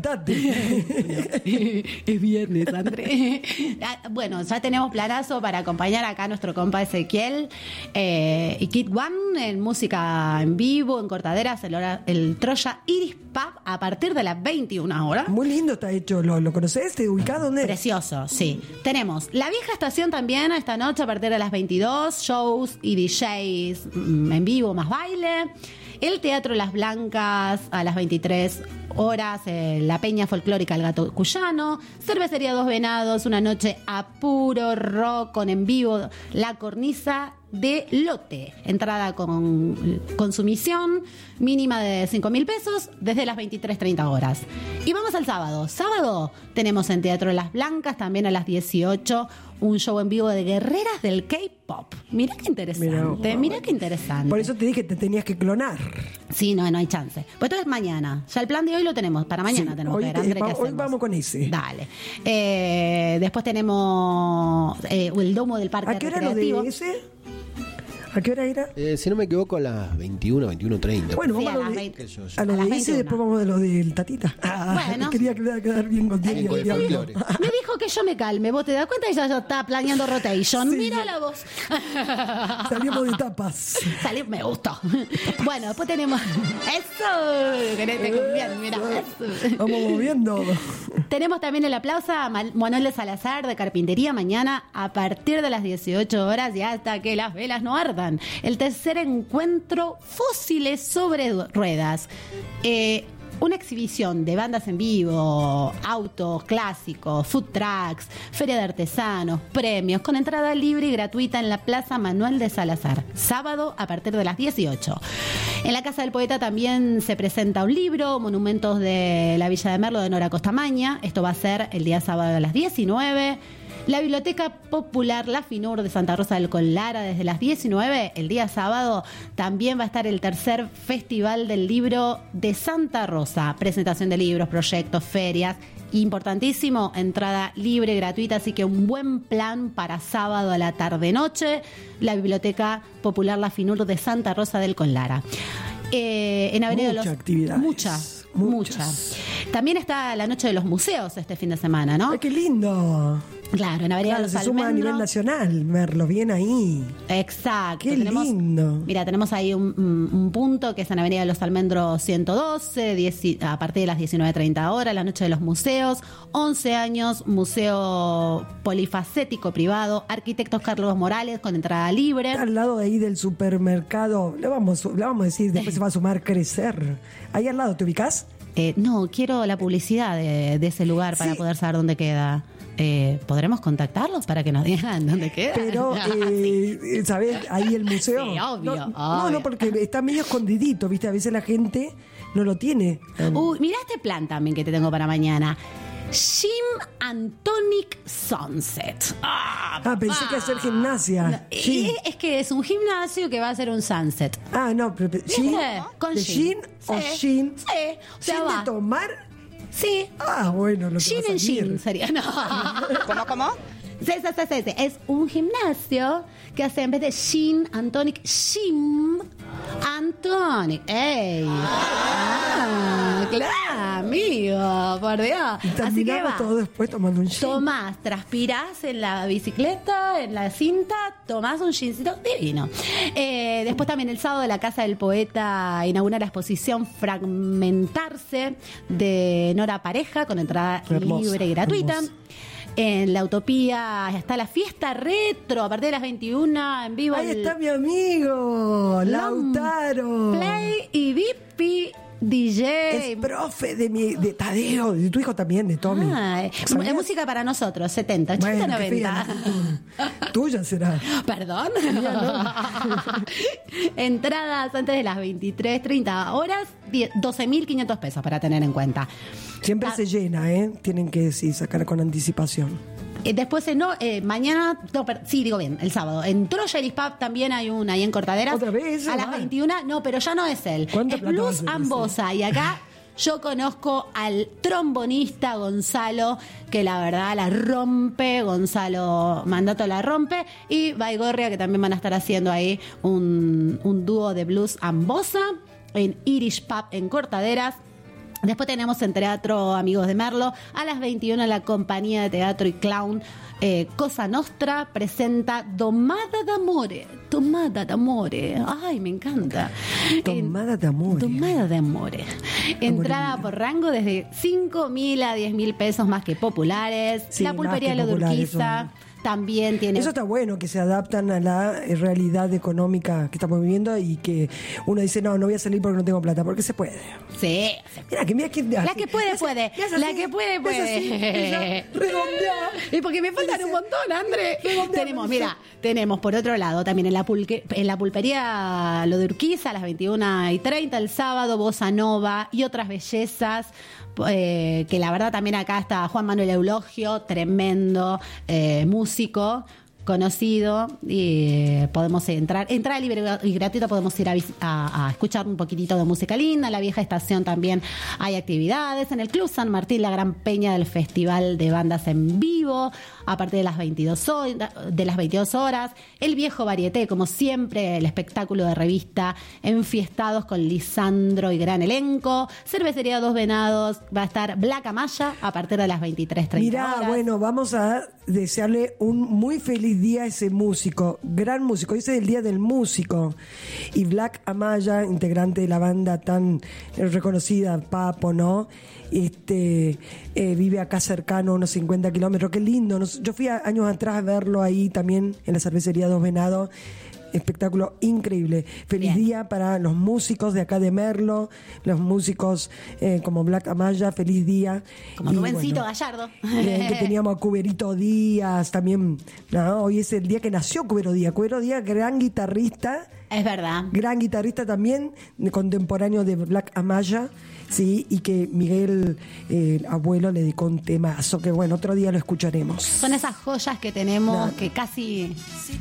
rescatate. Es viernes, André. Ah, bueno, ya tenemos planazo para acompañar acá a nuestro compa Ezequiel eh, y Kid One en música en vivo, en Cortaderas, el, hora- el Troya Iris Pub a partir de las veintiuna horas. Muy lindo está hecho. ¿Lo, lo conoces? ¿Te ubicado dónde? Precioso, sí. Tenemos la vieja estación también esta noche a partir de las veintidós, shows y D Js mm, en vivo más baile. el Teatro Las Blancas a las veintitrés horas, eh, la Peña Folclórica El Gato Cuyano, Cervecería Dos Venados, una noche a puro rock con en vivo La Cornisa de Lote. Entrada con consumición mínima de cinco mil pesos desde las veintitrés treinta horas. Y vamos al sábado. Sábado tenemos en Teatro Las Blancas también a las dieciocho un show en vivo de guerreras del K-pop. Mirá qué interesante, mirá qué interesante. Por eso te dije que te tenías que clonar. Sí, no, no hay chance. Pues entonces mañana. Ya el plan de hoy lo tenemos. Para mañana Sí, tenemos hoy, que ver. André, eh, ¿qué hoy hacemos? vamos con ese. Dale. Eh, después tenemos eh, el domo del parque ¿A qué hora lo recreativo. de ese? ¿A qué hora era? Eh, si no me equivoco, a las veintiuna, veintiuno treinta. Bueno, Sí, vamos a a las lo de, veinte. a lo A las de ese y veintiuna. después vamos de lo del Tatita. Ah, Bueno. Quería quedar, quedar bien contigo. Con el folclore. Me dijo que yo me calme. ¿Vos te das cuenta? Ella ya está planeando rotation. Sí. Mira la voz. Salimos de tapas. Salí- me gustó. Bueno, después tenemos. Eso. Querés te confiar, mira. Eso. Vamos moviendo. Tenemos también el aplauso a Mal- Manuel de Salazar de Carpintería mañana a partir de las dieciocho horas y hasta que las velas no ardan. El tercer encuentro Fósiles sobre Ruedas. Eh, una exhibición de bandas en vivo, autos clásicos, food trucks, feria de artesanos, premios, con entrada libre y gratuita en la Plaza Manuel de Salazar. Sábado a partir de las dieciocho. En la Casa del Poeta también se presenta un libro, Monumentos de la Villa de Merlo, de Nora Costamaña. Esto va a ser el día sábado a las diecinueve. La Biblioteca Popular La Finur de Santa Rosa del Conlara desde las diecinueve, el día sábado, también va a estar el tercer Festival del Libro de Santa Rosa. Presentación de libros, proyectos, ferias. Importantísimo, entrada libre, gratuita, así que un buen plan para sábado a la tarde-noche. La Biblioteca Popular La Finur de Santa Rosa del Conlara. Eh, en Avenida de Muchas los... actividades. Muchas, Muchas. muchas. También está la Noche de los Museos este fin de semana, ¿no? Ay, qué lindo. Claro, en Avenida Claro, de los se suma a nivel Almendros. nacional, Merlo, bien ahí. Exacto. Qué tenemos, lindo. Mira, tenemos ahí un, un- un punto que es en Avenida de los Almendros ciento doce, diez a partir de las diecinueve treinta horas, la Noche de los Museos, once años, Museo Polifacético Privado, Arquitectos Carlos Morales con entrada libre. Al lado de ahí del supermercado, le vamos, le vamos a decir, después se va a sumar Crecer. Ahí al lado, ¿te ubicás? Eh, no, quiero la publicidad de, de ese lugar para Sí. poder saber dónde queda. Eh, ¿Podremos contactarlos para que nos digan dónde queda? Pero, eh, ¿sabés? Ahí el museo. Sí, obvio, No, no, obvio. no, porque está medio escondidito, ¿viste? A veces la gente no lo tiene. Uy, mirá este plan también que te tengo para mañana. Gym and Tonic Sunset. Ah, Ah, pensé papá. que hacer gimnasia. Eh, Gym. Es que es un gimnasio que va a ser un sunset. Ah, no, pero pero- ¿gin? ¿Viste? Con ¿De gin. gin o Sí. gin? Sí. O sea, ¿Gin va. de tomar? Sí. Ah, bueno, lo que Gin va a and salir. gin sería. No. ¿Cómo, cómo? Sí, sí, sí, sí, sí. Es un gimnasio que hace en vez de gin and tonic, gym and tonic. ¡Ey! Ah, claro, amigo, por Dios. Y Así que terminamos va. todo después tomando un gin. Tomás, transpirás en la bicicleta, en la cinta, tomás un gincito divino. Eh, después también el sábado la Casa del Poeta inaugura la exposición Fragmentarse de Nora Pareja con entrada Hermosa, libre y gratuita. hermosa. En la Utopía está la fiesta retro a partir de las veintiuna en vivo. Ahí el está mi amigo, Long Lautaro. Play y Vipi D J. Es profe de, mi, de Tadeo, de tu hijo también, de Tommy. Ah, es ¿Sabías? música para nosotros, setenta, ochenta, Bueno, qué noventa. fea. Tuya será. Perdón. Entradas antes de las veintitrés treinta horas, doce mil quinientos pesos para tener en cuenta. Siempre Ah. se llena, ¿eh? Tienen que sí, sacar con anticipación. Eh, Después, eh, no, eh, mañana, no, per- sí, digo bien, el sábado. En Troya Elis Pub también hay una ahí en Cortaderas. ¿Otra vez? A las Ah. veintiuna, no, pero ya no es él. ¿Cuánta Es plata va a Blues ser ese? Ambosa. Y acá yo conozco al trombonista Gonzalo, que la verdad la rompe. Gonzalo Mandato la rompe. Y Baigorria, que también van a estar haciendo ahí un, un dúo de Blues Ambosa en Irish Pub en Cortaderas. Después tenemos en Teatro Amigos de Merlo a las veintiuna la compañía de teatro y clown eh, Cosa Nostra presenta Domada d'Amore. Domada d'Amore. Ay, me encanta. Tomada de amor. Domada d'Amore. Entrada por rango desde cinco mil a diez mil pesos más que populares. Sí, la más pulpería que Lo de populares Urquiza. son. también tiene... Eso está bueno, que se adaptan a la eh, realidad económica que estamos viviendo y que uno dice, no, no voy a salir porque no tengo plata, porque se puede. Sí. Mira, que mira que... La que puede, puede. La que puede, puede. Y porque me faltan un montón, André. Tenemos, mira, tenemos por otro lado también en la, pulque, en la pulpería Lo de Urquiza a las veintiuna y treinta el sábado, Bossa Nova y otras bellezas. Eh, que la verdad también acá está Juan Manuel Eulogio, tremendo eh, músico conocido, y eh, podemos entrar, entrar libre y gratuito, podemos ir a, a, a escuchar un poquitito de música linda. En la vieja estación también hay actividades. En el Club San Martín, la gran peña del Festival de Bandas en Vivo, a partir de las veintidós horas, de las veintidós horas. El Viejo Varieté, como siempre, el espectáculo de revista Enfiestados con Lisandro y gran elenco. Cervecería Dos Venados, va a estar Black Amaya a partir de las veintitrés treinta Mirá, horas. bueno, vamos a desearle un muy feliz día a ese músico, gran músico. Hoy es el día del músico. Y Black Amaya, integrante de la banda tan reconocida, Papo, ¿no? Este eh, vive acá cercano, a unos cincuenta kilómetros. Qué lindo. Nos, yo fui a, años atrás a verlo ahí también en la cervecería Dos Venados. Espectáculo increíble. Feliz Bien. día para los músicos de acá de Merlo, los músicos eh, como Black Amaya, feliz día. Como y, Rubencito bueno, Gallardo. eh, que teníamos a Cuberito Díaz también. No, hoy es el día que nació Cubero Díaz. Cubero Díaz, gran guitarrista. Es verdad. Gran guitarrista también, contemporáneo de Black Amaya. Sí, y que Miguel, eh, el abuelo, le dedicó un temazo, que bueno, otro día lo escucharemos. Son esas joyas que tenemos no. que casi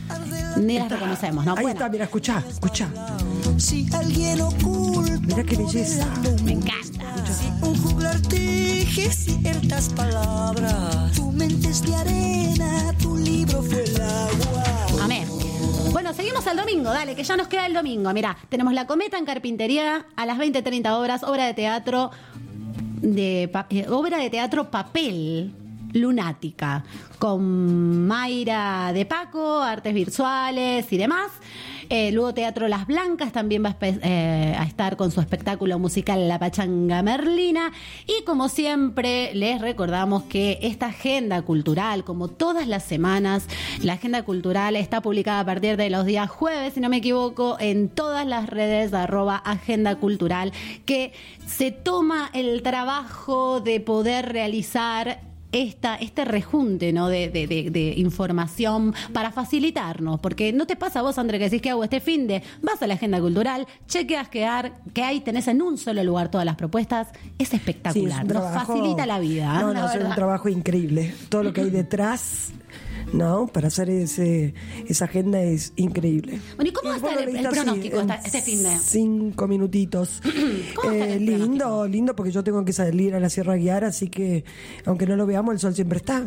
ni las reconocemos, ¿no? Ahí bueno. está, mira, escuchá, escuchá. Si alguien oculta, mira qué belleza. Me encanta. Si un juglar dije ciertas palabras, tu mente es de arena, tu libro fue el agua. Amén. Bueno, seguimos al domingo, dale, que ya nos queda el domingo. Mirá, tenemos La Cometa en Carpintería a las veinte treinta horas, obra de teatro de eh, obra de teatro Papel Lunática, con Mayra de Paco, artes visuales y demás. Eh, luego Teatro Las Blancas también va a, eh, a estar con su espectáculo musical La Pachanga Merlina. Y como siempre les recordamos que esta agenda cultural, como todas las semanas, la agenda cultural está publicada a partir de los días jueves, si no me equivoco, en todas las redes arroba agenda cultural, que se toma el trabajo de poder realizar Esta, este rejunte, ¿no? de, de, de, de información para facilitarnos, porque no te pasa a vos, André, que decís que hago este fin de vas a la agenda cultural, chequeas que, ar, que hay, tenés en un solo lugar todas las propuestas, es espectacular, sí, es nos trabajo, facilita la vida. No, no, es un trabajo increíble, todo lo que hay detrás, ¿no? Para hacer ese esa agenda es increíble. Bueno, ¿y cómo va a estar el, el pronóstico esta, este fin de? Cinco minutitos. eh, lindo, lindo, porque yo tengo que salir a la Sierra Guiar, así que aunque no lo veamos, el sol siempre está.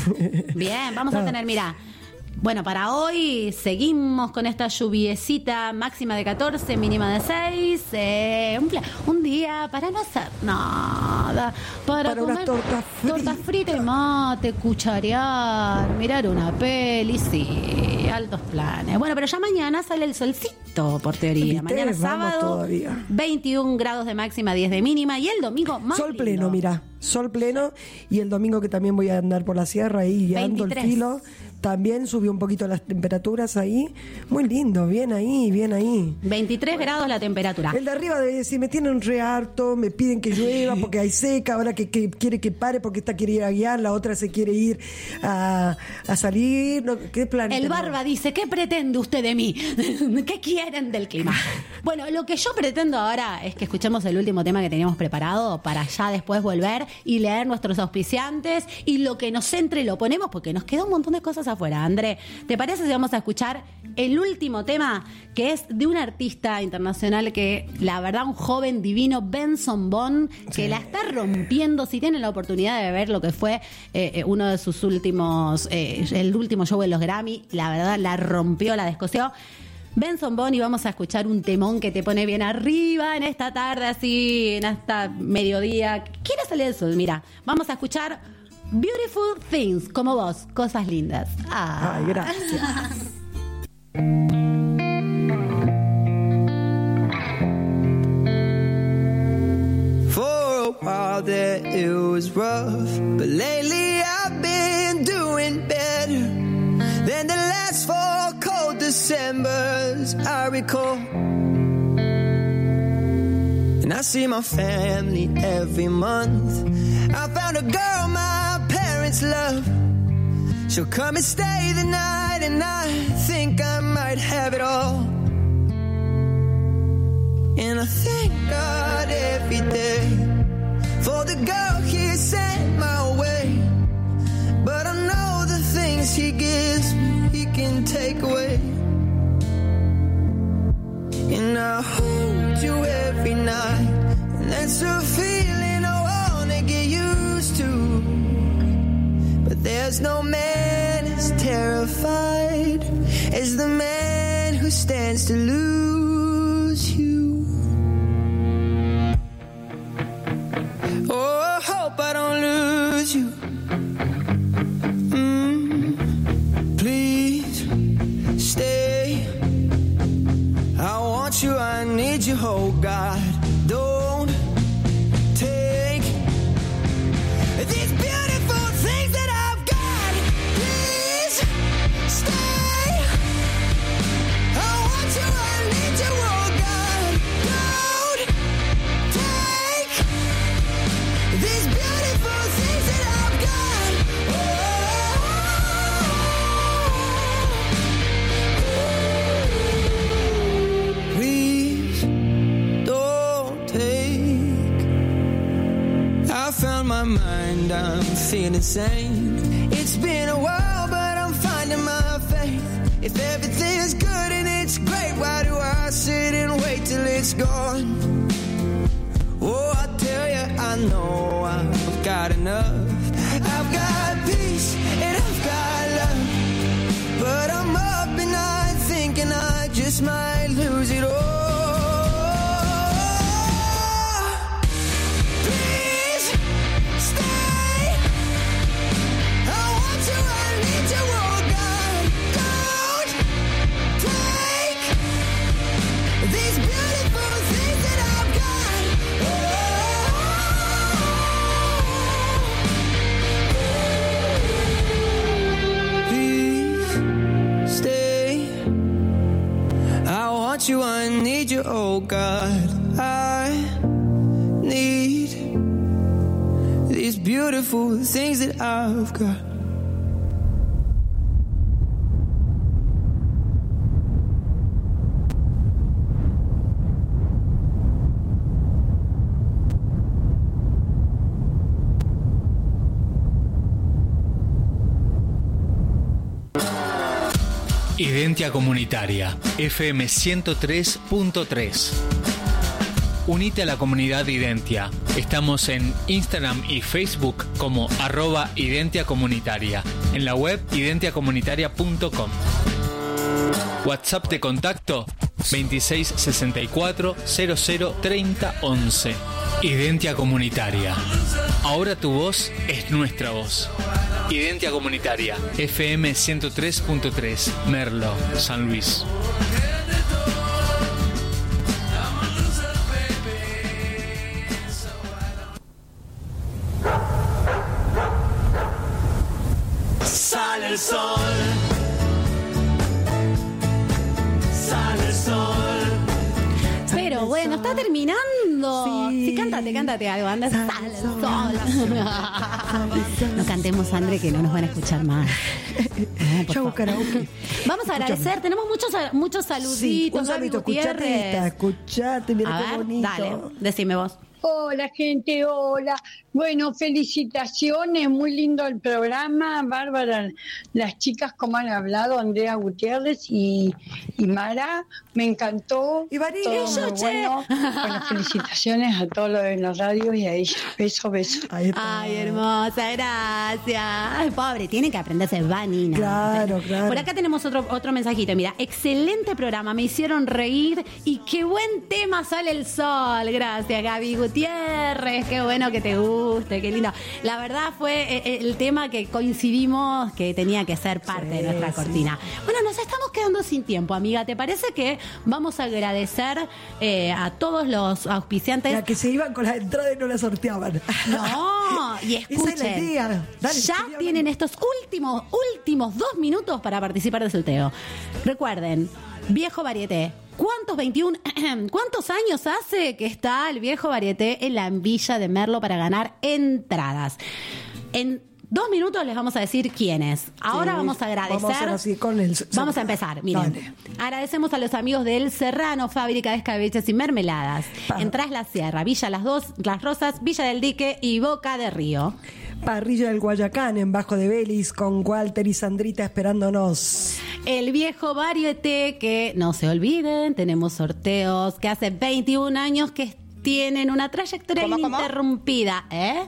Bien, vamos a tener, mira. Bueno, para hoy seguimos con esta lluviecita, máxima de catorce, mínima de seis. Eh, un, un día para no hacer nada. Para, para comer unas tortas fritas. Tortas fritas y mate, cucharear, mirar una peli, sí, altos planes. Bueno, pero ya mañana sale el solcito, por teoría. Mañana sábado, veintiún grados de máxima, diez de mínima. Y el domingo más sol lindo. pleno, mira. Sol pleno. Y el domingo, que también voy a andar por la sierra ahí guiando el filo, también subió un poquito las temperaturas ahí. Muy lindo, bien ahí, bien ahí. veintitrés bueno, grados la temperatura. El de arriba debe decir, me tienen re harto, me piden que llueva porque hay seca, ahora que, que quiere que pare porque esta quiere ir a guiar, la otra se quiere ir a, a salir. No, ¿qué plan? El Barba dice, ¿qué pretende usted de mí? ¿Qué quieren del clima? Bueno, lo que yo pretendo ahora es que escuchemos el último tema que teníamos preparado para ya después volver y leer nuestros auspiciantes, y lo que nos entre lo ponemos porque nos queda un montón de cosas afuera. André, ¿te parece si vamos a escuchar el último tema, que es de un artista internacional que, la verdad, un joven divino, Benson Boone, que sí. la está rompiendo? Si tienen la oportunidad de ver lo que fue eh, uno de sus últimos, eh, el último show en los Grammy, la verdad la rompió, la descosió. Benson Boone, y vamos a escuchar un temón que te pone bien arriba en esta tarde, así, en esta mediodía. ¿Quiere salir el sol? Mira, vamos a escuchar Beautiful Things, como vos, cosas lindas. Ah. Ay, gracias. For a while there it was rough, but lately I've been doing better. And the last four cold Decembers I recall. And I see my family every month. I found a girl my parents love. She'll come and stay the night, and I think I might have it all. And I thank God every day for the girl He sent my way. But I know the things He gives me, He can take away. And I hold you every night, and that's a feeling I wanna get used to. But there's no man as terrified as the man who stands to lose you. Oh, I hope I don't lose you. Mm, please stay. I want you, I need you, oh God. Don't take these beautiful things that I've got. Please stay. I want you, I need you, oh God. Don't take these beautiful things that I've got. Oh, please don't take. I found my mind, I'm feeling sane. It's been a while, but I'm finding my faith. If everything is good and it's great, why do I sit and wait till it's gone? Oh, I tell you, I know I've got enough. I've got peace and I've got love. But I'm up and night thinking I just might lose it all. Please stay. I want you, I need you, oh God. Don't take these beautiful things that I've got. Please stay. I want you, I need you, oh God. I need these beautiful things that I've got. Identia Comunitaria, F M ciento tres punto tres. Unite a la comunidad Identia. Estamos en Instagram y Facebook como arroba Identia Comunitaria. En la web identia comunitaria punto com. WhatsApp de contacto veintiséis sesenta y cuatro cero cero treinta once. Identia Comunitaria. Ahora tu voz es nuestra voz. Identia Comunitaria, F M ciento tres punto tres, Merlo, San Luis. Sale el sol. Sale el sol. Pero bueno, está terminando. Sí, sí, cántate, cántate algo. Anda, sale el sol. No cantemos, André, que no nos van a escuchar más. No, Yo hago karaoke. Vamos a agradecer. Tenemos muchos, muchos saluditos. Sí, un saludito, Gaby escuchate Gutiérrez. esta, escuchate, mira A qué ver, bonito. dale, decime vos. Hola gente, hola. Bueno, felicitaciones, muy lindo el programa, bárbara las chicas como han hablado, Andrea Gutiérrez y, y Mara, me encantó. Y Vanina, todo yo, muy che. bueno. Bueno, felicitaciones a todos los de la radio y a ella. Beso, beso. Ay, hermosa, gracias. Ay, pobre, tiene que aprenderse Vanina. Claro, claro. Por acá tenemos otro, otro mensajito. Mira, excelente programa, me hicieron reír y qué buen tema, Sale el sol. Gracias, Gaby Gutiérrez. Gutiérrez, qué bueno que te guste, qué lindo. La verdad fue el tema que coincidimos que tenía que ser parte sí, de nuestra sí. cortina. Bueno, nos estamos quedando sin tiempo, amiga. ¿Te parece que vamos a agradecer eh, a todos los auspiciantes? La que se iban con la entrada y no la sorteaban. No, y escuchen, esa es la idea. Dale, ya tienen estos últimos, últimos dos minutos para participar del sorteo. Recuerden, Viejo Varieté. ¿Cuántos veintiuno, cuántos años hace que está el Viejo Varieté en la Villa de Merlo para ganar entradas? En dos minutos les vamos a decir quiénes. Ahora sí, vamos a agradecer. Vamos a, así con el... vamos a empezar. Miren, Dale. Agradecemos a los amigos del Serrano, fábrica de escabeches y mermeladas. Pa. En Tras la Sierra, Villa Las Dos, Las Rosas, Villa del Dique y Boca de Río. Parrilla del Guayacán en Bajo de Belis con Walter y Sandrita esperándonos. El Viejo Varieté, que no se olviden, tenemos sorteos que hace veintiún años que tienen una trayectoria ¿Cómo, ininterrumpida, cómo? ¿eh?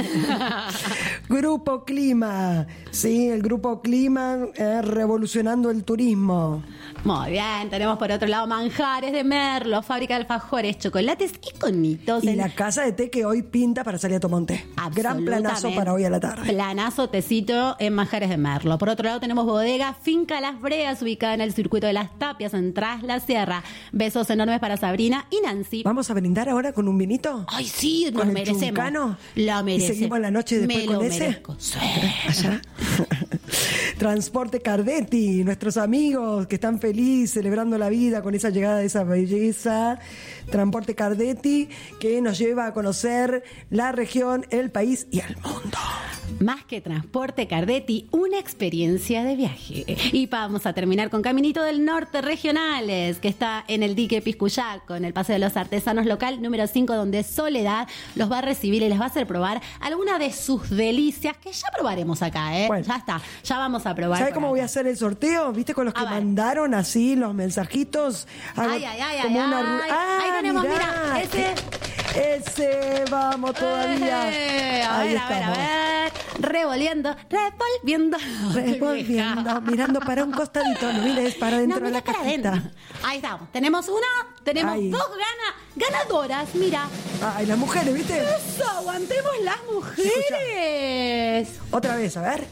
Grupo Clima, sí, el Grupo Clima eh, revolucionando el turismo. Muy bien, tenemos por otro lado Manjares de Merlo, fábrica de alfajores, chocolates y conitos. Y en... la casa de té que hoy pinta para salir a Tomonte. Gran planazo para hoy a la tarde. Planazo, tecito en Manjares de Merlo. Por otro lado tenemos bodega Finca Las Breas, ubicada en el circuito de las Tapias, en Tras la Sierra. Besos enormes para Sabrina y Nancy. Vamos a brindar ahora con un vinito. Ay, sí, nos merecemos. Chuncano, lo merecemos. Y seguimos la noche después Me con lo ese. Merezco. Sí. Allá. Transporte Cardetti, nuestros amigos que están felices, celebrando la vida con esa llegada de esa belleza. Transporte Cardetti, que nos lleva a conocer la región, el país y el mundo. Más que Transporte Cardetti, una experiencia de viaje. Y vamos a terminar con Caminito del Norte Regionales, que está en el dique Piscuyaco, en el Paseo de los Artesanos local número cinco, donde Soledad los va a recibir y les va a hacer probar alguna de sus delicias, que ya probaremos acá, ¿eh? Bueno, ya está, ya vamos a probar. ¿Sabes cómo acá voy a hacer el sorteo? ¿Viste con los que mandaron así los mensajitos? Ay, ay, ay, como ay, una... ay. Ah, ahí tenemos, mirá, mira, ese... Ese, vamos todavía. Eh, a Ahí ver, a ver, a ver. Revolviendo, revolviendo. Revolviendo, mirando para un costadito, no mires para dentro no, de la para cajita. adentro. Ahí estamos. Tenemos una, tenemos Ahí. dos gana, ganadoras, mira. Ay, las mujeres, ¿viste? Eso, aguantemos las mujeres. Escucha. Otra vez, a ver.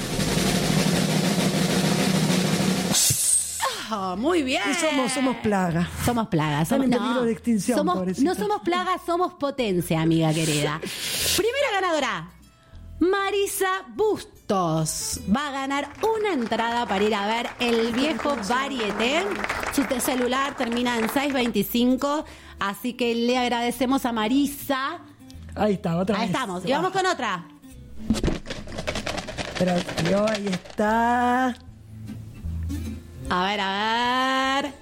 Oh, muy bien. Y somos, somos plaga. Somos plagas. Somos, en peligro no, de extinción, somos, pobrecita. no somos plagas, somos potencia, amiga querida. Primera ganadora, Marisa Bustos. Va a ganar una entrada para ir a ver el Viejo Varieté. Su celular termina en seiscientos veinticinco. Así que le agradecemos a Marisa. Ahí está, otra Ahí vez. estamos. Y vamos con otra. Pero yo, ahí está. A ver, a ver.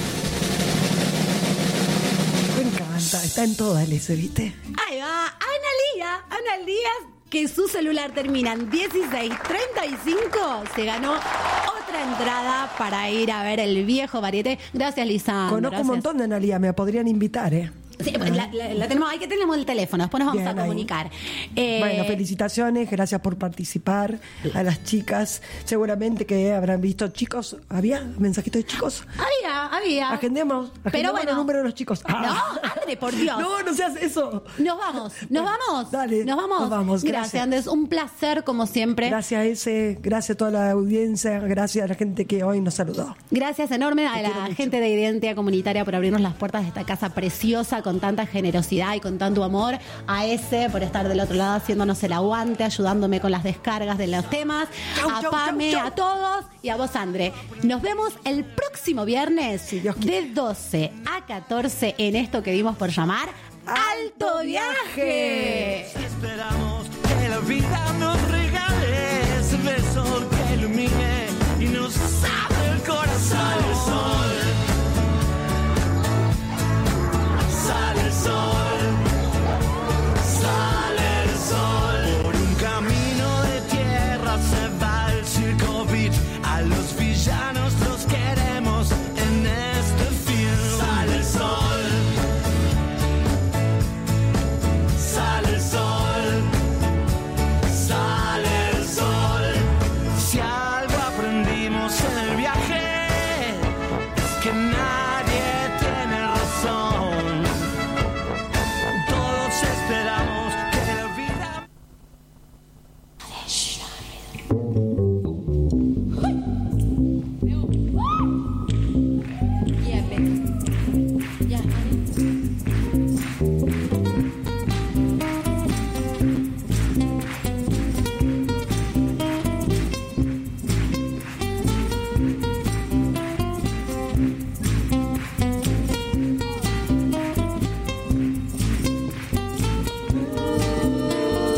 Me encanta, está en todas, ese, ¿viste? Ahí va, Analía, Analía, que su celular termina en dieciséis treinta y cinco, se ganó otra entrada para ir a ver el Viejo Varieté. Gracias, Lisandro. Conozco gracias. un montón de Analía, me podrían invitar, ¿eh? Sí, pues la, la, la tenemos, hay que tenemos el teléfono, después nos vamos Bien, a comunicar. Eh, bueno, felicitaciones, gracias por participar. A las chicas, seguramente que habrán visto chicos. ¿Había mensajitos de chicos? Había, había. Agendemos, agendemos Pero bueno, el número de los chicos. Ah. No, André, por Dios. No, no seas eso. Nos vamos, nos vamos. Dale, nos vamos. Nos vamos. Gracias, gracias, Andrés. Un placer, como siempre. Gracias a ese, gracias a toda la audiencia, gracias a la gente que hoy nos saludó. Gracias enorme a Te la quiero gente de Identidad Comunitaria por abrirnos las puertas de esta casa preciosa con tanta generosidad y con tanto amor, a ese por estar del otro lado haciéndonos el aguante, ayudándome con las descargas de los temas, chau, a chau, Pame, chau, chau. a todos y a vos, André. Nos vemos el próximo viernes si Dios de doce a catorce en esto que dimos por llamar Alto Viaje.